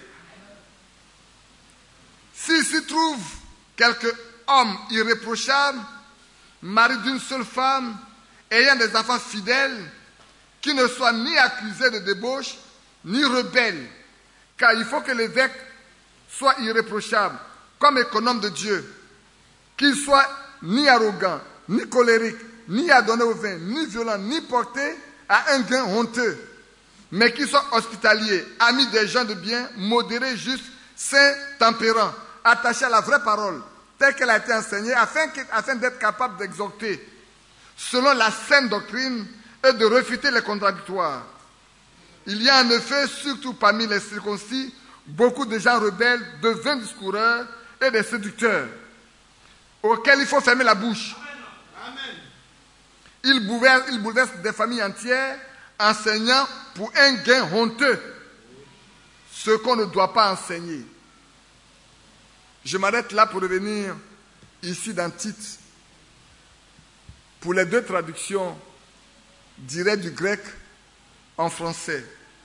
[SPEAKER 1] S'il s'y trouve quelques hommes irréprochables, mari d'une seule femme, ayant des enfants fidèles, qui ne soient ni accusés de débauche, ni rebelles, car il faut que l'évêque soit irréprochable, comme économe de Dieu, qu'il soit ni arrogant, ni colérique, ni adonné au vin, ni violent, ni porté à un gain honteux, mais qu'il soit hospitalier, ami des gens de bien, modéré, juste, saint, tempérant, attaché à la vraie parole, telle qu'elle a été enseignée, afin, afin d'être capable d'exhorter, selon la saine doctrine, et de refuter les contradictoires. Il y a en effet, surtout parmi les circoncis, beaucoup de gens rebelles, de vains discoureurs et des séducteurs, auxquels il faut fermer la bouche. Amen. Ils bouleversent, ils bouleversent des familles entières, enseignant pour un gain honteux ce qu'on ne doit pas enseigner. Je m'arrête là pour revenir ici dans Tite. Pour les deux traductions, dirais du grec en français.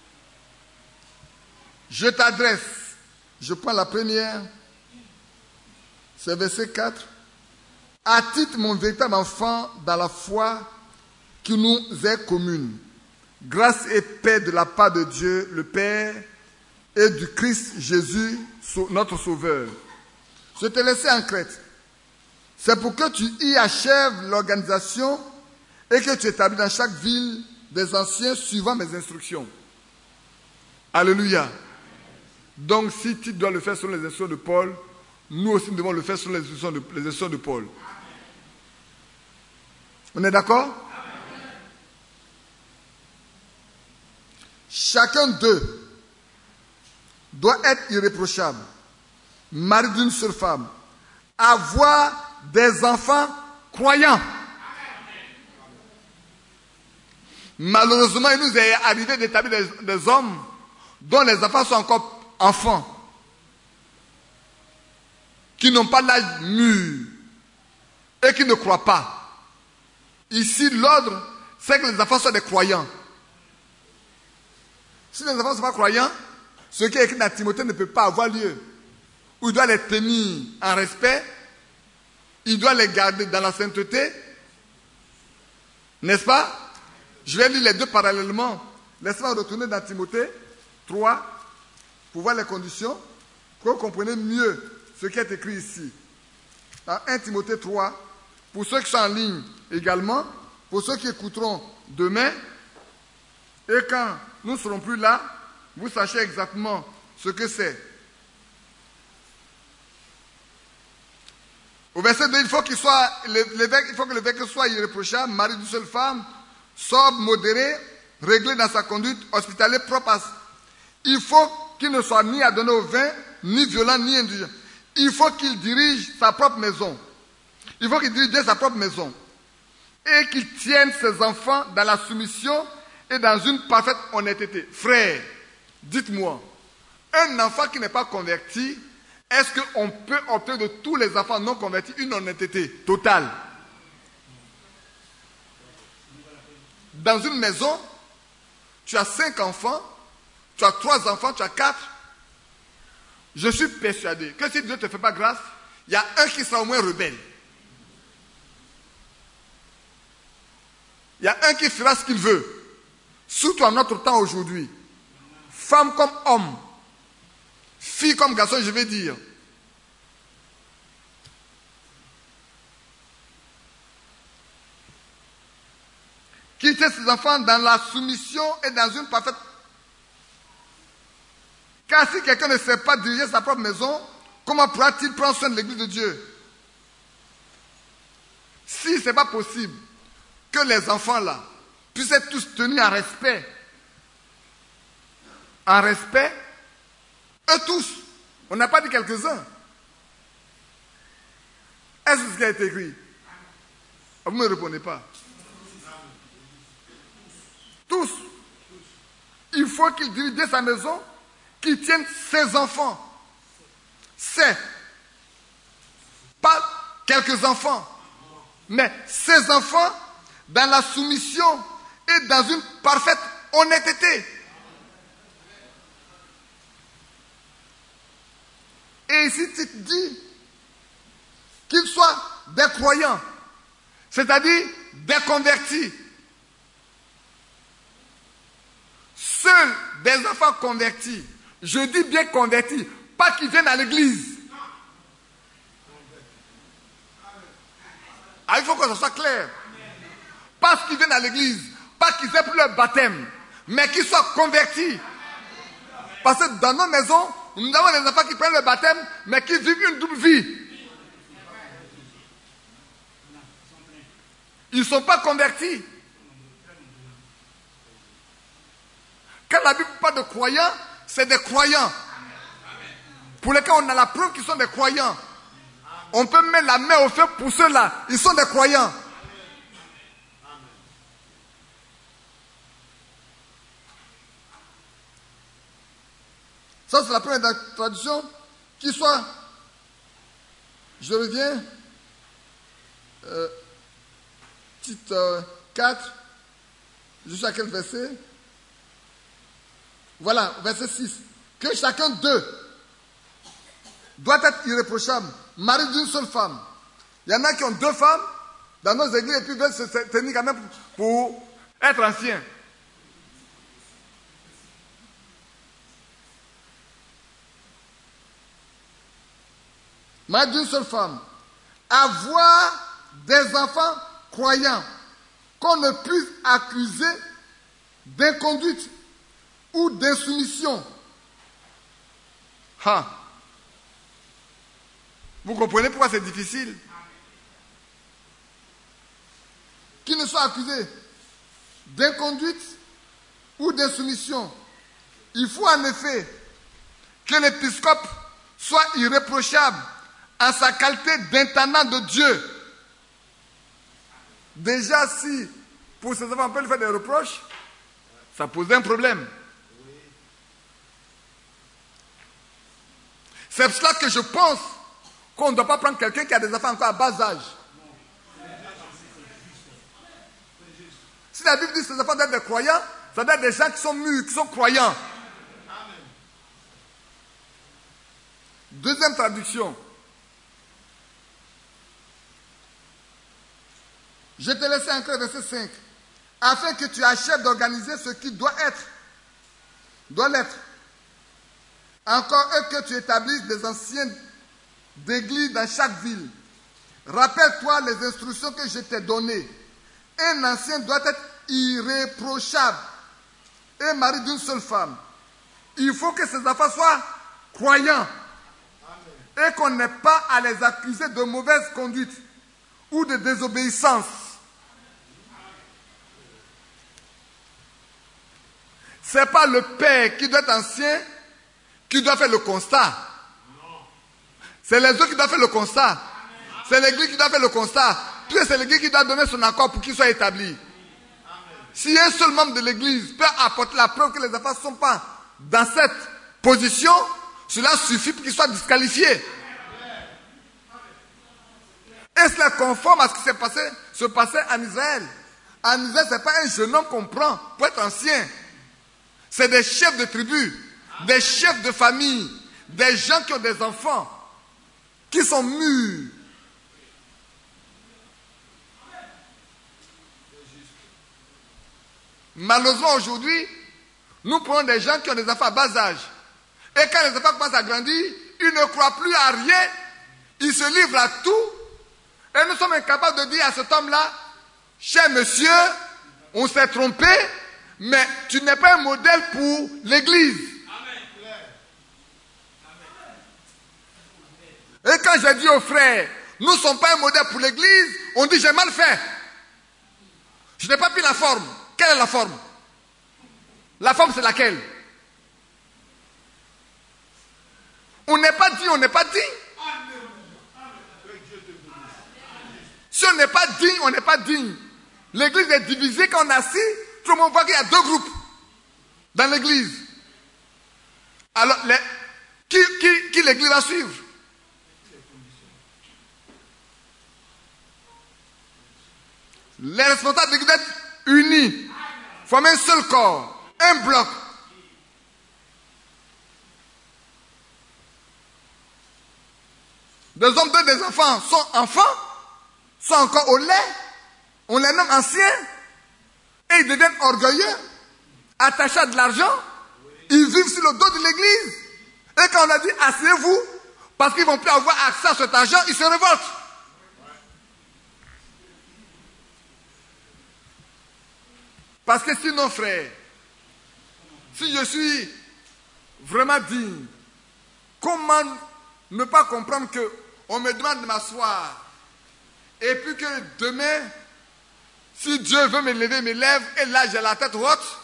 [SPEAKER 1] Je t'adresse, je prends la première, c'est verset quatre. À titre mon véritable enfant dans la foi qui nous est commune, grâce et paix de la part de Dieu le Père et du Christ Jésus, notre Sauveur. Je t'ai laissé en Crète. C'est pour que tu y achèves l'organisation et que tu établis dans chaque ville des anciens suivant mes instructions. Alléluia. Donc si tu dois le faire selon les instructions de Paul, nous aussi nous devons le faire selon les instructions de, les instructions de Paul. On est d'accord? Chacun d'eux doit être irréprochable, mari d'une seule femme, avoir des enfants croyants. Malheureusement, il nous est arrivé d'établir des, des hommes dont les enfants sont encore enfants, qui n'ont pas l'âge mûr et qui ne croient pas. Ici, l'ordre, c'est que les enfants soient des croyants. Si les enfants ne sont pas croyants, ce qui est écrit dans Timothée ne peut pas avoir lieu. Ou il doit les tenir en respect il doit les garder dans la sainteté. N'est-ce pas? Je vais lire les deux parallèlement. Laissez-moi retourner dans Timothée trois pour voir les conditions, que vous compreniez mieux ce qui est écrit ici. Dans un Timothée trois, pour ceux qui sont en ligne également, pour ceux qui écouteront demain, et quand nous ne serons plus là, vous sachez exactement ce que c'est. Au verset deux, il faut, qu'il soit, l'évêque, il faut que l'évêque soit irréprochable, mari d'une seule femme, sobre, modéré, réglé dans sa conduite, hospitalier, propre à... Il faut qu'il ne soit ni adonné au vin, ni violent, ni indulgent. Il faut qu'il dirige sa propre maison. Il faut qu'il dirige bien sa propre maison. Et qu'il tienne ses enfants dans la soumission et dans une parfaite honnêteté. Frère, dites-moi, un enfant qui n'est pas converti, est-ce qu'on peut obtenir de tous les enfants non convertis une honnêteté totale? Dans une maison, tu as cinq enfants, tu as trois enfants, tu as quatre. Je suis persuadé que si Dieu ne te fait pas grâce, il y a un qui sera au moins rebelle. Il y a un qui fera ce qu'il veut. Surtout en notre temps aujourd'hui. Femme comme homme. Fille comme garçon, je vais dire. Quitter ses enfants dans la soumission et dans une parfaite... Car si quelqu'un ne sait pas diriger sa propre maison, comment pourra-t-il prendre soin de l'église de Dieu? Si ce n'est pas possible que les enfants là puissent être tous tenus en respect, en respect, eux tous, on n'a pas dit quelques-uns. Est-ce ce qui a été écrit? Vous ne me répondez pas. Tous. Il faut qu'il dirige sa maison, qu'il tienne ses enfants. C'est. Pas quelques enfants, mais ses enfants dans la soumission et dans une parfaite honnêteté. Et ici, tu te dis qu'ils soient des croyants, c'est-à-dire des convertis. Seuls des enfants convertis, je dis bien convertis, pas qui viennent à l'église. Ah, il faut que ça soit clair. Pas qu'ils viennent à l'église, pas qu'ils aient plus leur baptême, mais qu'ils soient convertis. Parce que dans nos maisons, nous avons des enfants qui prennent le baptême, mais qui vivent une double vie. Ils ne sont pas convertis. Quand la Bible parle de croyants, c'est des croyants. Pour lesquels on a la preuve qu'ils sont des croyants. On peut mettre la main au feu pour ceux-là. Ils sont des croyants. Ça, c'est la première traduction. Qui soit, je reviens, euh, titre euh, quatre, jusqu'à quel verset? Voilà, verset six. Que chacun d'eux doit être irréprochable, mari d'une seule femme. Il y en a qui ont deux femmes dans nos églises et puis veulent se tenir quand même pour être anciens. Mari d'une seule femme. Avoir des enfants croyants qu'on ne puisse accuser d'inconduite ou d'insoumission. Ha. Vous comprenez pourquoi c'est difficile? Qu'ils ne soient accusés d'inconduite ou d'insoumission. Il faut en effet que l'épiscope soit irréprochable en sa qualité d'intendant de Dieu. Déjà, si pour ces enfants on peut lui faire des reproches, ça pose un problème. C'est pour cela que je pense qu'on ne doit pas prendre quelqu'un qui a des enfants encore à bas âge. Si la Bible dit que ces enfants doivent être des croyants, ça doit être des gens qui sont mûrs, qui sont croyants. Deuxième traduction. Je te laisse encore verset cinq. Afin que tu achèves d'organiser ce qui doit être, doit l'être. Encore eux que tu établisses des anciens d'église dans chaque ville. Rappelle-toi les instructions que je t'ai données. Un ancien doit être irréprochable et mari d'une seule femme. Il faut que ses enfants soient croyants. Amen. Et qu'on n'ait pas à les accuser de mauvaise conduite ou de désobéissance. Ce n'est pas le père qui doit être ancien qui doit faire le constat. C'est les autres qui doivent faire le constat. C'est l'église qui doit faire le constat. Puis c'est l'église qui doit donner son accord pour qu'il soit établi. Si un seul membre de l'église peut apporter la preuve que les enfants ne sont pas dans cette position, cela suffit pour qu'ils soient disqualifiés. Et cela conforme à ce qui s'est passé, se passait en Israël. En Israël, ce n'est pas un jeune homme qu'on prend pour être ancien. C'est des chefs de tribu, des chefs de famille, des gens qui ont des enfants, qui sont mûrs. Malheureusement, aujourd'hui, nous prenons des gens qui ont des enfants à bas âge. Et quand les enfants commencent à grandir, ils ne croient plus à rien. Ils se livrent à tout. Et nous sommes incapables de dire à cet homme-là, cher monsieur, on s'est trompé, mais tu n'es pas un modèle pour l'église. Et quand j'ai dit aux frères, nous ne sommes pas un modèle pour l'église, on dit j'ai mal fait. Je n'ai pas pris la forme. Quelle est la forme? La forme, c'est laquelle? On n'est pas digne, on n'est pas digne. Si on n'est pas digne, on n'est pas digne. L'église est divisée quand on est assis, tout le monde voit qu'il y a deux groupes dans l'église. Alors, les, qui, qui, qui l'église va suivre? Les responsables de l'église doivent être unis, former un seul corps, un bloc. Des hommes, deux, des enfants sont enfants, sont encore au lait, on les nomme anciens, et ils deviennent orgueilleux, attachés à de l'argent, ils vivent sur le dos de l'église. Et quand on a dit asseyez-vous, parce qu'ils ne vont plus avoir accès à cet argent, ils se révoltent. Parce que sinon, frère, si je suis vraiment digne, comment ne pas comprendre qu'on me demande de m'asseoir et puis que demain, si Dieu veut me lever, me lève et là j'ai la tête haute?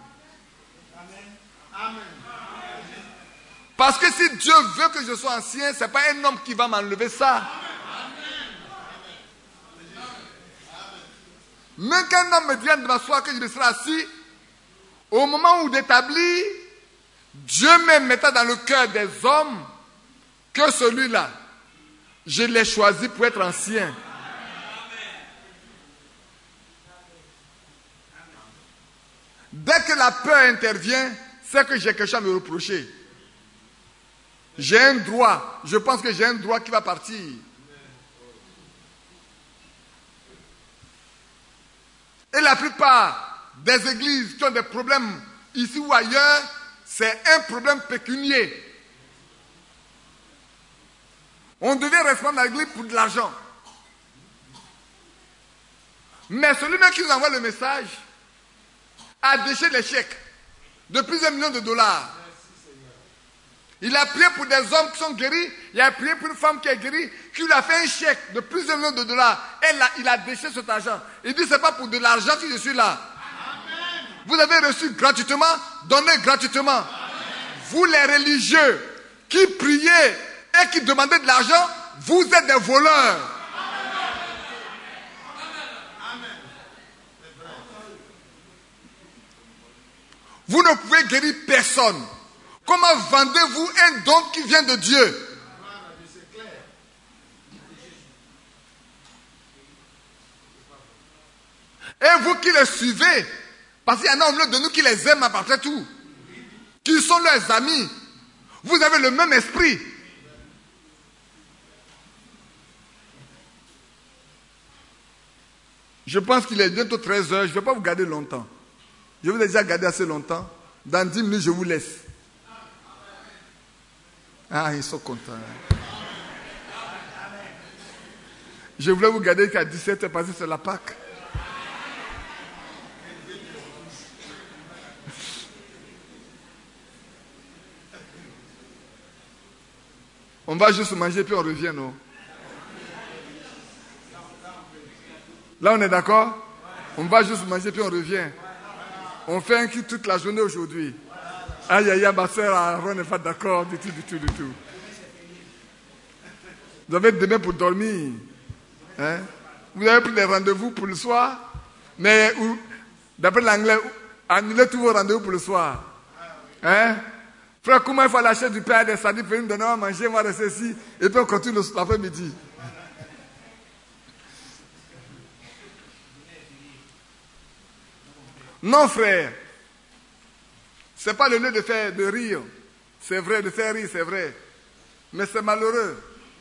[SPEAKER 1] Amen. Parce que si Dieu veut que je sois ancien, ce n'est pas un homme qui va m'enlever ça. Même qu'un homme me vienne de m'asseoir, que je serai assis, au moment où d'établir, Dieu même mettra dans le cœur des hommes que celui-là, je l'ai choisi pour être ancien. Dès que la peur intervient, c'est que j'ai quelque chose à me reprocher. J'ai un droit, je pense que j'ai un droit qui va partir. Et la plupart des églises qui ont des problèmes ici ou ailleurs, c'est un problème pécunier. On devait répondre à l'église pour de l'argent. Mais celui-là qui nous envoie le message a déchiré les chèques de plusieurs millions de dollars. Il a prié pour des hommes qui sont guéris. Il a prié pour une femme qui est guérie, qui lui a fait un chèque de plusieurs millions de dollars. Et là, il a déchiré cet argent. Il dit, ce n'est pas pour de l'argent que je suis là. Amen. Vous avez reçu gratuitement, donnez gratuitement. Amen. Vous les religieux qui priez et qui demandez de l'argent, vous êtes des voleurs. Amen. Vous ne pouvez guérir personne. Comment vendez-vous un don qui vient de Dieu? Et vous qui les suivez, parce qu'il y en a au milieu de nous qui les aiment après tout, qui sont leurs amis, vous avez le même esprit. Je pense qu'il est bientôt treize heures. Je ne vais pas vous garder longtemps. Je vous ai déjà gardé assez longtemps. Dans dix minutes, je vous laisse. Ah, ils sont contents. Je voulais vous garder qu'à dix-sept heures parce que c'est la Pâque. On va juste manger puis on revient, non? Là, on est d'accord? On va juste manger puis on revient. On fait un culte toute la journée aujourd'hui. Aïe, aïe, aïe, ma soeur Aaron n'est pas d'accord du tout, du tout, du tout. Vous avez demain pour dormir. Hein? Vous avez pris des rendez-vous pour le soir. Mais d'après l'anglais, annulez tous vos rendez-vous pour le soir. Hein? Frère, comment il faut lâcher du pain des sardines, venir nous donner à manger, moi rester ici, et puis on continue l'après-midi. Non, frère. Ce n'est pas le lieu de faire de rire. C'est vrai, de faire rire, c'est vrai. Mais c'est malheureux.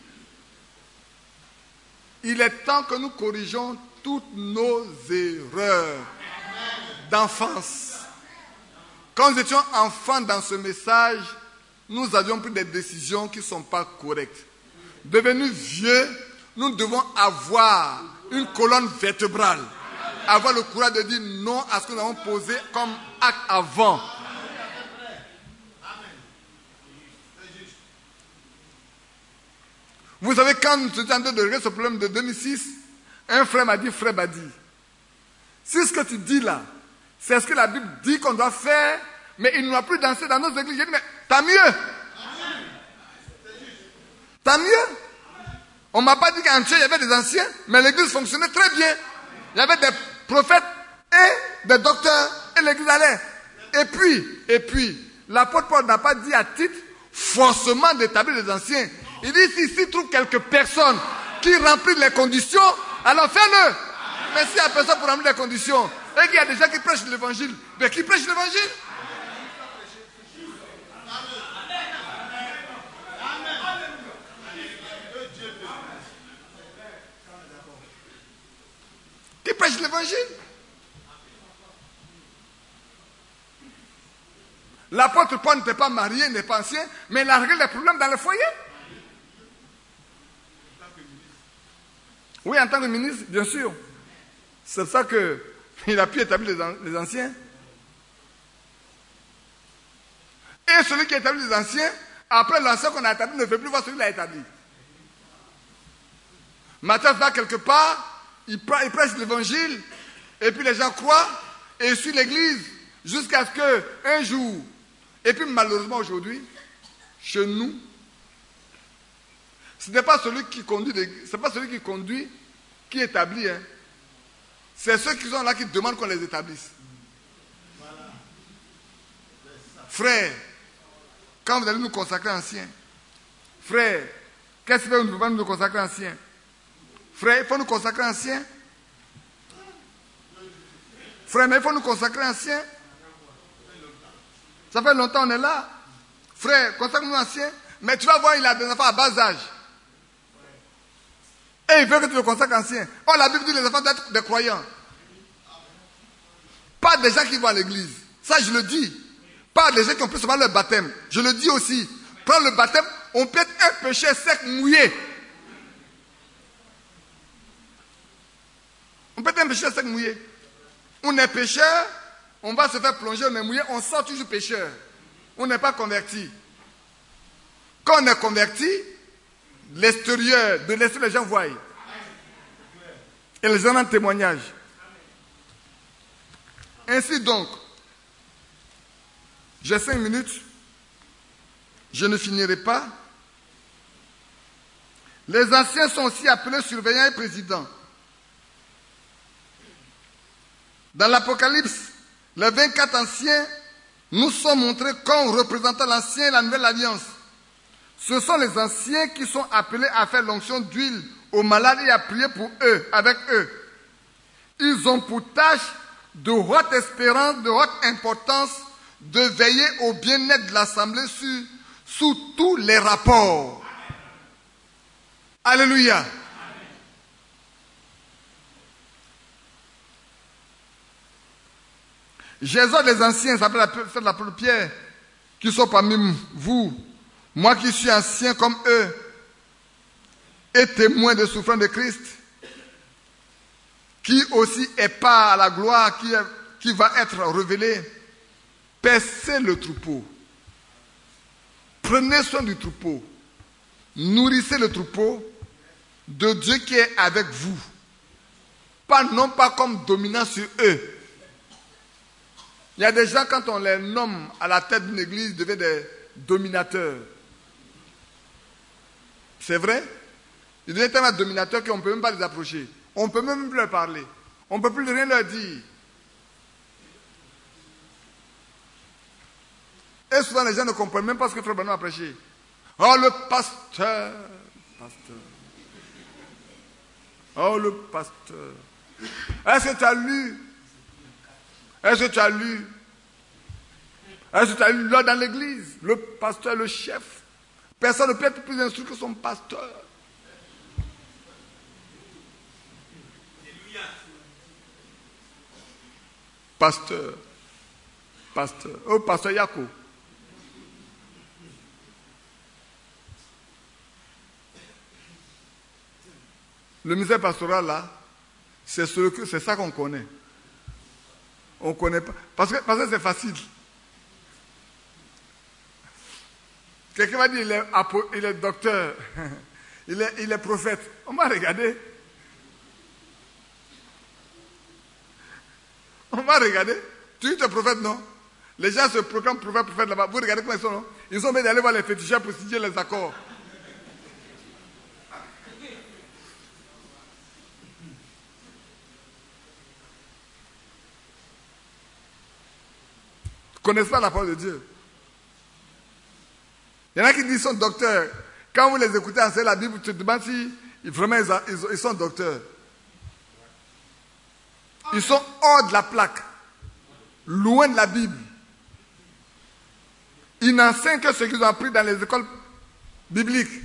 [SPEAKER 1] Il est temps que nous corrigeons toutes nos erreurs d'enfance. Quand nous étions enfants dans ce message, nous avions pris des décisions qui ne sont pas correctes. Devenus vieux, nous devons avoir une colonne vertébrale. Avoir le courage de dire non à ce que nous avons posé comme acte avant. Vous savez, quand nous étions en train de régler ce problème de deux mille six, un frère m'a dit, frère Badi, si ce que tu dis là, c'est ce que la Bible dit qu'on doit faire, mais il ne doit plus danser dans nos églises. J'ai dit, mais tant mieux. Tant mieux. On ne m'a pas dit qu'en il y avait des anciens, mais l'église fonctionnait très bien. Il y avait des prophètes et des docteurs, et l'église allait. Et puis, et puis, l'apôtre Paul n'a pas dit à titre forcément d'établir les anciens. Il dit, si s'il trouve quelques personnes qui remplissent les conditions, alors fais-le. Mais s'il n'y a personne pour remplir les conditions, et qu'il y a des gens qui prêchent l'évangile, mais qui prêchent l'évangile? Qui prêche l'évangile? L'apôtre Paul n'était pas marié, n'est pas ancien, mais il a réglé les problèmes dans le foyer. Oui, en tant que ministre, bien sûr. C'est ça qu'il a pu établir les anciens. Et celui qui établit les anciens, après l'ancien qu'on a établi, ne veut plus voir celui qui l'a établi. Matthieu va quelque part, il prêche l'évangile, et puis les gens croient, et ils suivent l'église, jusqu'à ce qu'un jour, et puis malheureusement aujourd'hui, chez nous, ce n'est pas celui qui conduit, c'est pas celui qui conduit, qui établit, hein. C'est ceux qui sont là qui demandent qu'on les établisse. Frère, quand vous allez nous consacrer anciens, frère, qu'est-ce qui fait que nous ne pouvons pas nous consacrer anciens? Frère, il faut nous consacrer anciens. Frère, mais il faut nous consacrer anciens. Ça fait longtemps qu'on est là. Frère, consacre-nous anciens. Mais tu vas voir, il a des enfants à bas âge. Et il veut que tu le consacres ancien. Oh, la Bible dit les enfants doivent être des croyants. Pas des gens qui vont à l'église. Ça, je le dis. Pas des gens qui ont pris seulement leur baptême. Je le dis aussi. Prendre le baptême, on peut être un péché sec mouillé. On peut être un pécheur sec mouillé. On est pécheur, on va se faire plonger, on est mouillé, on sort toujours pécheur. On n'est pas converti. Quand on est converti, l'extérieur, de l'extérieur, les gens voient. Et les gens en témoignage. Ainsi donc, j'ai cinq minutes, je ne finirai pas. Les anciens sont aussi appelés surveillants et présidents. Dans l'Apocalypse, les vingt-quatre anciens nous sont montrés comme représentant l'ancien et la nouvelle alliance. Ce sont les anciens qui sont appelés à faire l'onction d'huile aux malades et à prier pour eux, avec eux. Ils ont pour tâche de haute espérance, de haute importance, de veiller au bien-être de l'Assemblée sur, sous tous les rapports. Alléluia. J'exhorte les anciens, ça s'appelle la l'apôtre Pierre, qui sont parmi vous, moi qui suis ancien comme eux, et témoin des souffrances de Christ, qui aussi est part à la gloire qui, est, qui va être révélée. Paissez le troupeau. Prenez soin du troupeau. Nourrissez le troupeau de Dieu qui est avec vous. Pas, non pas comme dominant sur eux. Il y a des gens, quand on les nomme à la tête d'une église, ils deviennent des dominateurs. C'est vrai? Ils deviennent tellement dominateurs qu'on ne peut même pas les approcher. On ne peut même plus leur parler. On ne peut plus rien leur dire. Et souvent, les gens ne comprennent même pas ce que Frère Branham a prêché. Oh, le pasteur. Pasteur. Oh, le pasteur. Est-ce que tu as lu? Est-ce que tu as lu? Est-ce que tu as lu là dans l'église? Le pasteur, le chef. Personne ne peut être plus instruit que son pasteur. Pasteur. Pasteur. Oh, pasteur Yako. Le ministère pastoral, là, c'est ce, c'est ça qu'on connaît. On ne connaît pas. Parce que, parce que c'est facile. Quelqu'un m'a dit il est, il est docteur, il est, il est prophète. On m'a regardé. On m'a regardé. Tu es prophète, non? Les gens se proclament prophète, prophète là-bas. Vous regardez comment ils sont, non? Ils ont même d'aller voir les féticheurs pour signer les accords. Ils ne connaissent pas la parole de Dieu. Il y en a qui disent qu'ils sont docteurs. Quand vous les écoutez enseigner la Bible, tu te demandes si vraiment ils, ils, ils sont docteurs. Ils sont hors de la plaque, loin de la Bible. Ils n'enseignent que ce qu'ils ont appris dans les écoles bibliques.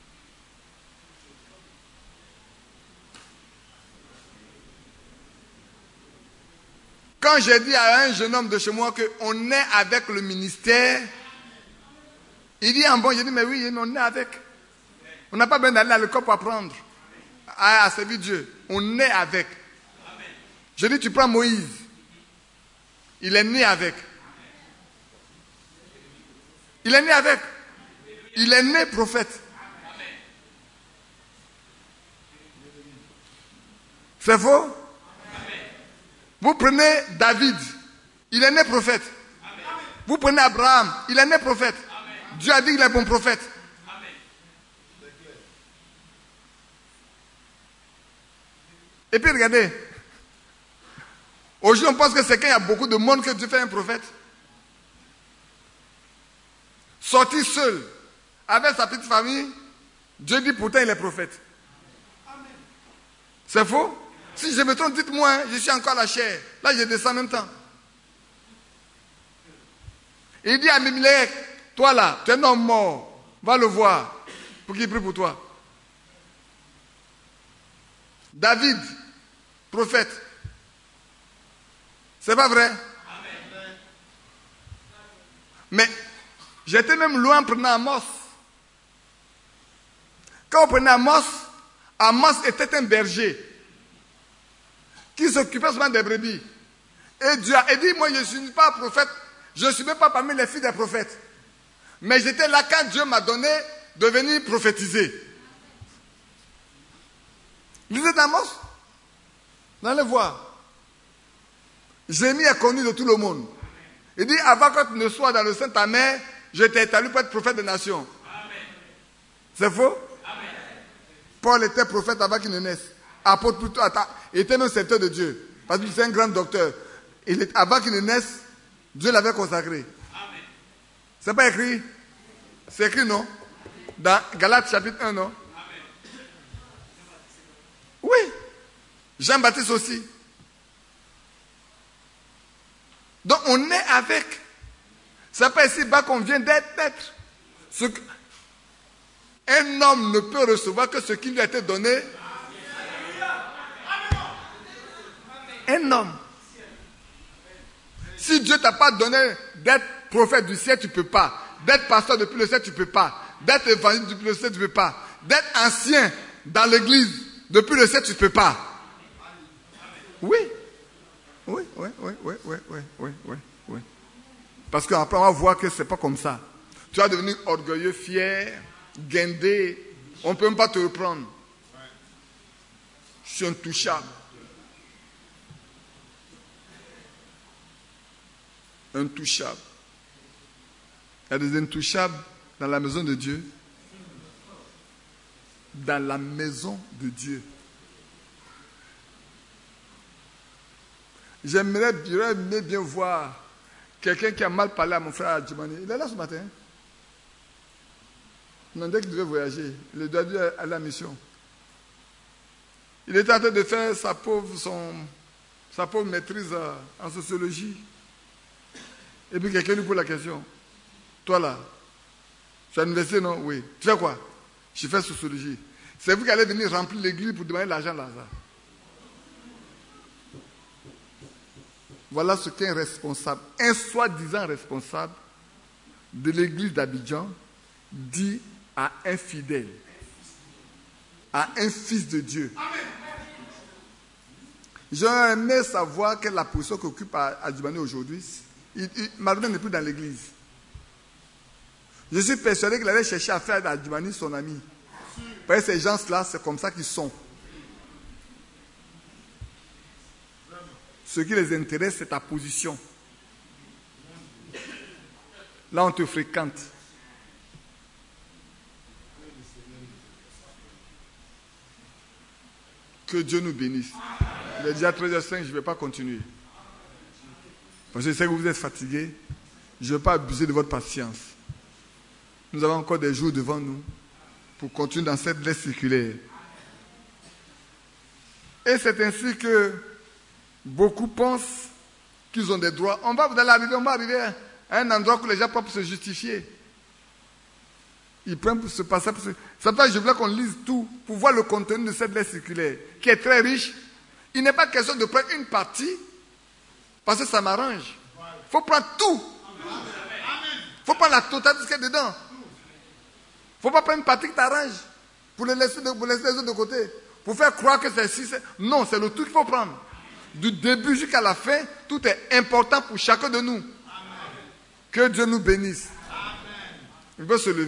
[SPEAKER 1] Quand j'ai dit à un jeune homme de chez moi qu'on est avec le ministère, il dit en bon, j'ai dit mais oui, mais on est avec. On n'a pas besoin d'aller à l'école pour apprendre à, à servir Dieu. On est avec. Je dis tu prends Moïse, il est né avec. Il est né avec. Il est né prophète. C'est faux? Vous prenez David, il est né prophète. Amen. Vous prenez Abraham, il est né prophète. Amen. Dieu a dit qu'il est bon prophète. Amen. Et puis regardez, aujourd'hui on pense que c'est quand il y a beaucoup de monde que Dieu fait un prophète. Sorti seul, avec sa petite famille, Dieu dit pourtant il est prophète. Amen. C'est faux? Si je me trompe, dites-moi, hein, je suis encore à la chair. Là, je descends en même temps. Il dit à Abimelech, toi là, tu es un homme mort, va le voir pour qu'il prie pour toi. David, prophète. C'est pas vrai? Amen. Mais j'étais même loin en prenant Amos. Quand on prenait Amos, Amos était un berger qui s'occupait seulement des brebis. Et Dieu a dit, moi je ne suis pas prophète, je ne suis même pas parmi les filles des prophètes. Mais j'étais là quand Dieu m'a donné de venir prophétiser. Lisez d'Amos, dans les voir. Jérémie est connu de tout le monde. Il dit, avant que tu ne sois dans le sein de ta mère, je t'ai établi pour être prophète des nations. C'est faux? Amen. Paul était prophète avant qu'il ne naisse. Apôtre plutôt, il était même serviteur de Dieu. Parce qu'il était un grand docteur. Il est, avant qu'il ne naisse, Dieu l'avait consacré. Amen. C'est pas écrit? C'est écrit, non? Dans Galates chapitre un, non? Amen. Oui. Jean-Baptiste aussi. Donc on est avec. C'est pas ici-bas qu'on vient d'être. Ce que... Un homme ne peut recevoir que ce qui lui a été donné. Un homme. Si Dieu ne t'a pas donné d'être prophète du ciel, tu ne peux pas. D'être pasteur depuis le ciel, tu ne peux pas. D'être évangéliste depuis le ciel, tu ne peux pas. D'être ancien dans l'église depuis le ciel, tu ne peux pas. Oui. Oui, oui, oui, oui, oui, oui, oui, oui, oui. Parce qu'après, on va voir que ce n'est pas comme ça. Tu vas devenir orgueilleux, fier, guindé. On ne peut même pas te reprendre. Je suis intouchable. Intouchable. Il y a des intouchables dans la maison de Dieu. Dans la maison de Dieu. J'aimerais, j'aimerais bien voir quelqu'un qui a mal parlé à mon frère Adjumani. Il est là ce matin. Il m'a dit qu'il devait voyager. Il doit aller à la mission. Il était en train de faire sa pauvre, son, sa pauvre maîtrise en sociologie. Et puis quelqu'un lui pose la question. Toi là, tu es à l'université, non? Oui. Tu fais quoi? Je fais sociologie. C'est vous qui allez venir remplir l'église pour demander l'argent là. Ça. Voilà ce qu'un responsable, un soi-disant responsable de l'église d'Abidjan dit à un fidèle, à un fils de Dieu. J'aurais aimé savoir quelle est la position qu'occupe Adjumani aujourd'hui. Il, il, malheureusement, il n'est plus dans l'église. Je suis persuadé qu'il allait chercher à faire d'Adjumani son ami. Parce que ces gens-là, c'est comme ça qu'ils sont. Ce qui les intéresse, c'est ta position. Là, on te fréquente. Que Dieu nous bénisse. Il est déjà treize heures cinq, je ne vais pas continuer. Parce que je sais que vous êtes fatigués. Je ne vais pas abuser de votre patience. Nous avons encore des jours devant nous pour continuer dans cette lettre circulaire. Et c'est ainsi que beaucoup pensent qu'ils ont des droits. On va, vous allez arriver, on va arriver à un endroit où les gens peuvent se justifier. Ils prennent pour se passer. Pour se... C'est pour ça que je voulais qu'on lise tout pour voir le contenu de cette lettre circulaire, qui est très riche. Il n'est pas question de prendre une partie parce que ça m'arrange. Il faut prendre tout. Il faut prendre la totalité de ce qu'il y a dedans. Il ne faut pas prendre une partie qui t'arrange pour, les laisser de, pour laisser les autres de côté. Pour faire croire que c'est si. Non, c'est le tout qu'il faut prendre. Du début jusqu'à la fin, tout est important pour chacun de nous. Amen. Que Dieu nous bénisse. Amen. Il faut se lever.